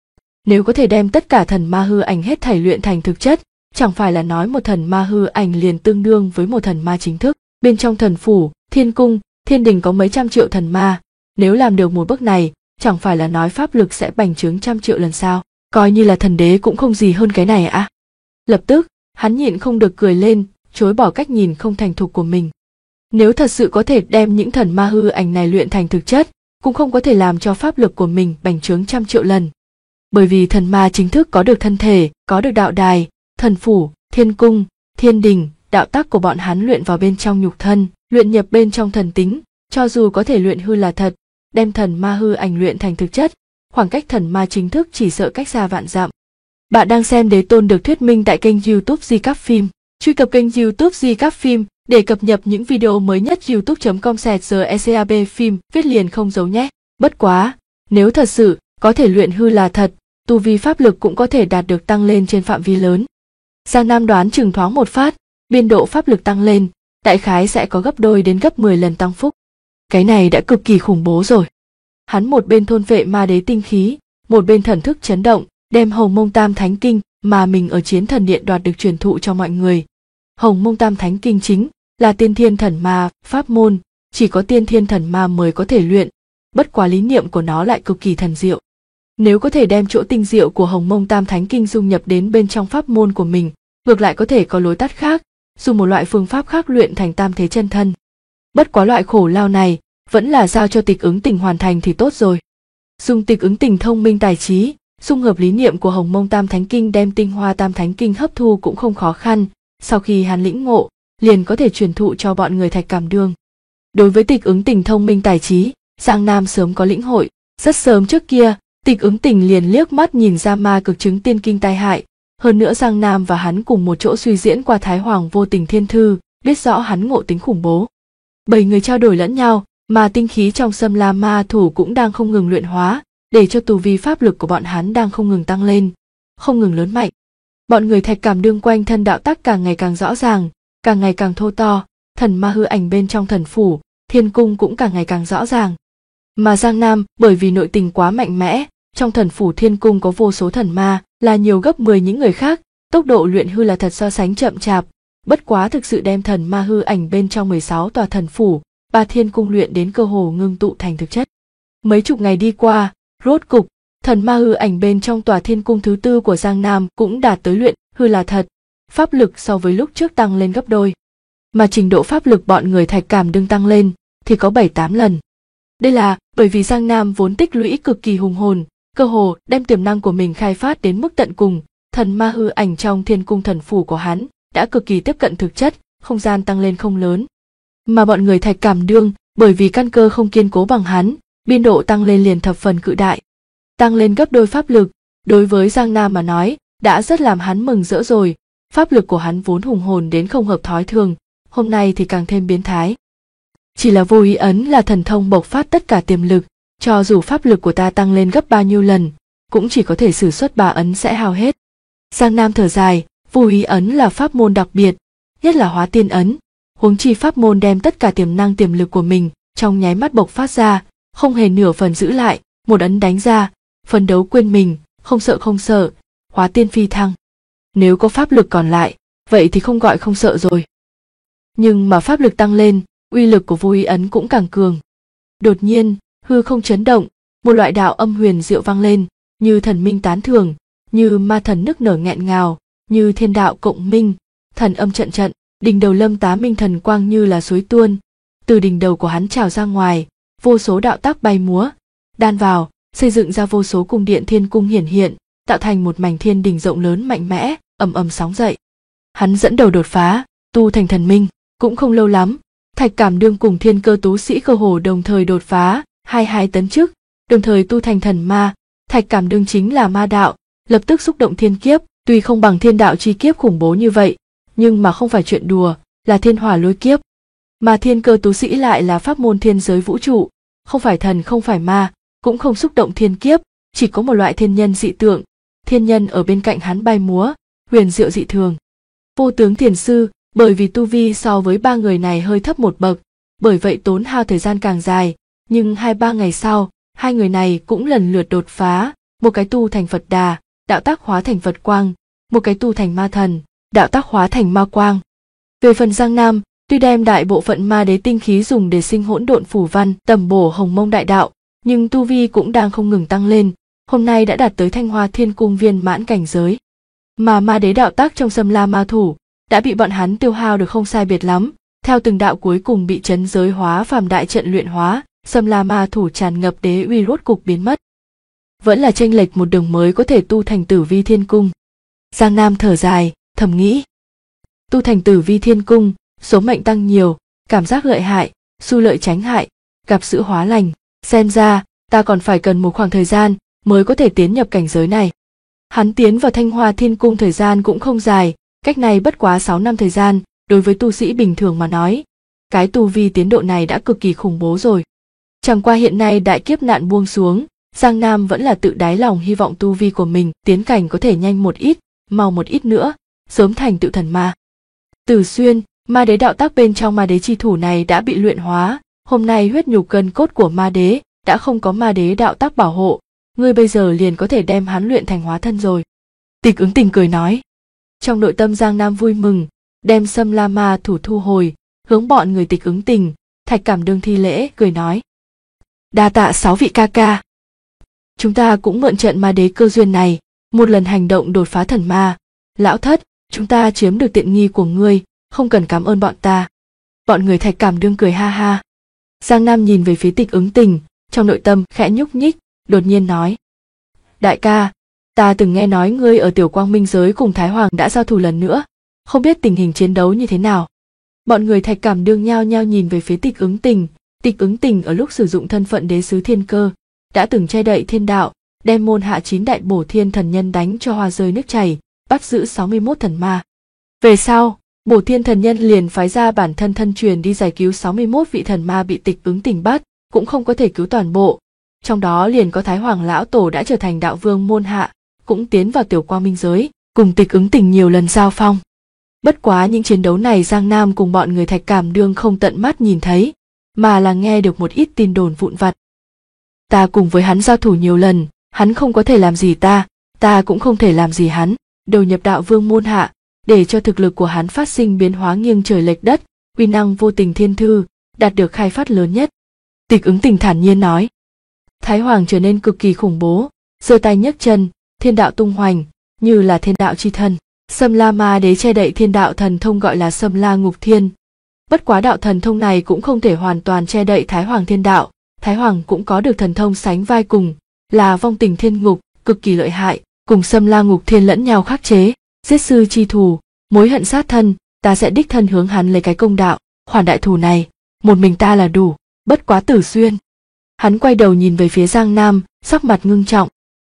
Nếu có thể đem tất cả thần ma hư ảnh hết thảy luyện thành thực chất, chẳng phải là nói một thần ma hư ảnh liền tương đương với một thần ma chính thức. Bên trong thần phủ, thiên cung, thiên đình có mấy trăm triệu thần ma, nếu làm được một bước này, chẳng phải là nói pháp lực sẽ bành trướng trăm triệu lần sao? Coi như là thần đế cũng không gì hơn cái này à? Lập tức, hắn nhịn không được cười lên, chối bỏ cách nhìn không thành thục của mình. Nếu thật sự có thể đem những thần ma hư ảnh này luyện thành thực chất, cũng không có thể làm cho pháp lực của mình bành trướng trăm triệu lần. Bởi vì thần ma chính thức có được thân thể, có được đạo đài, thần phủ, thiên cung, thiên đình, đạo tắc của bọn hắn luyện vào bên trong nhục thân, luyện nhập bên trong thần tính, cho dù có thể luyện hư là thật, đem thần ma hư ảnh luyện thành thực chất, khoảng cách thần ma chính thức chỉ sợ cách xa vạn dặm. Bạn đang xem Đế Tôn được thuyết minh tại kênh YouTube Di Các Phim. Truy cập kênh YouTube Di Các Phim để cập nhật những video mới nhất. youtube.com/GECAB phim viết liền không giấu nhé. Bất quá, nếu thật sự có thể luyện hư là thật, tu vi pháp lực cũng có thể đạt được tăng lên trên phạm vi lớn. Giang Nam đoán chừng thoáng một phát, biên độ pháp lực tăng lên, đại khái sẽ có gấp đôi đến gấp 10 lần tăng phúc. Cái này đã cực kỳ khủng bố rồi. Hắn một bên thôn vệ ma đế tinh khí, một bên thần thức chấn động, đem Hồng Mông Tam Thánh Kinh mà mình ở Chiến Thần Điện đoạt được truyền thụ cho mọi người. Hồng Mông Tam Thánh Kinh chính là tiên thiên thần ma pháp môn, chỉ có tiên thiên thần ma mới có thể luyện, bất quá lý niệm của nó lại cực kỳ thần diệu. Nếu có thể đem chỗ tinh diệu của Hồng Mông Tam Thánh Kinh dung nhập đến bên trong pháp môn của mình, ngược lại có thể có lối tắt khác, dùng một loại phương pháp khác luyện thành tam thế chân thân. Bất quá loại khổ lao này vẫn là giao cho Tịch Ứng Tình hoàn thành thì tốt rồi. Dùng Tịch Ứng Tình thông minh tài trí, dung hợp lý niệm của Hồng Mông Tam Thánh Kinh đem tinh hoa Tam Thánh Kinh hấp thu cũng không khó khăn, sau khi hắn lĩnh ngộ, liền có thể truyền thụ cho bọn người Thạch Cảm Đương. Đối với Tịch Ứng Tình thông minh tài trí, Giang Nam sớm có lĩnh hội, rất sớm trước kia, Tịch Ứng Tình liền liếc mắt nhìn ra ma cực chứng tiên kinh tai hại, hơn nữa Giang Nam và hắn cùng một chỗ suy diễn qua Thái Hoàng Vô Tình Thiên Thư, biết rõ hắn ngộ tính khủng bố. 7 người trao đổi lẫn nhau, mà tinh khí trong Sâm La Ma Thủ cũng đang không ngừng luyện hóa, để cho tu vi pháp lực của bọn hắn đang không ngừng tăng lên, không ngừng lớn mạnh. Bọn người Thạch Cảm Đương quanh thân đạo tắc càng ngày càng rõ ràng, càng ngày càng thô to, thần ma hư ảnh bên trong thần phủ, thiên cung cũng càng ngày càng rõ ràng. Mà Giang Nam, bởi vì nội tình quá mạnh mẽ, trong thần phủ thiên cung có vô số thần ma, là nhiều gấp 10 những người khác, tốc độ luyện hư là thật so sánh chậm chạp, bất quá thực sự đem thần ma hư ảnh bên trong 16 tòa thần phủ, 3 thiên cung luyện đến cơ hồ ngưng tụ thành thực chất. Mấy chục ngày đi qua, rốt cục, thần ma hư ảnh bên trong tòa thiên cung thứ 4 của Giang Nam cũng đạt tới luyện hư là thật, pháp lực so với lúc trước tăng lên gấp đôi. Mà trình độ pháp lực bọn người Thạch Cảm Đương tăng lên thì có 7-8 lần. Đây là bởi vì Giang Nam vốn tích lũy cực kỳ hùng hồn, cơ hồ đem tiềm năng của mình khai phát đến mức tận cùng, thần ma hư ảnh trong thiên cung thần phủ của hắn đã cực kỳ tiếp cận thực chất, không gian tăng lên không lớn. Mà bọn người Thạch Cảm Đương, bởi vì căn cơ không kiên cố bằng hắn, biên độ tăng lên liền thập phần cự đại. Tăng lên gấp đôi pháp lực, đối với Giang Nam mà nói, đã rất làm hắn mừng rỡ rồi, pháp lực của hắn vốn hùng hồn đến không hợp thói thường, hôm nay thì càng thêm biến thái. Chỉ là vô ý ấn là thần thông bộc phát tất cả tiềm lực, cho dù pháp lực của ta tăng lên gấp bao nhiêu lần, cũng chỉ có thể sử xuất 3 ấn sẽ hao hết. Giang Nam thở dài, vô ý ấn là pháp môn đặc biệt, nhất là hóa tiên ấn, huống chi pháp môn đem tất cả tiềm năng tiềm lực của mình trong nháy mắt bộc phát ra, không hề nửa phần giữ lại, một ấn đánh ra, phấn đấu quên mình, không sợ, hóa tiên phi thăng. Nếu có pháp lực còn lại, vậy thì không gọi không sợ rồi. Nhưng mà pháp lực tăng lên, uy lực của vô ý ấn cũng càng cường. Đột nhiên, hư không chấn động, một loại đạo âm huyền diệu vang lên, như thần minh tán thưởng, như ma thần nức nở nghẹn ngào, như thiên đạo cộng minh, thần âm trận trận, đỉnh đầu Lâm Tá Minh thần quang như là suối tuôn, từ đỉnh đầu của hắn trào ra ngoài, vô số đạo tác bay múa, đan vào, xây dựng ra vô số cung điện thiên cung hiển hiện, tạo thành một mảnh thiên đình rộng lớn mạnh mẽ, ầm ầm sóng dậy. Hắn dẫn đầu đột phá, tu thành thần minh, cũng không lâu lắm, Thạch Cảm Đương cùng thiên cơ tú sĩ cơ hồ đồng thời đột phá, 22 tấn chức, đồng thời tu thành thần ma. Thạch Cảm Đương chính là ma đạo, lập tức xúc động thiên kiếp, tuy không bằng thiên đạo chi kiếp khủng bố như vậy, nhưng mà không phải chuyện đùa, là thiên hỏa lôi kiếp. Mà thiên cơ tú sĩ lại là pháp môn thiên giới vũ trụ, không phải thần không phải ma, cũng không xúc động thiên kiếp, chỉ có một loại thiên nhân dị tượng, thiên nhân ở bên cạnh hắn bay múa, huyền diệu dị thường. Vô tướng thiền sư, bởi vì tu vi so với 3 người này hơi thấp một bậc, bởi vậy tốn hao thời gian càng dài, nhưng 2-3 ngày sau, 2 người này cũng lần lượt đột phá, một cái tu thành Phật Đà, đạo tác hóa thành Phật Quang, một cái tu thành ma thần, đạo tác hóa thành ma quang. Về phần Giang Nam, tuy đem đại bộ phận ma đế tinh khí dùng để sinh hỗn độn phủ văn, tầm bổ hồng mông đại đạo, nhưng tu vi cũng đang không ngừng tăng lên, hôm nay đã đạt tới Thanh Hoa Thiên Cung viên mãn cảnh giới. Mà ma đế đạo tác trong Sâm La Ma Thủ đã bị bọn hắn tiêu hao được không sai biệt lắm, theo từng đạo cuối cùng bị chấn giới hóa phàm đại trận luyện hóa, Sâm La Ma Thủ tràn ngập đế uy rốt cục biến mất. Vẫn là chênh lệch một đường mới có thể tu thành Tử Vi Thiên Cung. Giang Nam thở dài, thầm nghĩ. Tu thành Tử Vi Thiên Cung, số mệnh tăng nhiều, cảm giác lợi hại, xu lợi tránh hại, gặp sự hóa lành, xem ra ta còn phải cần một khoảng thời gian mới có thể tiến nhập cảnh giới này. Hắn tiến vào Thanh Hoa Thiên Cung thời gian cũng không dài, cách này bất quá 6 năm thời gian, đối với tu sĩ bình thường mà nói, cái tu vi tiến độ này đã cực kỳ khủng bố rồi. Chẳng qua hiện nay đại kiếp nạn buông xuống, Giang Nam vẫn là tự đáy lòng hy vọng tu vi của mình tiến cảnh có thể nhanh một ít, mau một ít nữa, sớm thành tựu thần ma. Tử Xuyên, ma đế đạo tác bên trong ma đế chi thủ này đã bị luyện hóa, hôm nay huyết nhục gân cốt của ma đế đã không có ma đế đạo tác bảo hộ, ngươi bây giờ liền có thể đem hắn luyện thành hóa thân rồi. Tịch Ứng Tình cười nói. Trong nội tâm Giang Nam vui mừng, đem Sâm La Ma Thủ thu hồi, hướng bọn người Tịch Ứng Tình, Thạch Cảm Đương thi lễ, cười nói. Đa tạ 6 vị ca ca. Chúng ta cũng mượn trận ma đế cơ duyên này, một lần hành động đột phá thần ma. Lão thất, chúng ta chiếm được tiện nghi của ngươi, không cần cảm ơn bọn ta. Bọn người Thạch Cảm Đương cười ha ha. Giang Nam nhìn về phía Tịch Ứng Tình, trong nội tâm khẽ nhúc nhích, đột nhiên nói. Đại ca, ta từng nghe nói ngươi ở Tiểu Quang Minh giới cùng Thái Hoàng đã giao thủ lần nữa, không biết tình hình chiến đấu như thế nào. Bọn người Thạch Cảm Đương nhao nhao nhìn về phía Tịch Ứng Tình. Tịch Ứng Tình ở lúc sử dụng thân phận đế sứ thiên cơ, đã từng che đậy thiên đạo, đem môn hạ 9 đại bổ thiên thần nhân đánh cho hoa rơi nước chảy, bắt giữ 61 thần ma. Về sau, Bổ Thiên thần nhân liền phái ra bản thân thân truyền đi giải cứu 61 vị thần ma bị Tịch Ứng Tình bắt, cũng không có thể cứu toàn bộ. Trong đó liền có Thái Hoàng lão tổ đã trở thành đạo vương môn hạ, cũng tiến vào tiểu quang minh giới, cùng Tịch Ứng Tình nhiều lần giao phong. Bất quá những chiến đấu này Giang Nam cùng bọn người Thạch Cảm Đương không tận mắt nhìn thấy, mà là nghe được một ít tin đồn vụn vặt. Ta cùng với hắn giao thủ nhiều lần, hắn không có thể làm gì ta cũng không thể làm gì hắn, đầu nhập đạo vương môn hạ, để cho thực lực của hắn phát sinh biến hóa nghiêng trời lệch đất, uy năng vô tình thiên thư, đạt được khai phát lớn nhất. Tịch Ứng Tình thản nhiên nói. Thái Hoàng trở nên cực kỳ khủng bố, giơ tay nhấc chân, thiên đạo tung hoành, như là thiên đạo chi thần. Sâm La Ma Đế che đậy thiên đạo thần thông gọi là Sâm La Ngục Thiên. Bất quá đạo thần thông này cũng không thể hoàn toàn che đậy Thái Hoàng thiên đạo, Thái Hoàng cũng có được thần thông sánh vai cùng, là Vong Tình Thiên Ngục, cực kỳ lợi hại, cùng Sâm La Ngục Thiên lẫn nhau khắc chế, giết sư chi thù, mối hận sát thân, ta sẽ đích thân hướng hắn lấy cái công đạo, khoản đại thù này, một mình ta là đủ, bất quá Tử Xuyên. Hắn quay đầu nhìn về phía Giang Nam, sắc mặt ngưng trọng.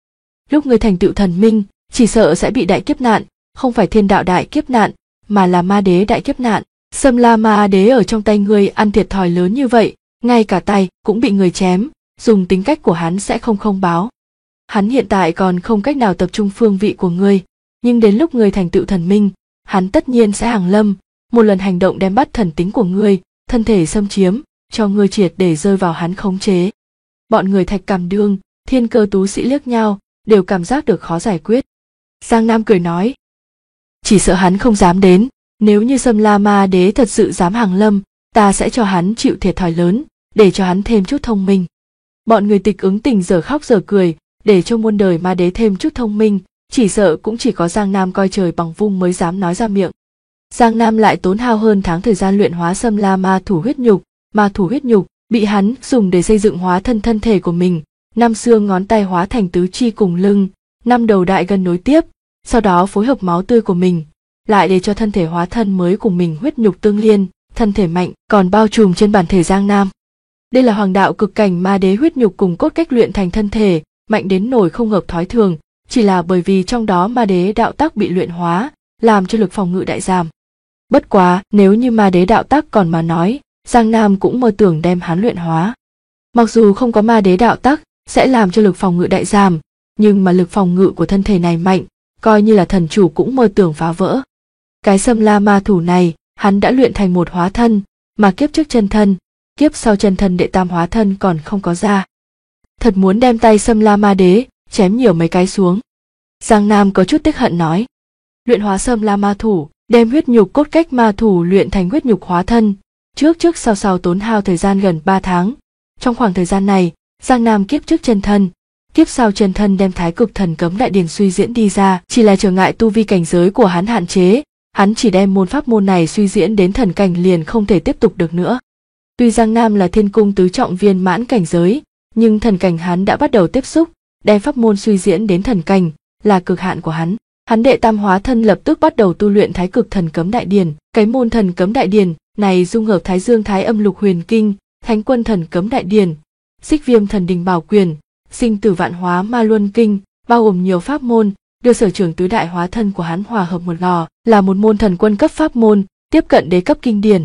Lúc ngươi thành tựu thần minh, chỉ sợ sẽ bị đại kiếp nạn, không phải thiên đạo đại kiếp nạn, mà là ma đế đại kiếp nạn. Sâm La Ma Đế ở trong tay ngươi ăn thiệt thòi lớn như vậy, ngay cả tay cũng bị người chém, dùng tính cách của hắn sẽ không báo. Hắn hiện tại còn không cách nào tập trung phương vị của ngươi, nhưng đến lúc ngươi thành tựu thần minh, hắn tất nhiên sẽ hàng lâm, một lần hành động đem bắt thần tính của ngươi, thân thể xâm chiếm, cho ngươi triệt để rơi vào hắn khống chế. Bọn người Thạch Cảm Đương, Thiên Cơ Tú Sĩ liếc nhau, đều cảm giác được khó giải quyết. Giang Nam cười nói, chỉ sợ hắn không dám đến, nếu như Sâm La Ma Đế thật sự dám hàng lâm, ta sẽ cho hắn chịu thiệt thòi lớn, để cho hắn thêm chút thông minh. Bọn người Tịch Ứng Tình giờ khóc giờ cười, để cho muôn đời ma đế thêm chút thông minh, chỉ sợ cũng chỉ có Giang Nam coi trời bằng vung mới dám nói ra miệng. Giang Nam lại tốn hao hơn tháng thời gian luyện hóa Sâm La Ma Thủ huyết nhục bị hắn dùng để xây dựng hóa thân thể của mình, 5 xương ngón tay hóa thành tứ chi cùng lưng, 5 đầu đại gân nối tiếp, sau đó phối hợp máu tươi của mình, lại để cho thân thể hóa thân mới cùng mình huyết nhục tương liên, thân thể mạnh còn bao trùm trên bản thể Giang Nam. Đây là hoàng đạo cực cảnh ma đế huyết nhục cùng cốt cách luyện thành thân thể, mạnh đến nổi không hợp thói thường, chỉ là bởi vì trong đó ma đế đạo tắc bị luyện hóa, làm cho lực phòng ngự đại giảm. Bất quá, nếu như ma đế đạo tắc còn mà nói, Giang Nam cũng mơ tưởng đem hắn luyện hóa. Mặc dù không có ma đế đạo tắc, sẽ làm cho lực phòng ngự đại giảm, nhưng mà lực phòng ngự của thân thể này mạnh, coi như là thần chủ cũng mơ tưởng phá vỡ. Cái Sâm La Ma Thủ này, hắn đã luyện thành một hóa thân, mà kiếp trước chân thân, kiếp sau chân thân đệ tam hóa thân còn không có ra. Thật muốn đem tay Sâm La Ma Đế, chém nhiều mấy cái xuống. Giang Nam có chút tiếc hận nói. Luyện hóa Sâm La Ma Thủ, đem huyết nhục cốt cách ma thủ luyện thành huyết nhục hóa thân, trước sau tốn hao thời gian gần 3 tháng. Trong khoảng thời gian này, Giang Nam kiếp trước chân thân, kiếp sau chân thân đem Thái Cực Thần Cấm Đại Điển suy diễn đi ra, chỉ là trở ngại tu vi cảnh giới của hắn hạn chế, hắn chỉ đem môn pháp môn này suy diễn đến thần cảnh liền không thể tiếp tục được nữa. Tuy Giang Nam là Thiên Cung tứ trọng viên mãn cảnh giới, nhưng thần cảnh hắn đã bắt đầu tiếp xúc, đem pháp môn suy diễn đến thần cảnh là cực hạn của hắn. Hắn đệ tam hóa thân lập tức bắt đầu tu luyện Thái Cực Thần Cấm Đại Điển. Cái môn Thần Cấm Đại Điển này dung hợp Thái Dương Thái Âm Lục Huyền Kinh, Thánh Quân Thần Cấm Đại Điển, Xích Viêm Thần Đình Bảo Quyền, Sinh Tử Vạn Hóa Ma Luân Kinh, bao gồm nhiều pháp môn, đưa sở trường tứ đại hóa thân của hắn hòa hợp một lò, là một môn thần quân cấp pháp môn, tiếp cận đế cấp kinh điển.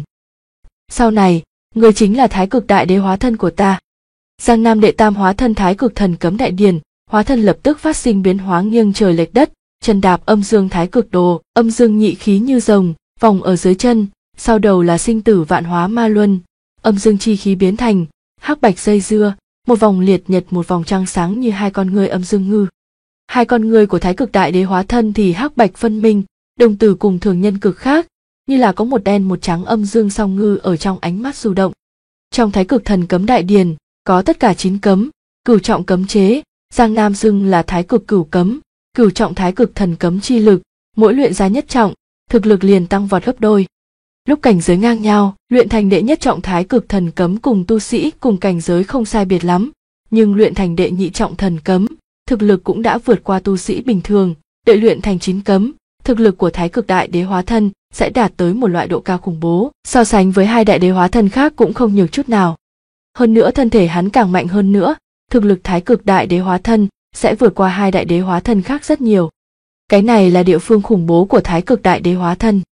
Sau này, người chính là Thái Cực Đại Đế hóa thân của ta. Giang Nam đệ tam hóa thân Thái Cực Thần Cấm Đại Điển, hóa thân lập tức phát sinh biến hóa nghiêng trời lệch đất, chân đạp âm dương Thái Cực Đồ, âm dương nhị khí như rồng, vòng ở dưới chân, sau đầu là Sinh Tử Vạn Hóa Ma Luân, âm dương chi khí biến thành hắc bạch dây dưa, một vòng liệt nhật một vòng trăng sáng như hai con ngươi âm dương ngư. Hai con ngươi của Thái Cực Đại Đế hóa thân thì hắc bạch phân minh, đồng tử cùng thường nhân cực khác, như là có một đen một trắng âm dương song ngư ở trong ánh mắt du động. Trong Thái Cực Thần Cấm Đại Điển có tất cả 9 cấm, cửu trọng cấm chế, Giang Nam xưng là Thái Cực Cửu Cấm, cửu trọng Thái Cực Thần Cấm chi lực, mỗi luyện ra nhất trọng, thực lực liền tăng vọt gấp đôi. Lúc cảnh giới ngang nhau, luyện thành đệ nhất trọng Thái Cực Thần Cấm cùng tu sĩ cùng cảnh giới không sai biệt lắm, nhưng luyện thành đệ nhị trọng Thần Cấm, thực lực cũng đã vượt qua tu sĩ bình thường, đợi luyện thành 9 cấm, thực lực của Thái Cực Đại Đế hóa thân sẽ đạt tới một loại độ cao khủng bố, so sánh với hai đại đế hóa thân khác cũng không nhược chút nào. Hơn nữa thân thể hắn càng mạnh hơn nữa, thực lực Thái Cực Đại Đế hóa thân sẽ vượt qua hai đại đế hóa thân khác rất nhiều. Cái này là địa phương khủng bố của Thái Cực Đại Đế hóa thân.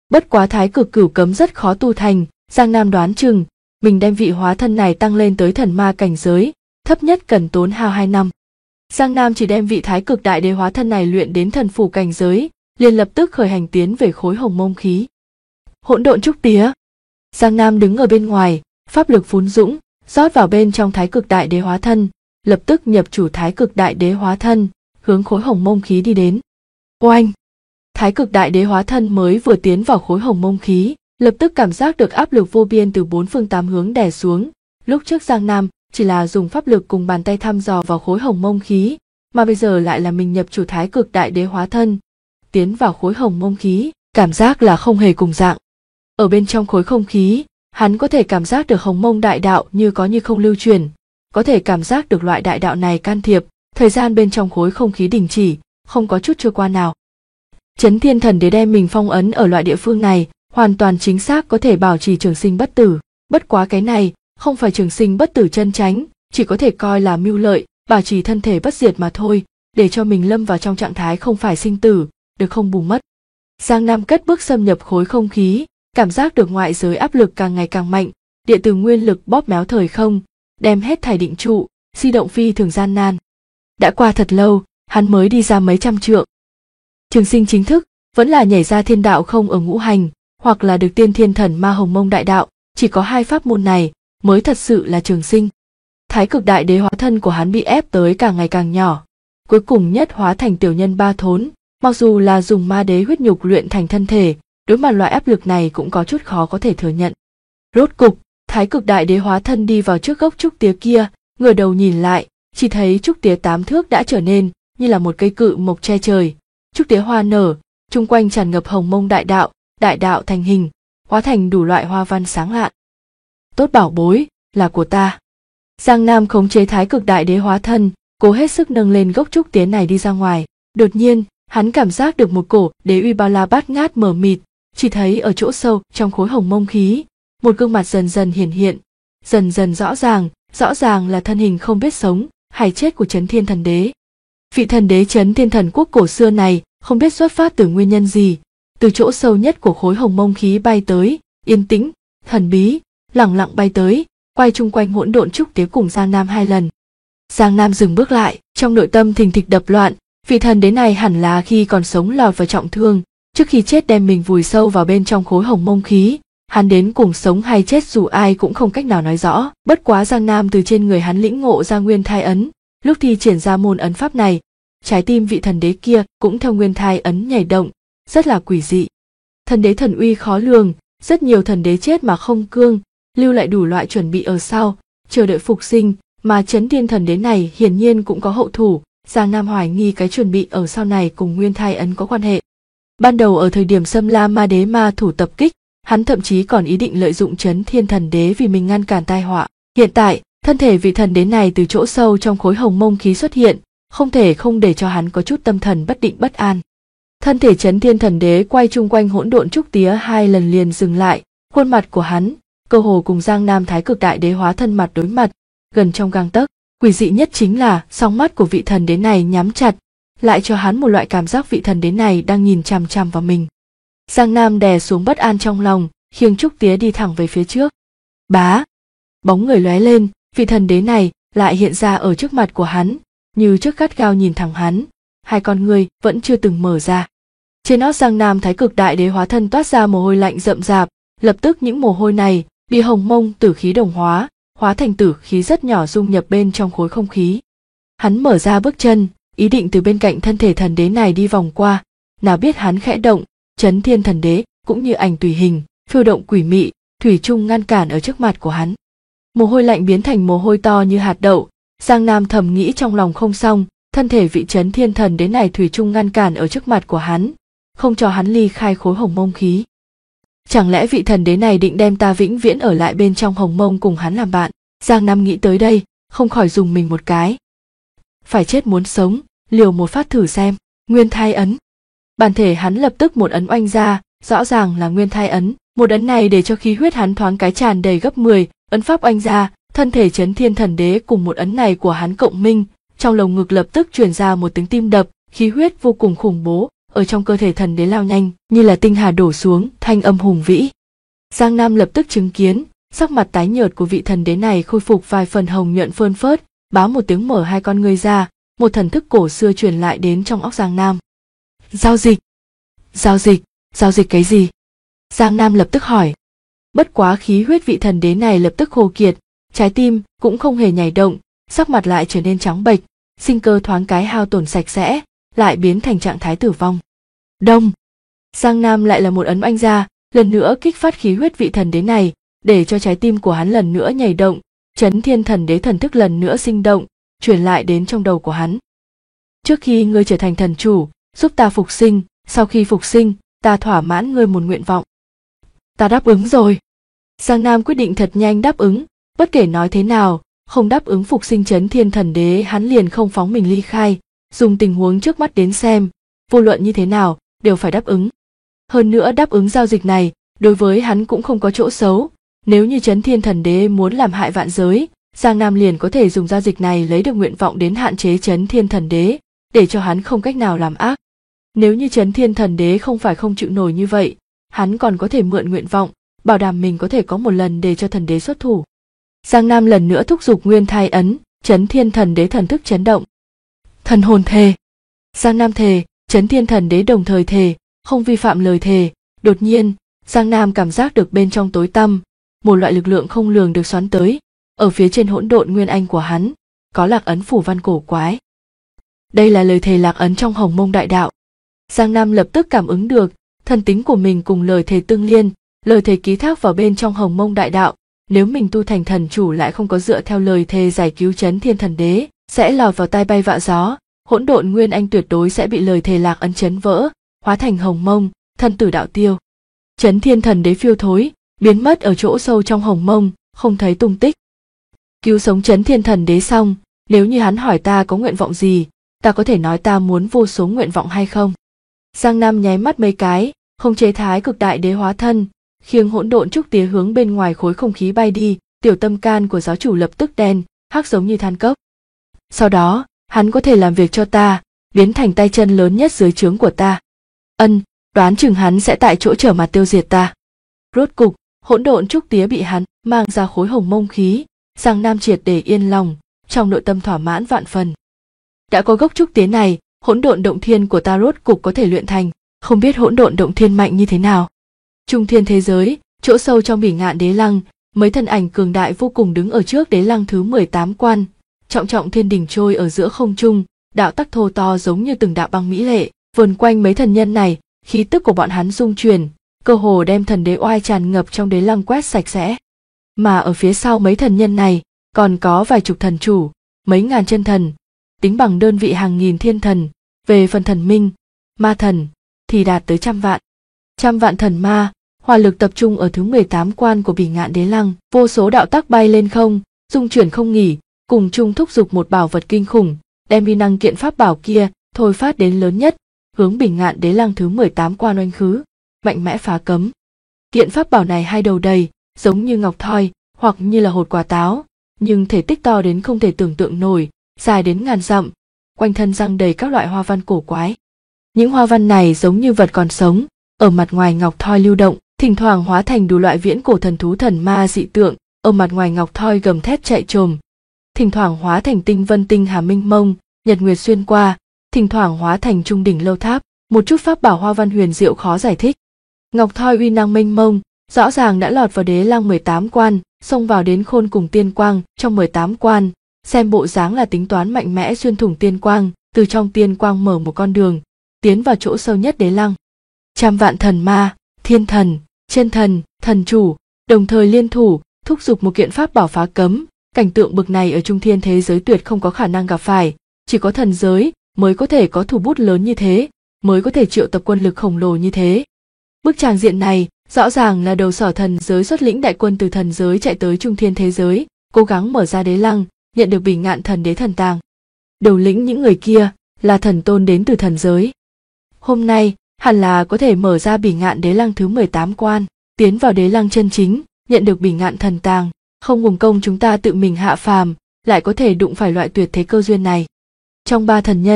Bất quá thái cực cửu cấm rất khó tu thành, Giang Nam đoán chừng mình đem vị hóa thân này tăng lên tới thần ma cảnh giới, thấp nhất cần tốn hao 2 năm. Giang Nam chỉ đem vị thái cực đại đế hóa thân này luyện đến thần phủ cảnh giới, liền lập tức khởi hành tiến về khối hồng mông khí. Hỗn độn trúc tía. Giang Nam đứng ở bên ngoài, pháp lực phún dũng, rót vào bên trong thái cực đại đế hóa thân, lập tức nhập chủ thái cực đại đế hóa thân, hướng khối hồng mông khí đi đến. Oanh! Thái cực đại đế hóa thân mới vừa tiến vào khối hồng mông khí, lập tức cảm giác được áp lực vô biên từ 4 phương 8 hướng đè xuống. Lúc trước Giang Nam chỉ là dùng pháp lực cùng bàn tay thăm dò vào khối hồng mông khí, mà bây giờ lại là mình nhập chủ thái cực đại đế hóa thân, tiến vào khối hồng mông khí, cảm giác là không hề cùng dạng. Ở bên trong khối không khí, hắn có thể cảm giác được hồng mông đại đạo như có như không lưu truyền, có thể cảm giác được loại đại đạo này can thiệp, thời gian bên trong khối không khí đình chỉ, không có chút trôi qua nào. Chấn Thiên Thần Đế đem mình phong ấn ở loại địa phương này, hoàn toàn chính xác có thể bảo trì trường sinh bất tử, bất quá cái này không phải trường sinh bất tử chân chánh, chỉ có thể coi là mưu lợi, bảo trì thân thể bất diệt mà thôi, để cho mình lâm vào trong trạng thái không phải sinh tử, được không bùng mất. Giang Nam cất bước xâm nhập khối không khí, cảm giác được ngoại giới áp lực càng ngày càng mạnh, địa từ nguyên lực bóp méo thời không, đem hết thảy định trụ, di động phi thường gian nan. Đã qua thật lâu, hắn mới đi ra mấy trăm trượng. Trường sinh chính thức vẫn là nhảy ra thiên đạo không ở ngũ hành, hoặc là được tiên thiên thần ma hồng mông đại đạo, chỉ có hai pháp môn này mới thật sự là trường sinh. Thái cực đại đế hóa thân của hắn bị ép tới càng ngày càng nhỏ, cuối cùng nhất hóa thành tiểu nhân ba thốn, mặc dù là dùng ma đế huyết nhục luyện thành thân thể, đối mặt loại áp lực này cũng có chút khó có thể thừa nhận. Rốt cục, thái cực đại đế hóa thân đi vào trước gốc trúc tía kia, ngửa đầu nhìn lại, chỉ thấy trúc tía 8 thước đã trở nên như là một cây cự mộc che trời. Trúc tía hoa nở, chung quanh tràn ngập hồng mông đại đạo thành hình, hóa thành đủ loại hoa văn sáng lạn. Tốt bảo bối, là của ta. Giang Nam khống chế thái cực đại đế hóa thân, cố hết sức nâng lên gốc trúc tía này đi ra ngoài. Đột nhiên, hắn cảm giác được một cổ đế uy bao la bát ngát mờ mịt, chỉ thấy ở chỗ sâu trong khối hồng mông khí, một gương mặt dần dần hiển hiện, dần dần rõ ràng là thân hình không biết sống hay chết của Chấn Thiên Thần Đế. Vị thần đế Chấn Thiên Thần Quốc cổ xưa này không biết xuất phát từ nguyên nhân gì, từ chỗ sâu nhất của khối hồng mông khí bay tới, yên tĩnh, thần bí, lẳng lặng bay tới, quay chung quanh hỗn độn trúc tía cùng Giang Nam 2 lần. Giang Nam dừng bước lại, trong nội tâm thình thịch đập loạn, vị thần đế này hẳn là khi còn sống lọt vào trọng thương, trước khi chết đem mình vùi sâu vào bên trong khối hồng mông khí. Hắn đến cùng sống hay chết dù ai cũng không cách nào nói rõ, bất quá Giang Nam từ trên người hắn lĩnh ngộ ra nguyên thai ấn, lúc thi triển ra môn ấn pháp này, trái tim vị thần đế kia cũng theo nguyên thai ấn nhảy động, rất là quỷ dị. Thần đế thần uy khó lường, rất nhiều thần đế chết mà không cương, lưu lại đủ loại chuẩn bị ở sau, chờ đợi phục sinh, mà Chấn Thiên Thần Đế này hiển nhiên cũng có hậu thủ. Giang Nam hoài nghi cái chuẩn bị ở sau này cùng nguyên thai ấn có quan hệ. Ban đầu ở thời điểm Xâm La Ma Đế ma thủ tập kích, hắn thậm chí còn ý định lợi dụng Chấn Thiên Thần Đế vì mình ngăn cản tai họa. Hiện tại, thân thể vị thần đế này từ chỗ sâu trong khối hồng mông khí xuất hiện, không thể không để cho hắn có chút tâm thần bất định bất an. Thân thể Chấn Thiên Thần Đế quay chung quanh hỗn độn trúc tía 2 lần liền dừng lại, khuôn mặt của hắn cơ hồ cùng Giang Nam thái cực đại đế hóa thân mặt đối mặt, gần trong gang tấc. Quỷ dị nhất chính là song mắt của vị thần đế này nhắm chặt, lại cho hắn một loại cảm giác vị thần đế này đang nhìn chằm chằm vào mình. Giang Nam đè xuống bất an trong lòng, khiêng trúc tía đi thẳng về phía trước. Bá, bóng người lóe lên, vị thần đế này lại hiện ra ở trước mặt của hắn, như trước gắt gao nhìn thẳng hắn, hai con người vẫn chưa từng mở ra. Trên nót Giang Nam thái cực đại đế hóa thân toát ra mồ hôi lạnh rậm rạp, lập tức những mồ hôi này bị hồng mông tử khí đồng hóa thành tử khí rất nhỏ dung nhập bên trong khối không khí. Hắn mở ra bước chân, ý định từ bên cạnh thân thể thần đế này đi vòng qua, nào biết hắn khẽ động, Chấn Thiên Thần Đế cũng như ảnh tùy hình, phiêu động quỷ mị, thủy chung ngăn cản ở trước mặt của hắn. Mồ hôi lạnh biến thành mồ hôi to như hạt đậu, Giang Nam thầm nghĩ trong lòng không xong, thân thể vị Chấn Thiên Thần Đế này thủy chung ngăn cản ở trước mặt của hắn, không cho hắn ly khai khối hồng mông khí. Chẳng lẽ vị thần đế này định đem ta vĩnh viễn ở lại bên trong hồng mông cùng hắn làm bạn? Giang Nam nghĩ tới đây, không khỏi dùng mình một cái. Phải chết muốn sống, liều một phát thử xem. Nguyên thai ấn. Bản thể hắn lập tức một ấn oanh ra, rõ ràng là nguyên thai ấn. Một ấn này để cho khí huyết hắn thoáng cái tràn đầy gấp 10, ấn pháp oanh ra, thân thể Chấn Thiên Thần Đế cùng một ấn này của hắn cộng minh, trong lồng ngực lập tức truyền ra một tiếng tim đập, khí huyết vô cùng khủng bố, ở trong cơ thể thần đế lao nhanh như là tinh hà đổ xuống, thanh âm hùng vĩ. Giang Nam lập tức chứng kiến, sắc mặt tái nhợt của vị thần đế này khôi phục vài phần hồng nhuận phơn phớt, bá một tiếng mở hai con ngươi ra, một thần thức cổ xưa truyền lại đến trong óc Giang Nam. Giao dịch? Giao dịch? Giao dịch cái gì? Giang Nam lập tức hỏi. Bất quá khí huyết vị thần đế này lập tức khô kiệt, trái tim cũng không hề nhảy động, sắc mặt lại trở nên trắng bệch, sinh cơ thoáng cái hao tổn sạch sẽ, lại biến thành trạng thái tử vong. Đông! Giang Nam lại là một ấn oanh ra, lần nữa kích phát khí huyết vị thần đế này, để cho trái tim của hắn lần nữa nhảy động, Chấn Thiên thần đế thần thức lần nữa sinh động, truyền lại đến trong đầu của hắn. Trước khi ngươi trở thành thần chủ, giúp ta phục sinh, sau khi phục sinh, ta thỏa mãn ngươi một nguyện vọng. Ta đáp ứng rồi. Giang Nam quyết định thật nhanh đáp ứng, bất kể nói thế nào, không đáp ứng phục sinh Chấn Thiên thần đế hắn liền không phóng mình ly khai, dùng tình huống trước mắt đến xem, vô luận như thế nào, đều phải đáp ứng. Hơn nữa đáp ứng giao dịch này, đối với hắn cũng không có chỗ xấu, nếu như Chấn Thiên thần đế muốn làm hại vạn giới, Giang Nam liền có thể dùng giao dịch này lấy được nguyện vọng đến hạn chế Chấn Thiên thần đế, để cho hắn không cách nào làm ác. Nếu như Chấn Thiên thần đế không phải không chịu nổi như vậy, hắn còn có thể mượn nguyện vọng, bảo đảm mình có thể có một lần để cho thần đế xuất thủ. Giang Nam lần nữa thúc giục nguyên thai ấn, Chấn Thiên thần đế thần thức chấn động. Thần hồn thề. Giang Nam thề, Chấn Thiên thần đế đồng thời thề, không vi phạm lời thề. Đột nhiên, Giang Nam cảm giác được bên trong tối tăm, một loại lực lượng không lường được xoắn tới, ở phía trên hỗn độn nguyên anh của hắn, có lạc ấn phủ văn cổ quái. Đây là lời thề lạc ấn trong Hồng Mông đại đạo. Giang Nam lập tức cảm ứng được, thần tính của mình cùng lời thề tương liên, lời thề ký thác vào bên trong Hồng Mông đại đạo, nếu mình tu thành thần chủ lại không có dựa theo lời thề giải cứu Chấn Thiên thần đế, sẽ lọt vào tai bay vạ gió, hỗn độn nguyên anh tuyệt đối sẽ bị lời thề lạc ấn chấn vỡ, hóa thành Hồng Mông, thân tử đạo tiêu. Chấn Thiên thần đế phiêu thối, biến mất ở chỗ sâu trong Hồng Mông, không thấy tung tích. Cứu sống Chấn Thiên thần đế xong, nếu như hắn hỏi ta có nguyện vọng gì, ta có thể nói ta muốn vô số nguyện vọng hay không? Giang Nam nháy mắt mấy cái, không chế thái cực đại đế hóa thân, khiêng hỗn độn trúc tía hướng bên ngoài khối không khí bay đi, tiểu tâm can của giáo chủ lập tức đen, hắc giống như than cốc. Sau đó, hắn có thể làm việc cho ta, biến thành tay chân lớn nhất dưới trướng của ta. Đoán chừng hắn sẽ tại chỗ trở mặt tiêu diệt ta. Rốt cục, hỗn độn trúc tía bị hắn mang ra khối hồng mông khí, Giang Nam triệt để yên lòng, trong nội tâm thỏa mãn vạn phần. Đã có gốc trúc tía này, hỗn độn động thiên của ta rốt cục có thể luyện thành, không biết hỗn độn động thiên mạnh như thế nào. Trung thiên thế giới, chỗ sâu trong bỉ ngạn đế lăng, mấy thân ảnh cường đại vô cùng đứng ở trước đế lăng thứ 18 quan, trọng trọng thiên đỉnh trôi ở giữa không trung, đạo tắc thô to giống như từng đạo băng mỹ lệ, vờn quanh mấy thần nhân này, khí tức của bọn hắn dung chuyển, cơ hồ đem thần đế oai tràn ngập trong đế lăng quét sạch sẽ. Mà ở phía sau mấy thần nhân này, còn có vài chục thần chủ, mấy ngàn chân thần, tính bằng đơn vị hàng nghìn thiên thần, về phần thần minh, ma thần, thì đạt tới trăm vạn. Trăm vạn thần ma, hỏa lực tập trung ở thứ 18 quan của bỉ ngạn đế lăng, vô số đạo tắc bay lên không, dung chuyển không nghỉ, cùng chung thúc giục một bảo vật kinh khủng, đem uy năng kiện pháp bảo kia thôi phát đến lớn nhất, hướng bỉ ngạn đế lăng thứ 18 quan oanh khứ, mạnh mẽ phá cấm. Kiện pháp bảo này hai đầu đầy, giống như ngọc thoi, hoặc như là hột quả táo, nhưng thể tích to đến không thể tưởng tượng nổi, dài đến ngàn dặm, quanh thân răng đầy các loại hoa văn cổ quái. Những hoa văn này giống như vật còn sống, ở mặt ngoài ngọc thoi lưu động, thỉnh thoảng hóa thành đủ loại viễn cổ thần thú thần ma dị tượng, ở mặt ngoài ngọc thoi gầm thét chạy trồm, thỉnh thoảng hóa thành tinh vân tinh hà minh mông, nhật nguyệt xuyên qua, thỉnh thoảng hóa thành trung đỉnh lâu tháp, một chút pháp bảo hoa văn huyền diệu khó giải thích. Ngọc thoi uy năng mênh mông, rõ ràng đã lọt vào đế lăng 18 quan, xông vào đến khôn cùng tiên quang trong 18 quan, xem bộ dáng là tính toán mạnh mẽ xuyên thủng tiên quang, từ trong tiên quang mở một con đường, tiến vào chỗ sâu nhất đế lăng. Trăm vạn thần ma, thiên thần, chân thần, thần chủ, đồng thời liên thủ, thúc giục một kiện pháp bảo phá cấm, cảnh tượng bực này ở trung thiên thế giới tuyệt không có khả năng gặp phải, chỉ có thần giới mới có thể có thủ bút lớn như thế, mới có thể triệu tập quân lực khổng lồ như thế. Bức tràng diện này, rõ ràng là đầu sỏ thần giới xuất lĩnh đại quân từ thần giới chạy tới trung thiên thế giới, cố gắng mở ra đế lăng, nhận được bỉ ngạn thần đế thần tàng. Đầu lĩnh những người kia là thần tôn đến từ thần giới. Hôm nay, hẳn là có thể mở ra bỉ ngạn đế lăng thứ 18 quan, tiến vào đế lăng chân chính, nhận được bỉ ngạn thần tàng, không uổng công chúng ta tự mình hạ phàm, lại có thể đụng phải loại tuyệt thế cơ duyên này. Trong ba thần nhân,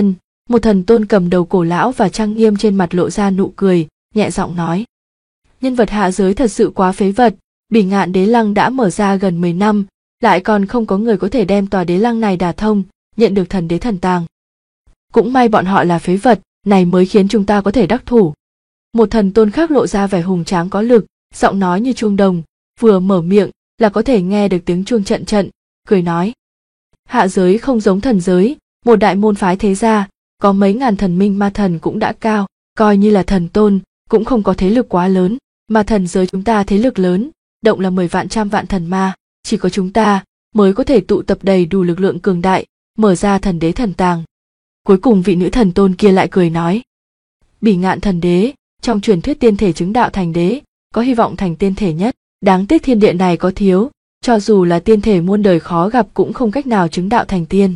Một thần tôn cầm đầu cổ lão và trang nghiêm trên mặt lộ ra nụ cười, nhẹ giọng nói. Nhân vật hạ giới thật sự quá phế vật, Bỉ Ngạn Đế Lăng đã mở ra gần 10 năm, lại còn không có người có thể đem tòa đế lăng này đả thông, nhận được thần đế thần tàng. Cũng may bọn họ là phế vật, này mới khiến chúng ta có thể đắc thủ. Một thần tôn khác lộ ra vẻ hùng tráng có lực, giọng nói như chuông đồng, vừa mở miệng là có thể nghe được tiếng chuông trận trận, cười nói. Hạ giới không giống thần giới, một đại môn phái thế gia, có mấy ngàn thần minh ma thần cũng đã cao, coi như là thần tôn, cũng không có thế lực quá lớn, mà thần giới chúng ta thế lực lớn, động là 10 vạn trăm vạn thần ma, chỉ có chúng ta mới có thể tụ tập đầy đủ lực lượng cường đại, mở ra thần đế thần tàng. Cuối cùng vị nữ thần tôn kia lại cười nói. Bỉ Ngạn thần đế, trong truyền thuyết tiên thể chứng đạo thành đế, có hy vọng thành tiên thể nhất, đáng tiếc thiên địa này có thiếu, cho dù là tiên thể muôn đời khó gặp cũng không cách nào chứng đạo thành tiên.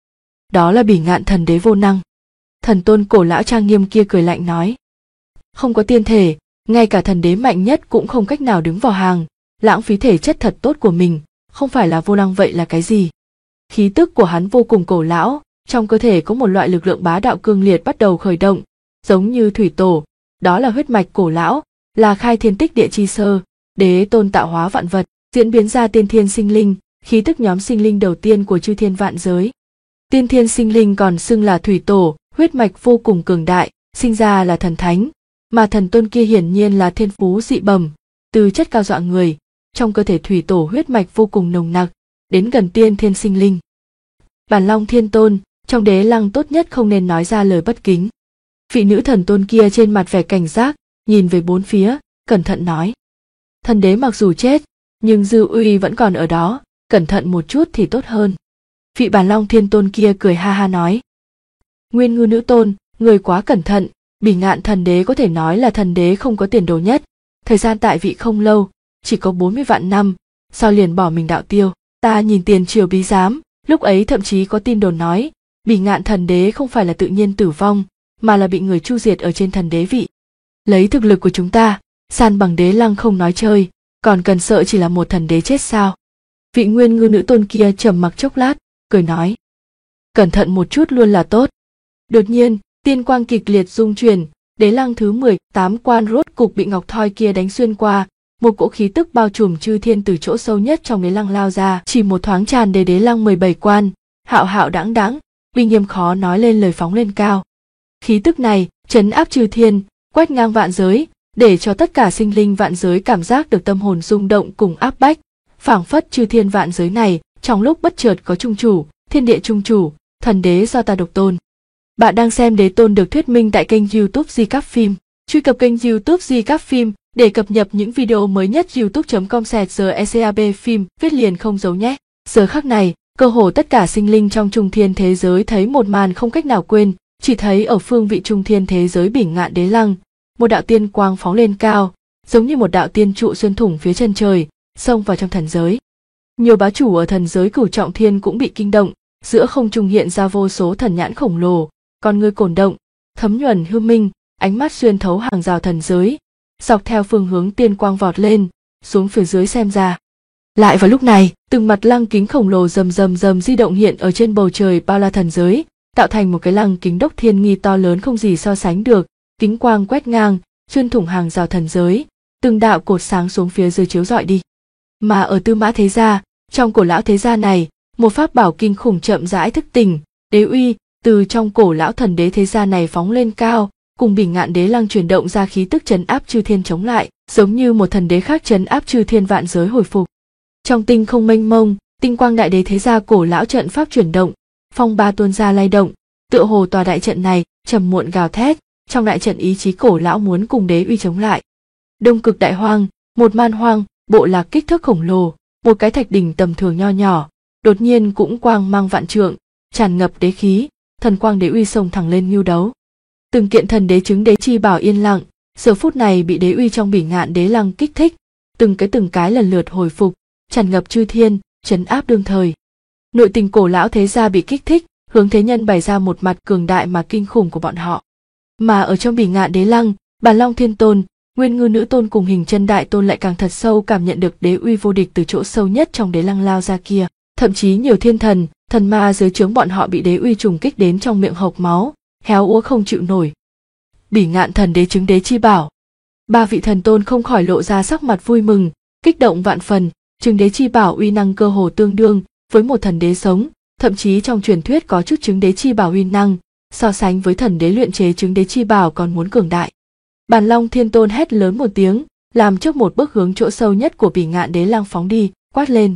Đó là Bỉ Ngạn thần đế vô năng. Thần tôn cổ lão trang nghiêm kia cười lạnh nói. Không có tiên thể, ngay cả thần đế mạnh nhất cũng không cách nào đứng vào hàng, lãng phí thể chất thật tốt của mình, không phải là vô năng vậy là cái gì? Khí tức của hắn vô cùng cổ lão, trong cơ thể có một loại lực lượng bá đạo cương liệt bắt đầu khởi động, giống như thủy tổ, đó là huyết mạch cổ lão, là khai thiên tích địa chi sơ, đế tôn tạo hóa vạn vật, diễn biến ra tiên thiên sinh linh, khí tức nhóm sinh linh đầu tiên của chư thiên vạn giới. Tiên thiên sinh linh còn xưng là thủy tổ, huyết mạch vô cùng cường đại, sinh ra là thần thánh, mà thần tôn kia hiển nhiên là thiên phú dị bẩm, tư chất cao dọa người, trong cơ thể thủy tổ huyết mạch vô cùng nồng nặc, đến gần tiên thiên sinh linh. Bản Long Thiên Tôn, trong đế lăng tốt nhất không nên nói ra lời bất kính. Vị nữ thần tôn kia trên mặt vẻ cảnh giác, nhìn về bốn phía, cẩn thận nói. Thần đế mặc dù chết, nhưng dư uy vẫn còn ở đó, cẩn thận một chút thì tốt hơn. Vị Bản Long Thiên Tôn kia cười ha ha nói. Nguyên Ngư nữ tôn, người quá cẩn thận, Bỉ Ngạn thần đế có thể nói là thần đế không có tiền đồ nhất, thời gian tại vị không lâu, chỉ có 40 vạn năm, sau liền bỏ mình đạo tiêu. Ta nhìn tiền triều bí giám, lúc ấy thậm chí có tin đồn nói, Bỉ Ngạn thần đế không phải là tự nhiên tử vong, mà là bị người chu diệt ở trên thần đế vị. Lấy thực lực của chúng ta, san bằng đế lăng không nói chơi, còn cần sợ chỉ là một thần đế chết sao? Vị Nguyên Ngư nữ tôn kia trầm mặc chốc lát, cười nói. Cẩn thận một chút luôn là tốt. Đột nhiên, tiên quang kịch liệt rung chuyển, đế lăng thứ 18 quan rốt cục bị ngọc thoi kia đánh xuyên qua, một cỗ khí tức bao trùm chư thiên từ chỗ sâu nhất trong đế lăng lao ra, chỉ một thoáng tràn đầy đế lăng 17 quan, hạo hạo đãng đãng, uy nghiêm khó nói lên lời phóng lên cao. Khí tức này trấn áp chư thiên, quét ngang vạn giới, để cho tất cả sinh linh vạn giới cảm giác được tâm hồn rung động cùng áp bách, phảng phất chư thiên vạn giới này trong lúc bất chợt có trung chủ, thiên địa trung chủ, thần đế do ta độc tôn. Bạn đang xem Đế Tôn được thuyết minh tại kênh YouTube Di Các Phim. Truy cập kênh YouTube Di Các Phim để cập nhật những video mới nhất. youtube.com/secab phim viết liền không giấu nhé. Giờ khắc này, cơ hồ tất cả sinh linh trong trung thiên thế giới thấy một màn không cách nào quên, chỉ thấy ở phương vị trung thiên thế giới Bỉ Ngạn đế lăng, một đạo tiên quang phóng lên cao, giống như một đạo tiên trụ xuyên thủng phía chân trời, xông vào trong thần giới. Nhiều bá chủ ở thần giới Cửu Trọng Thiên cũng bị kinh động, giữa không trung hiện ra vô số thần nhãn khổng lồ, con ngươi cổn động, thấm nhuần hư minh, ánh mắt xuyên thấu hàng rào thần giới, dọc theo phương hướng tiên quang vọt lên, xuống phía dưới xem ra. Lại vào lúc này, từng mặt lăng kính khổng lồ rầm di động hiện ở trên bầu trời bao la thần giới, tạo thành một cái lăng kính đốc thiên nghi to lớn không gì so sánh được, kính quang quét ngang, xuyên thủng hàng rào thần giới, từng đạo cột sáng xuống phía dưới chiếu rọi đi. Mà ở Tư Mã thế gia, trong cổ lão thế gia này, một pháp bảo kinh khủng chậm rãi thức tỉnh, đế uy từ trong cổ lão thần đế thế gia này phóng lên cao, cùng Bỉ Ngạn đế lăng chuyển động ra khí tức trấn áp chư thiên chống lại, giống như một thần đế khác trấn áp chư thiên vạn giới hồi phục. Trong tinh không mênh mông, tinh quang đại đế thế gia cổ lão trận pháp chuyển động, phong ba tuôn ra lay động, tựa hồ tòa đại trận này trầm muộn gào thét, trong đại trận ý chí cổ lão muốn cùng đế uy chống lại. Đông Cực đại hoang, một man hoang, bộ lạc kích thước khổng lồ, một cái thạch đỉnh tầm thường nho nhỏ, đột nhiên cũng quang mang vạn trượng, tràn ngập đế khí, thần quang đế uy xông thẳng lên ngưu đấu. Từng kiện thần đế chứng đế chi bảo yên lặng, giờ phút này bị đế uy trong Bỉ Ngạn đế lăng kích thích, từng cái lần lượt hồi phục, tràn ngập chư thiên, trấn áp đương thời. Nội tình cổ lão thế gia bị kích thích, hướng thế nhân bày ra một mặt cường đại mà kinh khủng của bọn họ. Mà ở trong Bỉ Ngạn đế lăng, Bản Long Thiên Tôn, Nguyên Ngư nữ tôn cùng Hình Chân đại tôn lại càng thật sâu cảm nhận được đế uy vô địch từ chỗ sâu nhất trong đế lăng lao ra kia. Thậm chí nhiều thiên thần, thần ma dưới trướng bọn họ bị đế uy trùng kích đến trong miệng hộc máu, héo úa không chịu nổi. Bỉ Ngạn Thần Đế chứng đế chi bảo. Ba vị thần tôn không khỏi lộ ra sắc mặt vui mừng, kích động vạn phần. Chứng đế chi bảo uy năng cơ hồ tương đương với một thần đế sống, thậm chí trong truyền thuyết có chút chứng đế chi bảo uy năng so sánh với thần đế luyện chế chứng đế chi bảo còn muốn cường đại. Bàn Long Thiên Tôn hét lớn một tiếng, làm trước một bước hướng chỗ sâu nhất của Bỉ Ngạn Đế Lăng phóng đi, quát lên.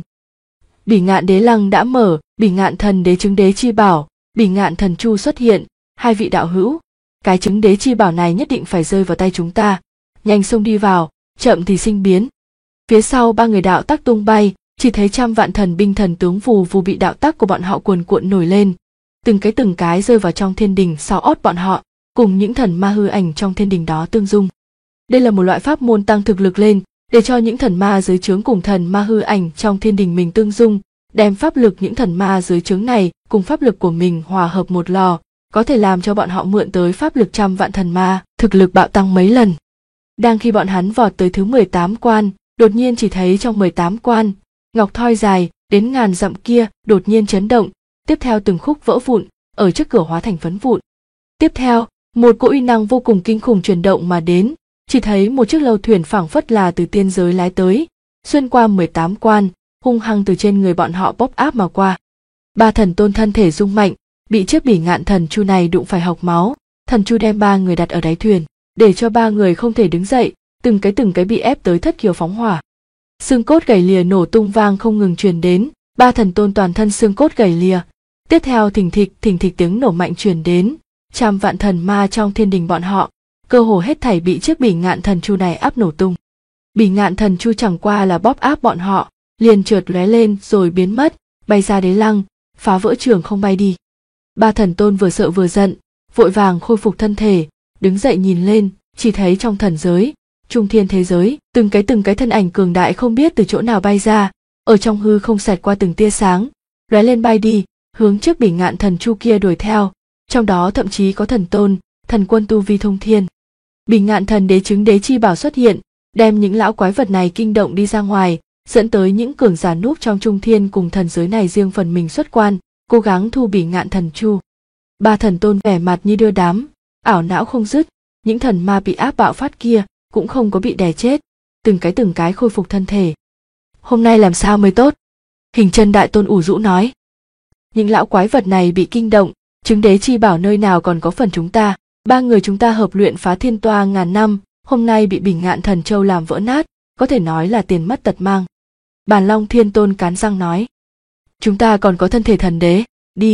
Bỉ Ngạn Đế Lăng đã mở, Bỉ Ngạn Thần Đế chứng đế chi bảo, Bỉ Ngạn Thần Chu xuất hiện. Hai vị đạo hữu, cái chứng đế chi bảo này nhất định phải rơi vào tay chúng ta, nhanh xông đi vào, chậm thì sinh biến. Phía sau ba người đạo tắc tung bay, chỉ thấy trăm vạn thần binh thần tướng vù vù bị đạo tắc của bọn họ cuồn cuộn nổi lên, từng cái rơi vào trong thiên đình sau ót bọn họ, cùng những thần ma hư ảnh trong thiên đình đó tương dung. Đây là một loại pháp môn tăng thực lực lên, để cho những thần ma dưới trướng cùng thần ma hư ảnh trong thiên đình mình tương dung, đem pháp lực những thần ma dưới trướng này cùng pháp lực của mình hòa hợp một lò, có thể làm cho bọn họ mượn tới pháp lực trăm vạn thần ma, thực lực bạo tăng mấy lần. Đang khi bọn hắn vọt tới thứ 18 quan, đột nhiên chỉ thấy trong 18 quan, ngọc thoi dài đến ngàn dặm kia đột nhiên chấn động, tiếp theo từng khúc vỡ vụn, ở trước cửa hóa thành phấn vụn. Tiếp theo, một cỗ uy năng vô cùng kinh khủng chuyển động mà đến, chỉ thấy một chiếc lâu thuyền phảng phất là từ tiên giới lái tới, xuyên qua 18 quan, hung hăng từ trên người bọn họ bóp áp mà qua. Ba thần tôn thân thể rung mạnh, bị chiếc Bỉ Ngạn Thần Chu này đụng phải hộc máu. Thần Chu đem ba người đặt ở đáy thuyền, để cho ba người không thể đứng dậy, từng cái bị ép tới thất khiếu phóng hỏa. Xương cốt gãy lìa nổ tung vang không ngừng truyền đến, ba thần tôn toàn thân xương cốt gãy lìa. Tiếp theo thình thịch tiếng nổ mạnh truyền đến, trăm vạn thần ma trong thiên đình bọn họ, cơ hồ hết thảy bị chiếc Bỉ Ngạn Thần Chu này áp nổ tung. Bỉ Ngạn Thần Chu chẳng qua là bóp áp bọn họ, liền chợt lóe lên rồi biến mất, bay ra đế lăng, phá vỡ trường không bay đi. Ba thần tôn vừa sợ vừa giận, vội vàng khôi phục thân thể, đứng dậy nhìn lên, chỉ thấy trong thần giới, trung thiên thế giới, từng cái thân ảnh cường đại không biết từ chỗ nào bay ra, ở trong hư không xẹt qua từng tia sáng, lóe lên bay đi, hướng trước Bỉ Ngạn Thần Chu kia đuổi theo, trong đó thậm chí có thần tôn, thần quân tu vi thông thiên. Bỉ Ngạn Thần Đế chứng đế chi bảo xuất hiện, đem những lão quái vật này kinh động đi ra ngoài, dẫn tới những cường giả núp trong trung thiên cùng thần giới này riêng phần mình xuất quan, cố gắng thu Bỉ Ngạn Thần Chu. Ba thần tôn vẻ mặt như đưa đám, ảo não không dứt, những thần ma bị áp bạo phát kia cũng không có bị đè chết, từng cái khôi phục thân thể. Hôm nay làm sao mới tốt? Hình Chân Đại Tôn ủ rũ nói. Những lão quái vật này bị kinh động, chứng đế chi bảo nơi nào còn có phần chúng ta, ba người chúng ta hợp luyện phá thiên toa ngàn năm, hôm nay bị Bỉ Ngạn Thần Châu làm vỡ nát, có thể nói là tiền mất tật mang. Bàn Long Thiên Tôn cắn răng nói. Chúng ta còn có thân thể thần đế,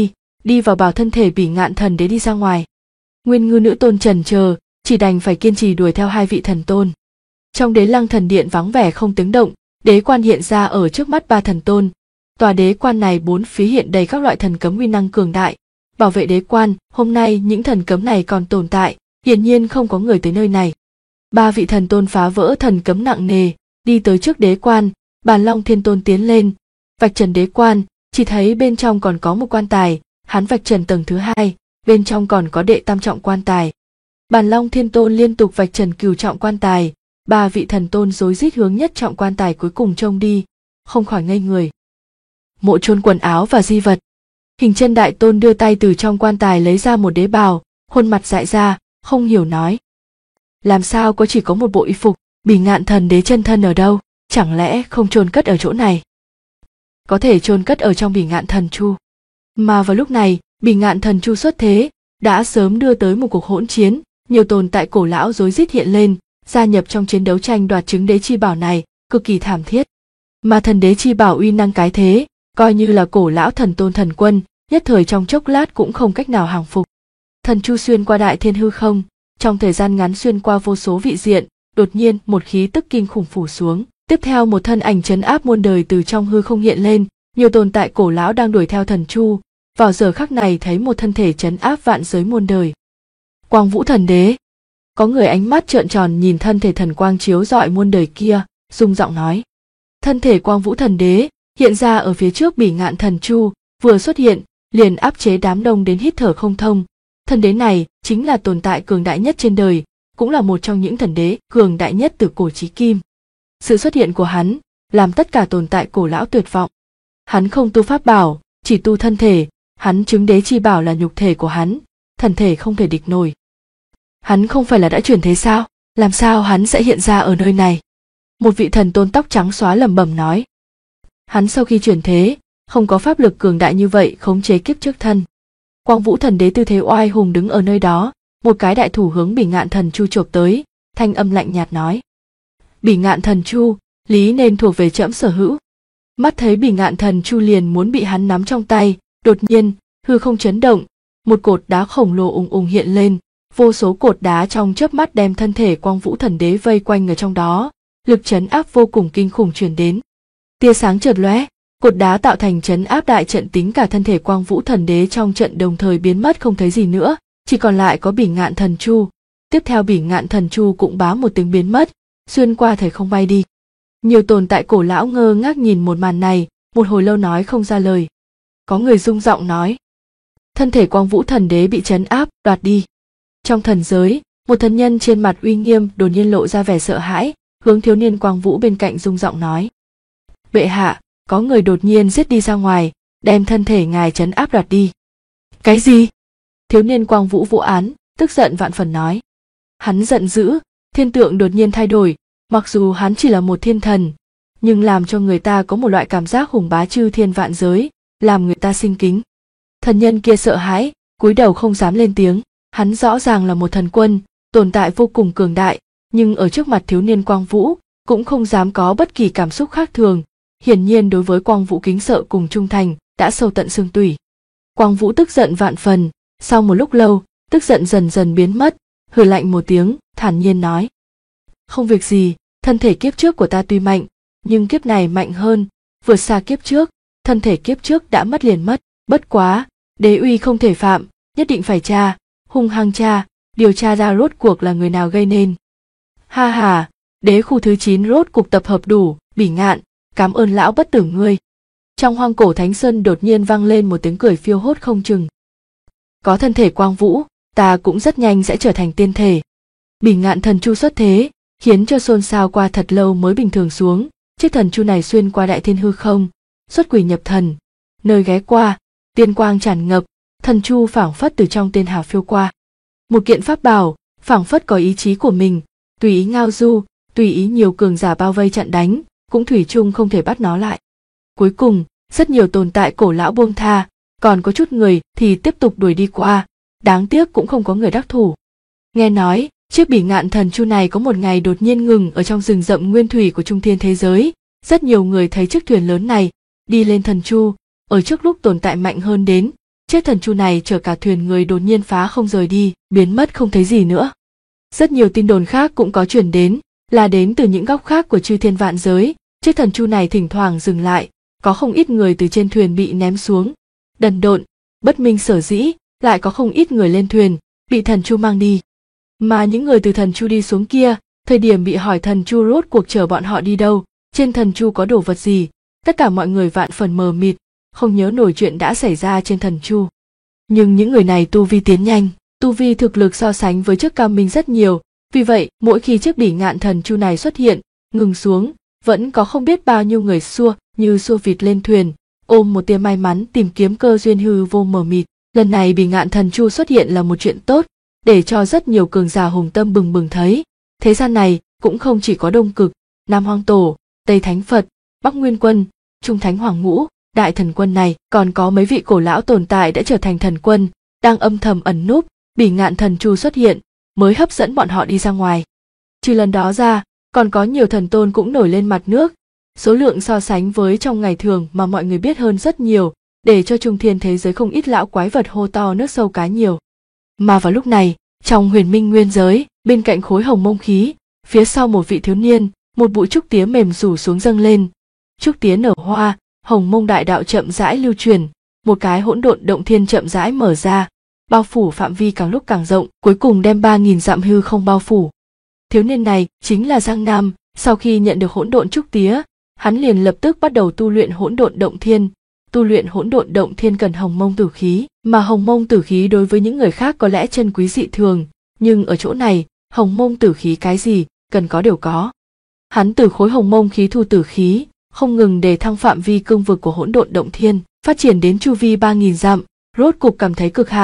đi vào bảo thân thể Bỉ Ngạn Thần Đế đi ra ngoài. Nguyên Ngư Nữ Tôn chần chờ, chỉ đành phải kiên trì đuổi theo hai vị thần tôn. Trong đế lăng thần điện vắng vẻ không tiếng động, đế quan hiện ra ở trước mắt ba thần tôn. Tòa đế quan này bốn phía hiện đầy các loại thần cấm uy năng cường đại, bảo vệ đế quan. Hôm nay những thần cấm này còn tồn tại, hiển nhiên không có người tới nơi này. Ba vị thần tôn phá vỡ thần cấm nặng nề, đi tới trước đế quan. Bàn Long Thiên Tôn tiến lên, vạch trần đế quan, chỉ thấy bên trong còn có một quan tài, hắn vạch trần tầng thứ hai, bên trong còn có đệ tam trọng quan tài. Bàn Long Thiên Tôn liên tục vạch trần cửu trọng quan tài, ba vị thần tôn rối rít hướng nhất trọng quan tài cuối cùng trông đi, không khỏi ngây người. Mộ chôn quần áo và di vật. Hình Chân Đại Tôn đưa tay từ trong quan tài lấy ra một đế bào, khuôn mặt dại ra, không hiểu nói. Làm sao có chỉ có một bộ y phục, Bỉ Ngạn Thần Đế chân thân ở đâu, chẳng lẽ không chôn cất ở chỗ này? Có thể chôn cất ở trong Bỉ Ngạn Thần Chu. Mà vào lúc này, Bỉ Ngạn Thần Chu xuất thế, đã sớm đưa tới một cuộc hỗn chiến, nhiều tồn tại cổ lão rối rít hiện lên, gia nhập trong chiến đấu tranh đoạt chứng đế chi bảo này, cực kỳ thảm thiết. Mà thần đế chi bảo uy năng cái thế, coi như là cổ lão thần tôn thần quân, nhất thời trong chốc lát cũng không cách nào hàng phục. Thần Chu xuyên qua đại thiên hư không, trong thời gian ngắn xuyên qua vô số vị diện, đột nhiên một khí tức kinh khủng phủ xuống. Tiếp theo một thân ảnh trấn áp muôn đời từ trong hư không hiện lên, nhiều tồn tại cổ lão đang đuổi theo thần Chu, vào giờ khắc này thấy một thân thể trấn áp vạn giới muôn đời. Quang Vũ Thần Đế. Có người ánh mắt trợn tròn nhìn thân thể thần quang chiếu rọi muôn đời kia, rung giọng nói. Thân thể Quang Vũ Thần Đế hiện ra ở phía trước Bỉ Ngạn Thần Chu, vừa xuất hiện, liền áp chế đám đông đến hít thở không thông. Thần đế này chính là tồn tại cường đại nhất trên đời, cũng là một trong những thần đế cường đại nhất từ cổ chí kim. Sự xuất hiện của hắn làm tất cả tồn tại cổ lão tuyệt vọng. Hắn không tu pháp bảo, chỉ tu thân thể, hắn chứng đế chi bảo là nhục thể của hắn, thần thể không thể địch nổi. Hắn không phải là đã chuyển thế sao? Làm sao hắn sẽ hiện ra ở nơi này? Một vị thần tôn tóc trắng xóa lẩm bẩm nói. Hắn sau khi chuyển thế, không có pháp lực cường đại như vậy khống chế kiếp trước thân. Quang Vũ Thần Đế tư thế oai hùng đứng ở nơi đó, một cái đại thủ hướng Bỉ Ngạn Thần Chu chộp tới, thanh âm lạnh nhạt nói. Bỉ Ngạn Thần Chu, lý nên thuộc về trẫm sở hữu. Mắt thấy Bỉ Ngạn Thần Chu liền muốn bị hắn nắm trong tay, đột nhiên, hư không chấn động, một cột đá khổng lồ ùng ùng hiện lên, vô số cột đá trong chớp mắt đem thân thể Quang Vũ Thần Đế vây quanh ở trong đó, lực trấn áp vô cùng kinh khủng truyền đến. Tia sáng chợt lóe, cột đá tạo thành trấn áp đại trận, tính cả thân thể Quang Vũ Thần Đế trong trận đồng thời biến mất không thấy gì nữa, chỉ còn lại có Bỉ Ngạn Thần Chu. Tiếp theo Bỉ Ngạn Thần Chu cũng bá một tiếng biến mất, xuyên qua thời không bay đi. Nhiều tồn tại cổ lão ngơ ngác nhìn một màn này, một hồi lâu nói không ra lời. Có người rung giọng nói. Thân thể Quang Vũ Thần Đế bị trấn áp, đoạt đi. Trong thần giới, một thần nhân trên mặt uy nghiêm đột nhiên lộ ra vẻ sợ hãi, hướng thiếu niên Quang Vũ bên cạnh rung giọng nói. Bệ hạ, có người đột nhiên giết đi ra ngoài, đem thân thể ngài trấn áp đoạt đi. Cái gì? Thiếu niên Quang Vũ vụ án, tức giận vạn phần nói. Hắn giận dữ, thiên tượng đột nhiên thay đổi, mặc dù hắn chỉ là một thiên thần, nhưng làm cho người ta có một loại cảm giác hùng bá chư thiên vạn giới, làm người ta sinh kính. Thần nhân kia sợ hãi, cúi đầu không dám lên tiếng, hắn rõ ràng là một thần quân, tồn tại vô cùng cường đại, nhưng ở trước mặt thiếu niên Quang Vũ, cũng không dám có bất kỳ cảm xúc khác thường, hiển nhiên đối với Quang Vũ kính sợ cùng trung thành, đã sâu tận xương tủy. Quang Vũ tức giận vạn phần, sau một lúc lâu, tức giận dần dần biến mất, hừ lạnh một tiếng, thản nhiên nói. Không việc gì, thân thể kiếp trước của ta tuy mạnh, nhưng kiếp này mạnh hơn, vượt xa kiếp trước, thân thể kiếp trước đã mất liền mất, bất quá, đế uy không thể phạm, nhất định phải tra, hung hăng tra, điều tra ra rốt cuộc là người nào gây nên. Ha ha, đế khu thứ 9 rốt cuộc tập hợp đủ, Bỉ Ngạn, cảm ơn lão bất tử ngươi. Trong hoang cổ Thánh Sơn đột nhiên vang lên một tiếng cười phiêu hốt không chừng. Có thân thể Quang Vũ, ta cũng rất nhanh sẽ trở thành tiên thể. Bỉ Ngạn Thần Chu xuất thế, khiến cho xôn xao qua thật lâu mới bình thường xuống, chiếc thần chu này xuyên qua đại thiên hư không, xuất quỷ nhập thần, nơi ghé qua, tiên quang tràn ngập, thần chu phảng phất từ trong tiên hào phiêu qua. Một kiện pháp bảo, phảng phất có ý chí của mình, tùy ý ngao du, tùy ý nhiều cường giả bao vây chặn đánh, cũng thủy chung không thể bắt nó lại. Cuối cùng, rất nhiều tồn tại cổ lão buông tha, còn có chút người thì tiếp tục đuổi đi qua, đáng tiếc cũng không có người đắc thủ. Nghe nói, chiếc Bỉ Ngạn Thần Chu này có một ngày đột nhiên ngừng ở trong rừng rậm nguyên thủy của trung thiên thế giới, rất nhiều người thấy chiếc thuyền lớn này, đi lên thần chu, ở trước lúc tồn tại mạnh hơn đến, chiếc thần chu này chở cả thuyền người đột nhiên phá không rời đi, biến mất không thấy gì nữa. Rất nhiều tin đồn khác cũng có truyền đến, là đến từ những góc khác của chư thiên vạn giới, chiếc thần chu này thỉnh thoảng dừng lại, có không ít người từ trên thuyền bị ném xuống, đần độn, bất minh sở dĩ, lại có không ít người lên thuyền, bị thần chu mang đi. Mà những người từ thần chu đi xuống kia, thời điểm bị hỏi thần chu rốt cuộc chở bọn họ đi đâu, trên thần chu có đồ vật gì, tất cả mọi người vạn phần mờ mịt, không nhớ nổi chuyện đã xảy ra trên thần chu. Nhưng những người này tu vi tiến nhanh, tu vi thực lực so sánh với trước cao minh rất nhiều, vì vậy mỗi khi chiếc Bỉ Ngạn Thần Chu này xuất hiện, ngừng xuống, vẫn có không biết bao nhiêu người xua vịt lên thuyền, ôm một tia may mắn tìm kiếm cơ duyên hư vô mờ mịt. Lần này Bỉ Ngạn Thần Chu xuất hiện là một chuyện tốt, để cho rất nhiều cường giả hùng tâm bừng bừng thấy, thế gian này cũng không chỉ có Đông Cực, Nam Hoang Tổ, Tây Thánh Phật, Bắc Nguyên Quân, Trung Thánh Hoàng Ngũ, Đại Thần Quân này, còn có mấy vị cổ lão tồn tại đã trở thành thần quân, đang âm thầm ẩn núp, Bỉ Ngạn Thần Chu xuất hiện, mới hấp dẫn bọn họ đi ra ngoài. Trừ lần đó ra, còn có nhiều thần tôn cũng nổi lên mặt nước, số lượng so sánh với trong ngày thường mà mọi người biết hơn rất nhiều, để cho trung thiên thế giới không ít lão quái vật hô to nước sâu cá nhiều. Mà vào lúc này, trong huyền minh nguyên giới, bên cạnh khối hồng mông khí, phía sau một vị thiếu niên, một bụi trúc tía mềm rủ xuống dâng lên. Trúc tía nở hoa, hồng mông đại đạo chậm rãi lưu truyền, một cái hỗn độn động thiên chậm rãi mở ra, bao phủ phạm vi càng lúc càng rộng, cuối cùng đem 3000 dặm hư không bao phủ. Thiếu niên này chính là Giang Nam, sau khi nhận được hỗn độn trúc tía, hắn liền lập tức bắt đầu tu luyện hỗn độn động thiên. Tu luyện hỗn độn động thiên cần hồng mông tử khí, mà hồng mông tử khí đối với những người khác có lẽ chân quý dị thường, nhưng ở chỗ này, hồng mông tử khí cái gì, cần có đều có. Hắn từ khối hồng mông khí thu tử khí, không ngừng để thăng phạm vi cương vực của hỗn độn động thiên, phát triển đến chu vi 3000 dặm, rốt cục cảm thấy cực hạn,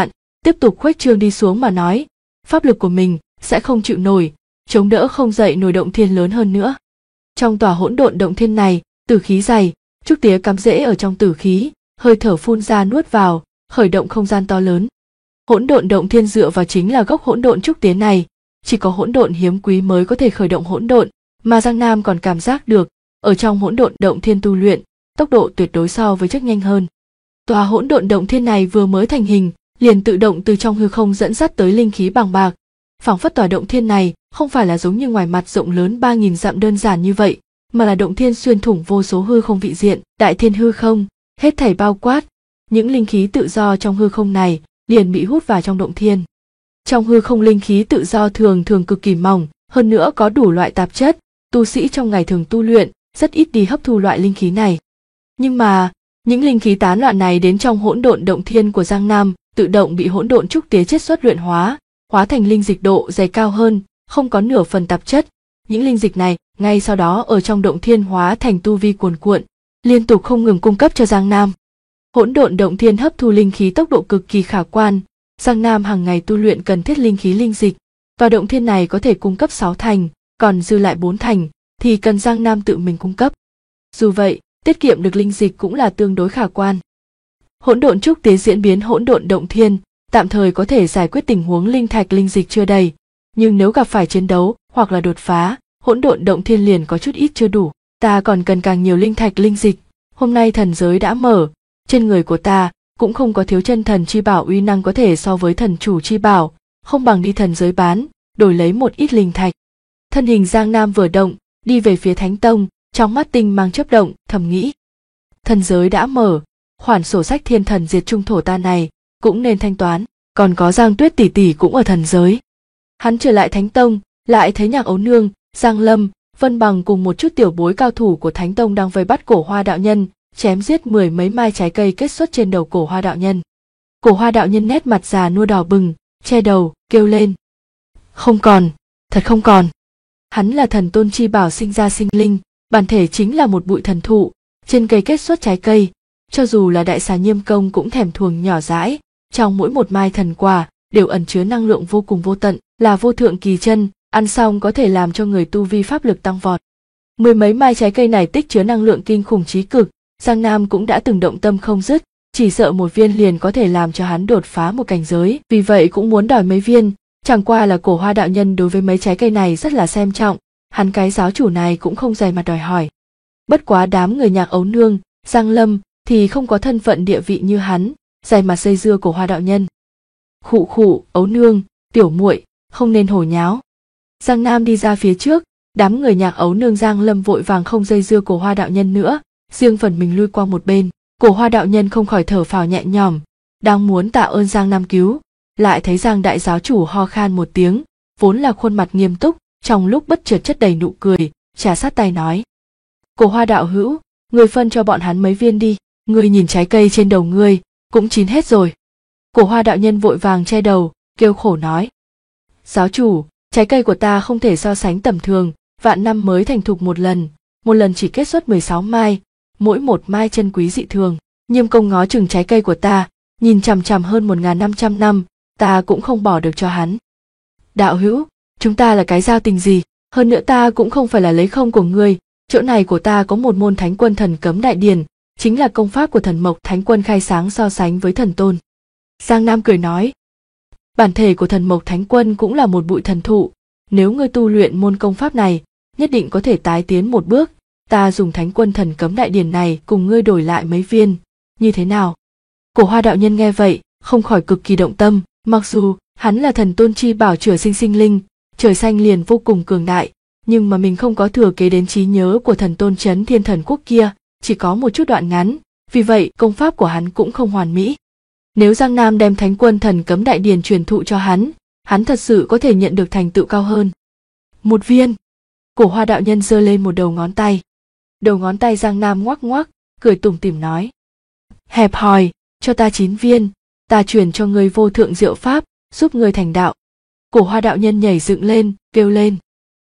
tiếp tục khuếch trương đi xuống mà nói, pháp lực của mình sẽ không chịu nổi, chống đỡ không dậy nổi động thiên lớn hơn nữa. Trong tòa hỗn độn động thiên này, tử khí dày, trúc tía cắm rễ ở trong tử khí, hơi thở phun ra nuốt vào, khởi động không gian to lớn. Hỗn độn động thiên dựa vào chính là gốc hỗn độn trúc tía này, chỉ có hỗn độn hiếm quý mới có thể khởi động hỗn độn, mà Giang Nam còn cảm giác được, ở trong hỗn độn động thiên tu luyện, tốc độ tuyệt đối so với trước nhanh hơn. Tòa hỗn độn động thiên này vừa mới thành hình, liền tự động từ trong hư không dẫn dắt tới linh khí bằng bạc. Phảng phất tòa động thiên này không phải là giống như ngoài mặt rộng lớn 3.000 dặm đơn giản như vậy, mà là động thiên xuyên thủng vô số hư không vị diện, đại thiên hư không, hết thảy bao quát. Những linh khí tự do trong hư không này liền bị hút vào trong động thiên. Trong hư không linh khí tự do thường thường cực kỳ mỏng, hơn nữa có đủ loại tạp chất, tu sĩ trong ngày thường tu luyện rất ít đi hấp thu loại linh khí này. Nhưng mà, những linh khí tán loạn này đến trong hỗn độn động thiên của Giang Nam, tự động bị hỗn độn trúc tía chiết xuất luyện hóa, hóa thành linh dịch độ dày cao hơn, không có nửa phần tạp chất. Những linh dịch này ngay sau đó ở trong động thiên hóa thành tu vi cuồn cuộn, liên tục không ngừng cung cấp cho Giang Nam. Hỗn độn động thiên hấp thu linh khí tốc độ cực kỳ khả quan, Giang Nam hàng ngày tu luyện cần thiết linh khí linh dịch, và động thiên này có thể cung cấp 6 thành, còn dư lại 4 thành thì cần Giang Nam tự mình cung cấp. Dù vậy, tiết kiệm được linh dịch cũng là tương đối khả quan. Hỗn độn trúc tía diễn biến hỗn độn động thiên, tạm thời có thể giải quyết tình huống linh thạch linh dịch chưa đầy, nhưng nếu gặp phải chiến đấu hoặc là đột phá, hỗn độn động thiên liền có chút ít chưa đủ. Ta còn cần càng nhiều linh thạch linh dịch. Hôm nay thần giới đã mở, trên người của ta cũng không có thiếu chân thần chi bảo uy năng có thể so với thần chủ chi bảo, không bằng đi thần giới bán, đổi lấy một ít linh thạch. Thân hình Giang Nam vừa động, đi về phía Thánh Tông, trong mắt tinh mang chớp động, thầm nghĩ. Thần giới đã mở, khoản sổ sách thiên thần diệt trung thổ ta này cũng nên thanh toán, còn có Giang Tuyết tỷ tỷ cũng ở thần giới. Hắn trở lại Thánh Tông, lại thấy Nhạc Ấu Nương, Giang Lâm, Vân Bằng cùng một chút tiểu bối cao thủ của Thánh Tông đang vây bắt Cổ Hoa đạo nhân, chém giết 10 mấy mai trái cây kết xuất trên đầu Cổ Hoa đạo nhân. Cổ Hoa đạo nhân nét mặt già nua đỏ bừng, che đầu, kêu lên. Không còn, thật không còn. Hắn là thần tôn chi bảo sinh ra sinh linh, bản thể chính là một bụi thần thụ, trên cây kết xuất trái cây, cho dù là đại xà Nhiêm Công cũng thèm thuồng nhỏ dãi, trong mỗi một mai thần quả đều ẩn chứa năng lượng vô cùng vô tận, là vô thượng kỳ chân, ăn xong có thể làm cho người tu vi pháp lực tăng vọt. 10 mấy mai trái cây này tích chứa năng lượng kinh khủng chí cực, Giang Nam cũng đã từng động tâm không dứt, chỉ sợ một viên liền có thể làm cho hắn đột phá một cảnh giới, vì vậy cũng muốn đòi mấy viên, chẳng qua là Cổ Hoa đạo nhân đối với mấy trái cây này rất là xem trọng, hắn cái giáo chủ này cũng không dày mặt đòi hỏi. Bất quá đám người Nhạc Ấu Nương, Giang Lâm thì không có thân phận địa vị như hắn, dày mặt dây dưa Cổ Hoa đạo nhân. Khụ khụ, Ấu Nương, tiểu muội, không nên hồ nháo. Giang Nam đi ra phía trước, đám người Nhạc Ấu Nương Giang Lâm vội vàng không dây dưa Cổ Hoa đạo nhân nữa, riêng phần mình lui qua một bên. Cổ Hoa đạo nhân không khỏi thở phào nhẹ nhõm, đang muốn tạ ơn Giang Nam cứu, lại thấy Giang đại giáo chủ ho khan một tiếng, vốn là khuôn mặt nghiêm túc, trong lúc bất chợt chất đầy nụ cười, trà sát tay nói: Cổ Hoa đạo hữu, người phân cho bọn hắn mấy viên đi, ngươi nhìn trái cây trên đầu ngươi cũng chín hết rồi. Cổ Hoa đạo nhân vội vàng che đầu, kêu khổ nói: Giáo chủ, trái cây của ta không thể so sánh tầm thường, vạn năm mới thành thục một lần chỉ kết xuất 16 mai, mỗi một mai chân quý dị thường. Nhiêm Công ngó chừng trái cây của ta, nhìn chằm chằm hơn 1.500 năm, ta cũng không bỏ được cho hắn. Đạo hữu, chúng ta là cái giao tình gì? Hơn nữa ta cũng không phải là lấy không của ngươi, chỗ này của ta có một môn Thánh Quân Thần Cấm Đại Điển, chính là công pháp của Thần Mộc Thánh Quân khai sáng so sánh với thần tôn. Giang Nam cười nói: Bản thể của Thần Mộc Thánh Quân cũng là một bụi thần thụ, nếu ngươi tu luyện môn công pháp này, nhất định có thể tái tiến một bước, ta dùng Thánh Quân Thần Cấm Đại Điển này cùng ngươi đổi lại mấy viên, như thế nào? Cổ Hoa đạo nhân nghe vậy, không khỏi cực kỳ động tâm, mặc dù hắn là thần tôn chi bảo chữa sinh sinh linh, trời xanh liền vô cùng cường đại, nhưng mà mình không có thừa kế đến trí nhớ của thần tôn Chấn Thiên Thần Quốc kia, chỉ có một chút đoạn ngắn, vì vậy công pháp của hắn cũng không hoàn mỹ. Nếu Giang Nam đem Thánh Quân Thần Cấm Đại Điển truyền thụ cho hắn thật sự có thể nhận được thành tựu cao hơn. Một viên. Cổ Hoa đạo nhân giơ lên một đầu ngón tay. Đầu ngón tay Giang Nam ngoắc ngoắc, cười tủm tỉm nói: Hẹp hòi, cho ta 9 viên, ta truyền cho ngươi vô thượng diệu pháp, giúp ngươi thành đạo. Cổ Hoa đạo nhân nhảy dựng lên, kêu lên: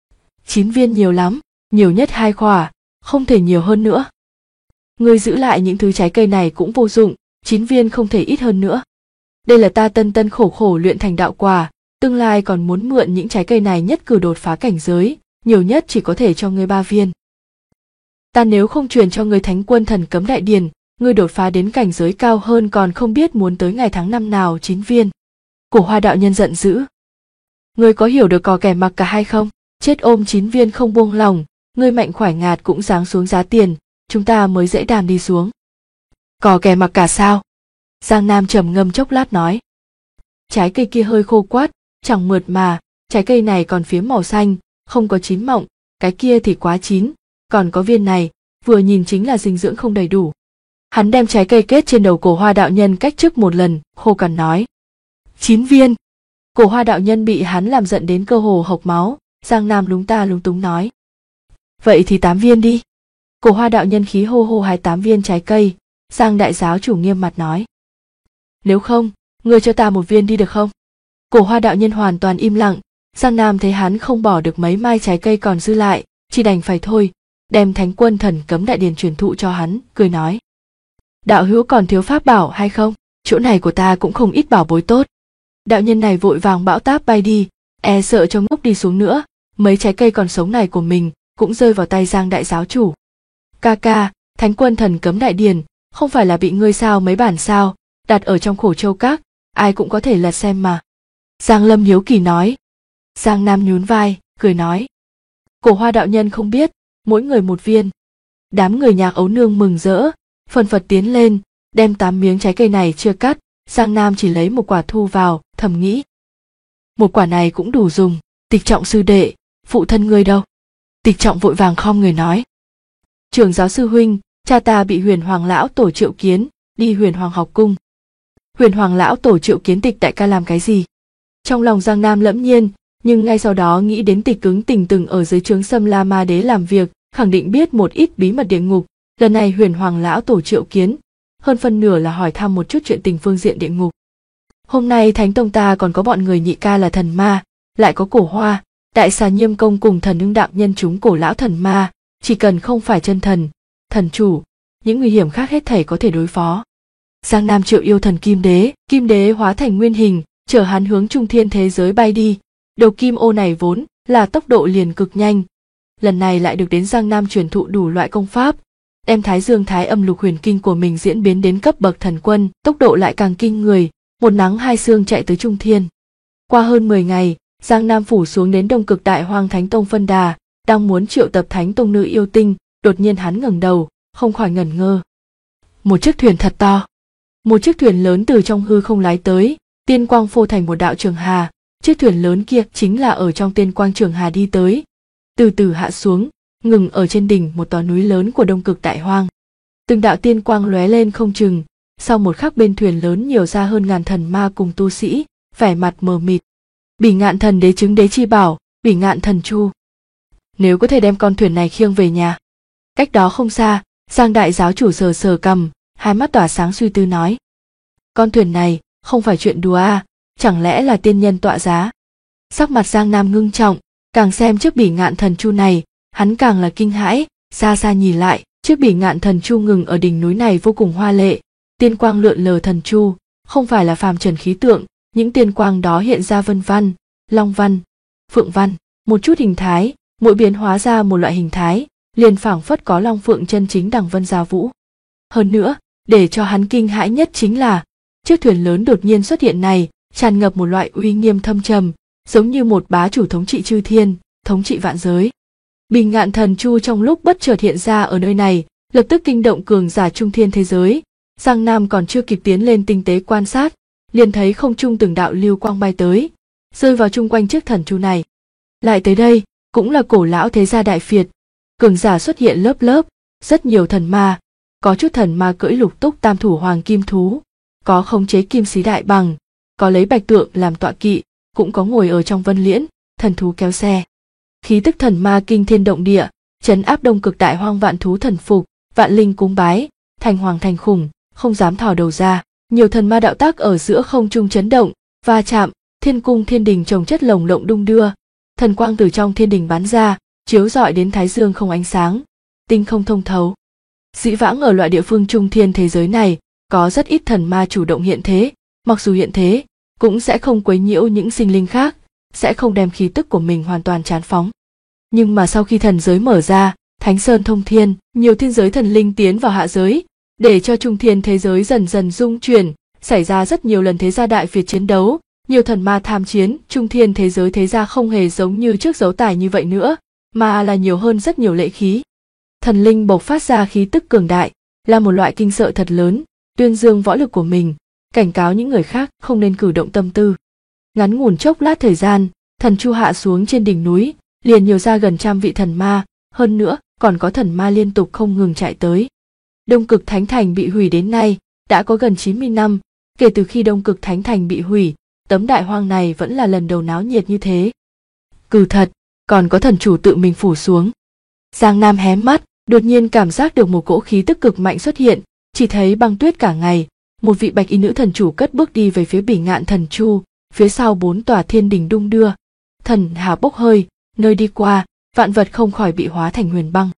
9 viên nhiều lắm, nhiều nhất 2 khỏa, không thể nhiều hơn nữa. Ngươi giữ lại những thứ trái cây này cũng vô dụng, 9 viên không thể ít hơn nữa. đây là ta tân tân khổ khổ luyện thành đạo quả, tương lai còn muốn mượn những trái cây này nhất cử đột phá cảnh giới, nhiều nhất chỉ có thể cho ngươi 3 viên. Ta nếu không truyền cho ngươi Thánh Quân Thần Cấm Đại Điển, ngươi đột phá đến cảnh giới cao hơn còn không biết muốn tới ngày tháng năm nào 9 viên. Cổ Hoa đạo nhân giận dữ. Ngươi có hiểu được cò kẻ mặc cả hay không? Chết ôm 9 viên không buông lòng, ngươi Mạnh Khoải Ngạt cũng giáng xuống giá tiền, chúng ta mới dễ đàm đi xuống. Cò kẻ mặc cả sao? Giang Nam trầm ngâm chốc lát nói. Trái cây kia hơi khô quắt, chẳng mượt mà, trái cây này còn phiếm màu xanh, không có chín mọng, cái kia thì quá chín, còn có viên này, vừa nhìn chính là dinh dưỡng không đầy đủ. Hắn đem trái cây kết trên đầu Cổ Hoa đạo nhân cách chức một lần, khô cằn nói. 9 viên. Cổ Hoa đạo nhân bị hắn làm giận đến cơ hồ hộc máu, Giang Nam lúng ta lúng túng nói. Vậy thì 8 viên đi. Cổ Hoa đạo nhân khí hô hô hái 8 viên trái cây, Giang đại giáo chủ nghiêm mặt nói. Nếu không, ngươi cho ta 1 viên đi được không? Cổ Hoa đạo nhân hoàn toàn im lặng, Giang Nam thấy hắn không bỏ được mấy mai trái cây còn dư lại, chỉ đành phải thôi, đem Thánh Quân Thần Cấm Đại Điển truyền thụ cho hắn, cười nói. Đạo hữu còn thiếu pháp bảo hay không? Chỗ này của ta cũng không ít bảo bối tốt. Đạo nhân này vội vàng bão táp bay đi, e sợ cho ngốc đi xuống nữa, mấy trái cây còn sống này của mình cũng rơi vào tay Giang đại giáo chủ. Ca ca, Thánh Quân Thần Cấm Đại Điển, không phải là bị ngươi sao mấy bản sao, đặt ở trong Khổ Châu Các, ai cũng có thể lật xem mà. Giang Lâm hiếu kỳ nói. Giang Nam nhún vai, cười nói. Cổ Hoa đạo nhân không biết, mỗi người 1 viên. Đám người Nhạc Ấu Nương mừng rỡ, phần phật tiến lên, đem 8 miếng trái cây này chưa cắt, Giang Nam chỉ lấy 1 quả thu vào, thầm nghĩ. 1 quả này cũng đủ dùng, Tịch Trọng sư đệ, phụ thân ngươi đâu? Tịch Trọng vội vàng khom người nói. Trưởng giáo sư huynh, cha ta bị Huyền Hoàng lão tổ triệu kiến, đi Huyền Hoàng học cung. Huyền Hoàng lão tổ triệu kiến Tịch đại ca làm cái gì? Trong lòng Giang Nam lẫm nhiên, nhưng ngay sau đó nghĩ đến Tịch Cứng Tình từng ở dưới trướng Sâm La Ma Đế làm việc, khẳng định biết một ít bí mật địa ngục. Lần này Huyền Hoàng lão tổ triệu kiến, hơn phân nửa là hỏi thăm một chút chuyện tình phương diện địa ngục. Hôm nay Thánh Tông ta còn có bọn người nhị ca là thần ma, lại có Cổ Hoa, Đại Xà Nhiêm Công cùng Thần Ưng đạo nhân chúng Cổ lão thần ma, chỉ cần không phải chân thần, thần chủ, những nguy hiểm khác hết thảy có thể đối phó. Giang Nam triệu yêu thần Kim Đế hóa thành nguyên hình, chở hắn hướng Trung Thiên thế giới bay đi. Đầu kim ô này vốn là tốc độ liền cực nhanh, lần này lại được đến Giang Nam truyền thụ đủ loại công pháp, đem Thái Dương Thái Âm Lục Huyền Kinh của mình diễn biến đến cấp bậc thần quân, tốc độ lại càng kinh người, một nắng hai sương chạy tới Trung Thiên. Qua hơn 10 ngày, Giang Nam phủ xuống đến Đông Cực Đại Hoang Thánh Tông phân đà, đang muốn triệu tập Thánh Tông nữ yêu tinh, đột nhiên hắn ngẩng đầu, không khỏi ngẩn ngơ. Một chiếc thuyền thật to, một chiếc thuyền lớn từ trong hư không lái tới, tiên quang phô thành một đạo trường hà, chiếc thuyền lớn kia chính là ở trong tiên quang trường hà đi tới, từ từ hạ xuống, ngừng ở trên đỉnh một tòa núi lớn của Đông Cực Đại Hoang. Từng đạo tiên quang lóe lên không chừng, sau một khắc bên thuyền lớn nhiều ra hơn ngàn thần ma cùng tu sĩ, vẻ mặt mờ mịt. Bỉ Ngạn Thần Đế chứng đế chi bảo, Bỉ Ngạn Thần Chu. Nếu có thể đem con thuyền này khiêng về nhà. Cách đó không xa, Giang đại giáo chủ sờ sờ cằm, hai mắt tỏa sáng suy tư nói. Con thuyền này không phải chuyện đùa à, chẳng lẽ là tiên nhân tọa giá? Sắc mặt Giang Nam ngưng trọng, càng xem chiếc Bỉ Ngạn Thần Chu này, hắn càng là kinh hãi, xa xa nhìn lại, chiếc Bỉ Ngạn Thần Chu ngừng ở đỉnh núi này vô cùng hoa lệ, tiên quang lượn lờ thần chu, không phải là phàm trần khí tượng, những tiên quang đó hiện ra vân văn, long văn, phượng văn, một chút hình thái, mỗi biến hóa ra một loại hình thái, liền phảng phất có long phượng chân chính đằng vân giao vũ. Hơn nữa, để cho hắn kinh hãi nhất chính là, chiếc thuyền lớn đột nhiên xuất hiện này, tràn ngập một loại uy nghiêm thâm trầm, giống như một bá chủ thống trị chư thiên, thống trị vạn giới. Bỉ Ngạn Thần Chu trong lúc bất chợt hiện ra ở nơi này, lập tức kinh động cường giả Trung Thiên thế giới. Giang Nam còn chưa kịp tiến lên tinh tế quan sát, liền thấy không trung từng đạo lưu quang bay tới, rơi vào chung quanh chiếc thần chu này. Lại tới đây, cũng là cổ lão thế gia đại phiệt, cường giả xuất hiện lớp lớp, rất nhiều thần ma, có chút thần ma cưỡi lục túc tam thủ hoàng kim thú, có khống chế kim xí đại bằng, có lấy bạch tượng làm tọa kỵ, cũng có ngồi ở trong vân liễn, thần thú kéo xe. Khí tức thần ma kinh thiên động địa, trấn áp Đông Cực Đại Hoang, vạn thú thần phục, vạn linh cúng bái, thành hoàng thành khủng, không dám thò đầu ra. Nhiều thần ma đạo tác ở giữa không trung chấn động, va chạm, thiên cung thiên đình chồng chất lồng lộng đung đưa, thần quang từ trong thiên đình bắn ra, chiếu rọi đến thái dương không ánh sáng, tinh không thông thấu. Dĩ vãng ở loại địa phương Trung Thiên thế giới này, có rất ít thần ma chủ động hiện thế, mặc dù hiện thế, cũng sẽ không quấy nhiễu những sinh linh khác, sẽ không đem khí tức của mình hoàn toàn trán phóng. Nhưng mà sau khi thần giới mở ra, Thánh Sơn thông thiên, nhiều thiên giới thần linh tiến vào hạ giới, để cho trung thiên thế giới dần dần rung chuyển, xảy ra rất nhiều lần thế gia đại Việt chiến đấu, nhiều thần ma tham chiến, trung thiên thế giới thế gia không hề giống như trước dấu tài như vậy nữa, mà là nhiều hơn rất nhiều lệ khí. Thần linh bộc phát ra khí tức cường đại, là một loại kinh sợ thật lớn, tuyên dương võ lực của mình, cảnh cáo những người khác không nên cử động tâm tư. Ngắn ngủn chốc lát thời gian, thần chu hạ xuống trên đỉnh núi, liền nhiều ra gần 100 vị thần ma, hơn nữa còn có thần ma liên tục không ngừng chạy tới. Đông Cực Thánh Thành bị hủy đến nay, đã có gần 90 năm, kể từ khi Đông Cực Thánh Thành bị hủy, tấm đại hoang này vẫn là lần đầu náo nhiệt như thế. Cừ thật, còn có thần chủ tự mình phủ xuống. Giang Nam hé mắt, đột nhiên cảm giác được một cỗ khí tức cực mạnh xuất hiện, chỉ thấy băng tuyết cả ngày, một vị bạch y nữ thần chủ cất bước đi về phía Bỉ Ngạn Thần Chu, phía sau 4 tòa thiên đình đung đưa, thần hà bốc hơi, nơi đi qua, vạn vật không khỏi bị hóa thành huyền băng.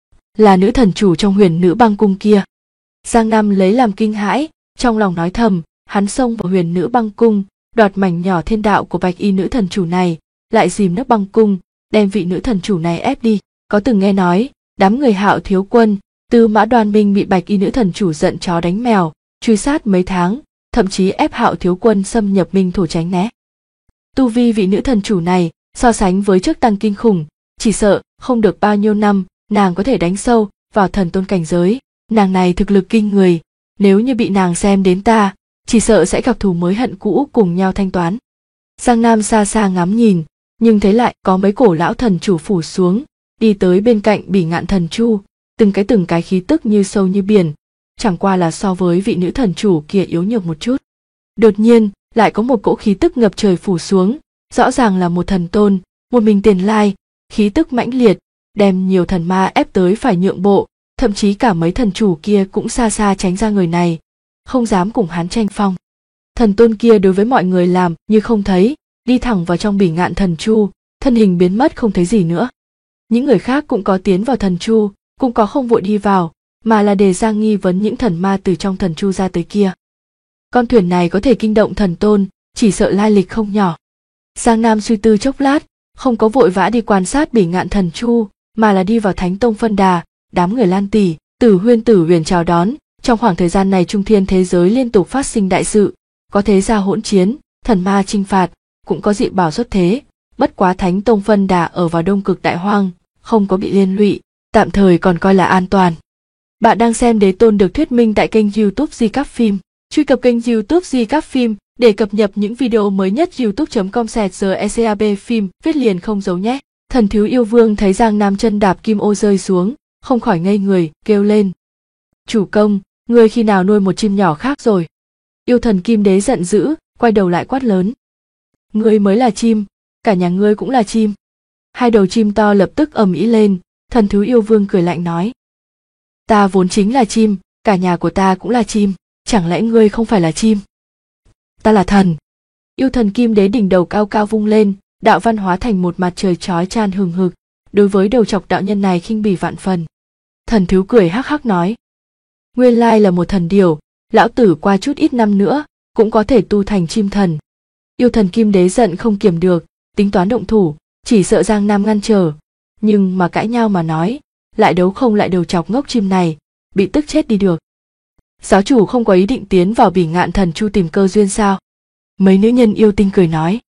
Là nữ thần chủ trong Huyền Nữ Băng Cung kia. Giang Nam lấy làm kinh hãi, trong lòng nói thầm, hắn xông vào Huyền Nữ Băng Cung, đoạt mảnh nhỏ thiên đạo của bạch y nữ thần chủ này, lại dìm nước băng cung, đem vị nữ thần chủ này ép đi. Có từng nghe nói, đám người Hạo Thiếu Quân, Tư Mã Đoan Minh bị bạch y nữ thần chủ giận chó đánh mèo, truy sát mấy tháng, thậm chí ép Hạo Thiếu Quân xâm nhập Minh Thổ tránh né. Tu vi vị nữ thần chủ này, so sánh với trước tăng kinh khủng, chỉ sợ không được bao nhiêu năm, nàng có thể đánh sâu vào thần tôn cảnh giới. Nàng này thực lực kinh người, nếu như bị nàng xem đến ta, chỉ sợ sẽ gặp thù mới hận cũ cùng nhau thanh toán. Giang Nam xa xa ngắm nhìn, nhưng thấy lại có mấy cổ lão thần chủ phủ xuống, đi tới bên cạnh Bỉ Ngạn Thần Chu, từng cái khí tức như sâu như biển, chẳng qua là so với vị nữ thần chủ kia yếu nhược một chút. Đột nhiên, lại có một cỗ khí tức ngập trời phủ xuống, rõ ràng là một thần tôn, một mình tiền lai, khí tức mãnh liệt, đem nhiều thần ma ép tới phải nhượng bộ, thậm chí cả mấy thần chủ kia cũng xa xa tránh ra người này, không dám cùng hắn tranh phong. Thần tôn kia đối với mọi người làm như không thấy, đi thẳng vào trong Bỉ Ngạn Thần Chu, thân hình biến mất không thấy gì nữa. Những người khác cũng có tiến vào thần chu, cũng có không vội đi vào, mà là đề ra nghi vấn những thần ma từ trong thần chu ra tới kia. Con thuyền này có thể kinh động thần tôn, chỉ sợ lai lịch không nhỏ. Giang Nam suy tư chốc lát, không có vội vã đi quan sát Bỉ Ngạn Thần Chu, mà là đi vào Thánh Tông phân đà, đám người Lan Tỷ, Tử Huyền chào đón. Trong khoảng thời gian này trung thiên thế giới liên tục phát sinh đại sự, có thế gia hỗn chiến, thần ma chinh phạt, cũng có dị bảo xuất thế, bất quá Thánh Tông phân đà ở vào Đông Cực Đại Hoang, không có bị liên lụy, tạm thời còn coi là an toàn. Bạn đang xem Đế Tôn được thuyết minh tại kênh YouTube Di Cáp Phim. Truy cập kênh YouTube Di Cáp Phim để cập nhật những video mới nhất. youtube.com/GECAB phim viết liền không giấu nhé. Thần Thiếu Yêu Vương thấy Giang Nam chân đạp kim ô rơi xuống, không khỏi ngây người, kêu lên: "Chủ công, ngươi khi nào nuôi một chim nhỏ khác rồi?" Yêu thần Kim Đế giận dữ, quay đầu lại quát lớn: "Ngươi mới là chim, cả nhà ngươi cũng là chim." Hai đầu chim to lập tức ầm ĩ lên. Thần Thú Yêu Vương cười lạnh nói: "Ta vốn chính là chim, cả nhà của ta cũng là chim, chẳng lẽ ngươi không phải là chim?" "Ta là thần." Yêu thần Kim Đế đỉnh đầu cao cao vung lên, đạo văn hóa thành một mặt trời chói chan hừng hực, đối với đầu chọc đạo nhân này khinh bỉ vạn phần. Thần Thú cười hắc hắc nói: "Nguyên lai là một thần điểu, lão tử qua chút ít năm nữa cũng có thể tu thành chim thần." Yêu thần Kim Đế giận không kiềm được, tính toán động thủ, chỉ sợ Giang Nam ngăn trở, nhưng mà cãi nhau mà nói, lại đấu không lại đầu chọc ngốc chim này, bị tức chết đi được. "Giáo chủ không có ý định tiến vào Bỉ Ngạn Thần Chu tìm cơ duyên sao?" Mấy nữ nhân yêu tinh cười nói: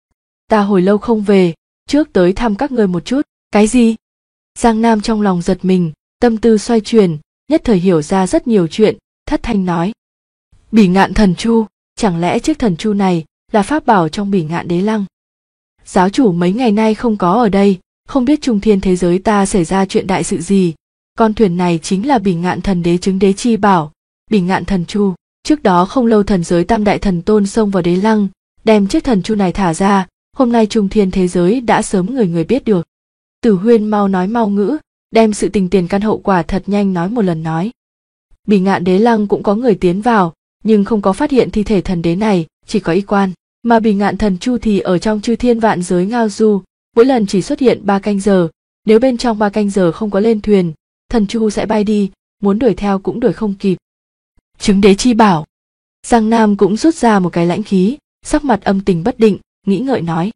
"Ta hồi lâu không về, trước tới thăm các ngươi một chút." "Cái gì?" Giang Nam trong lòng giật mình, tâm tư xoay chuyển, nhất thời hiểu ra rất nhiều chuyện, thất thanh nói: "Bỉ Ngạn Thần Chu, chẳng lẽ chiếc thần chu này là pháp bảo trong Bỉ Ngạn Đế Lăng?" "Giáo chủ mấy ngày nay không có ở đây, không biết trung thiên thế giới ta xảy ra chuyện đại sự gì. Con thuyền này chính là Bỉ Ngạn Thần Đế chứng đế chi bảo, Bỉ Ngạn Thần Chu. Trước đó không lâu thần giới tam đại thần tôn xông vào Đế Lăng, đem chiếc thần chu này thả ra, hôm nay trung thiên thế giới đã sớm người biết được." Tử Huyên mau nói mau ngữ, đem sự tình tiền căn hậu quả thật nhanh nói một lần nói. Bỉ Ngạn Đế Lăng cũng có người tiến vào, nhưng không có phát hiện thi thể thần đế này, chỉ có y quan. Mà Bỉ Ngạn Thần Chu thì ở trong chư thiên vạn giới ngao du, mỗi lần chỉ xuất hiện 3 canh giờ, nếu bên trong 3 canh giờ không có lên thuyền, thần chu sẽ bay đi, muốn đuổi theo cũng đuổi không kịp. Chứng đế chi bảo. Giang Nam cũng rút ra một cái lãnh khí, sắc mặt âm tình bất định, nghĩ ngợi nói.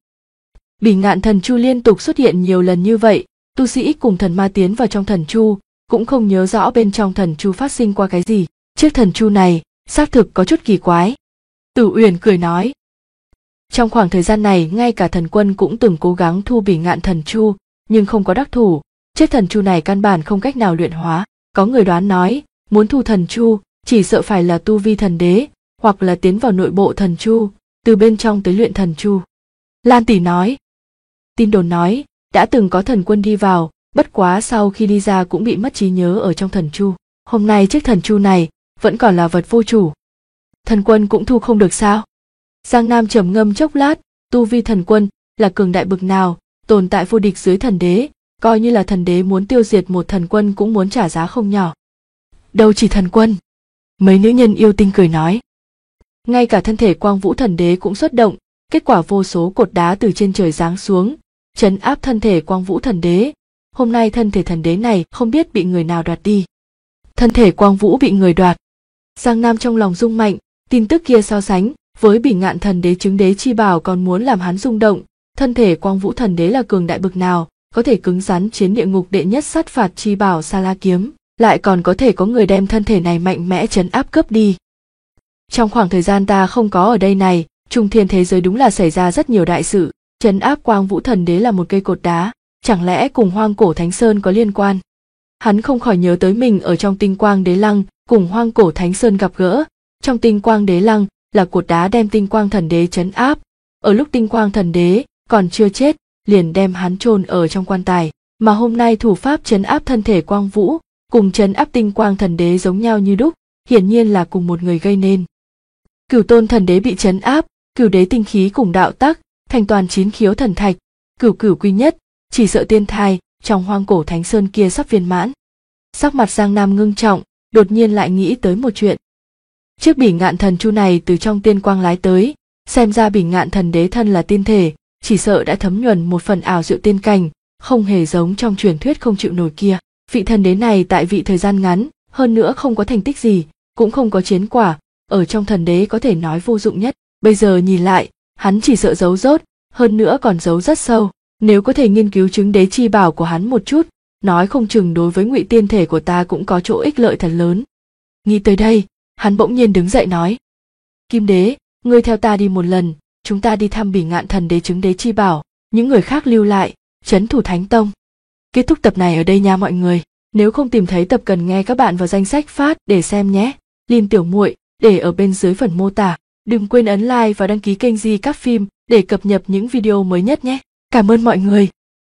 Bỉ Ngạn Thần Chu liên tục xuất hiện nhiều lần như vậy, tu sĩ cùng thần ma tiến vào trong thần chu, cũng không nhớ rõ bên trong thần chu phát sinh qua cái gì. Chiếc thần chu này, xác thực có chút kỳ quái. Tử Uyển cười nói. Trong khoảng thời gian này, ngay cả thần quân cũng từng cố gắng thu Bỉ Ngạn Thần Chu, nhưng không có đắc thủ. Chiếc thần chu này căn bản không cách nào luyện hóa. Có người đoán nói, muốn thu thần chu, chỉ sợ phải là tu vi thần đế, hoặc là tiến vào nội bộ thần chu, từ bên trong tới luyện thần chu. Lan tỷ nói. Tin đồn nói, đã từng có thần quân đi vào, bất quá sau khi đi ra cũng bị mất trí nhớ ở trong thần chu. Hôm nay chiếc thần chu này vẫn còn là vật vô chủ. Thần quân cũng thu không được sao? Giang Nam trầm ngâm chốc lát, tu vi thần quân là cường đại bực nào, tồn tại vô địch dưới thần đế, coi như là thần đế muốn tiêu diệt một thần quân cũng muốn trả giá không nhỏ. Đâu chỉ thần quân. Mấy nữ nhân yêu tinh cười nói. Ngay cả thân thể Quang Vũ thần đế cũng xuất động, kết quả vô số cột đá từ trên trời giáng xuống, trấn áp thân thể Quang Vũ thần đế. Hôm nay thân thể thần đế này không biết bị người nào đoạt đi. Thân thể Quang Vũ bị người đoạt. Giang Nam trong lòng rung mạnh, tin tức kia so sánh với Bỉ Ngạn thần đế chứng đế chi bảo còn muốn làm hắn rung động. Thân thể Quang Vũ thần đế là cường đại bực nào, có thể cứng rắn chiến địa ngục đệ nhất sát phạt chi bảo Sa La kiếm, lại còn có thể có người đem thân thể này mạnh mẽ trấn áp cướp đi. Trong khoảng thời gian ta không có ở đây này, trung thiên thế giới đúng là xảy ra rất nhiều đại sự. Trấn áp Quang Vũ thần đế là một cây cột đá, chẳng lẽ cùng Hoang Cổ Thánh Sơn có liên quan? Hắn không khỏi nhớ tới mình ở trong Tinh Quang Đế Lăng cùng Hoang Cổ Thánh Sơn gặp gỡ. Trong Tinh Quang Đế Lăng là cột đá đem Tinh Quang thần đế trấn áp, ở lúc Tinh Quang thần đế còn chưa chết liền đem hắn chôn ở trong quan tài, mà hôm nay thủ pháp trấn áp thân thể Quang Vũ cùng trấn áp Tinh Quang thần đế giống nhau như đúc, hiển nhiên là cùng một người gây nên. Cửu Tôn thần đế bị trấn áp, Cửu đế tinh khí cùng đạo tắc thành toàn 9 khiếu thần thạch, cửu cửu quy nhất, chỉ sợ tiên thai trong Hoang Cổ Thánh Sơn kia sắp viên mãn. Sắc mặt Giang Nam ngưng trọng, đột nhiên lại nghĩ tới một chuyện. Chiếc Bỉ Ngạn thần chu này từ trong tiên quang lái tới, xem ra Bỉ Ngạn thần đế thân là tiên thể, chỉ sợ đã thấm nhuần một phần ảo diệu tiên cảnh, không hề giống trong truyền thuyết không chịu nổi kia. Vị thần đế này tại vị thời gian ngắn, hơn nữa không có thành tích gì, cũng không có chiến quả, ở trong thần đế có thể nói vô dụng nhất. Bây giờ nhìn lại, hắn chỉ sợ giấu rốt, hơn nữa còn giấu rất sâu. Nếu có thể nghiên cứu chứng đế chi bảo của hắn một chút, nói không chừng đối với ngụy tiên thể của ta cũng có chỗ ích lợi thật lớn. Nghĩ tới đây, hắn bỗng nhiên đứng dậy nói. Kim đế, ngươi theo ta đi một lần, chúng ta đi thăm Bỉ Ngạn thần đế chứng đế chi bảo, những người khác lưu lại, trấn thủ Thánh Tông. Kết thúc tập này ở đây nha mọi người. Nếu không tìm thấy tập cần nghe các bạn vào danh sách phát để xem nhé. Link tiểu muội để ở bên dưới phần mô tả. Đừng quên ấn like và đăng ký kênh Di Các Phim để cập nhật những video mới nhất nhé. Cảm ơn mọi người.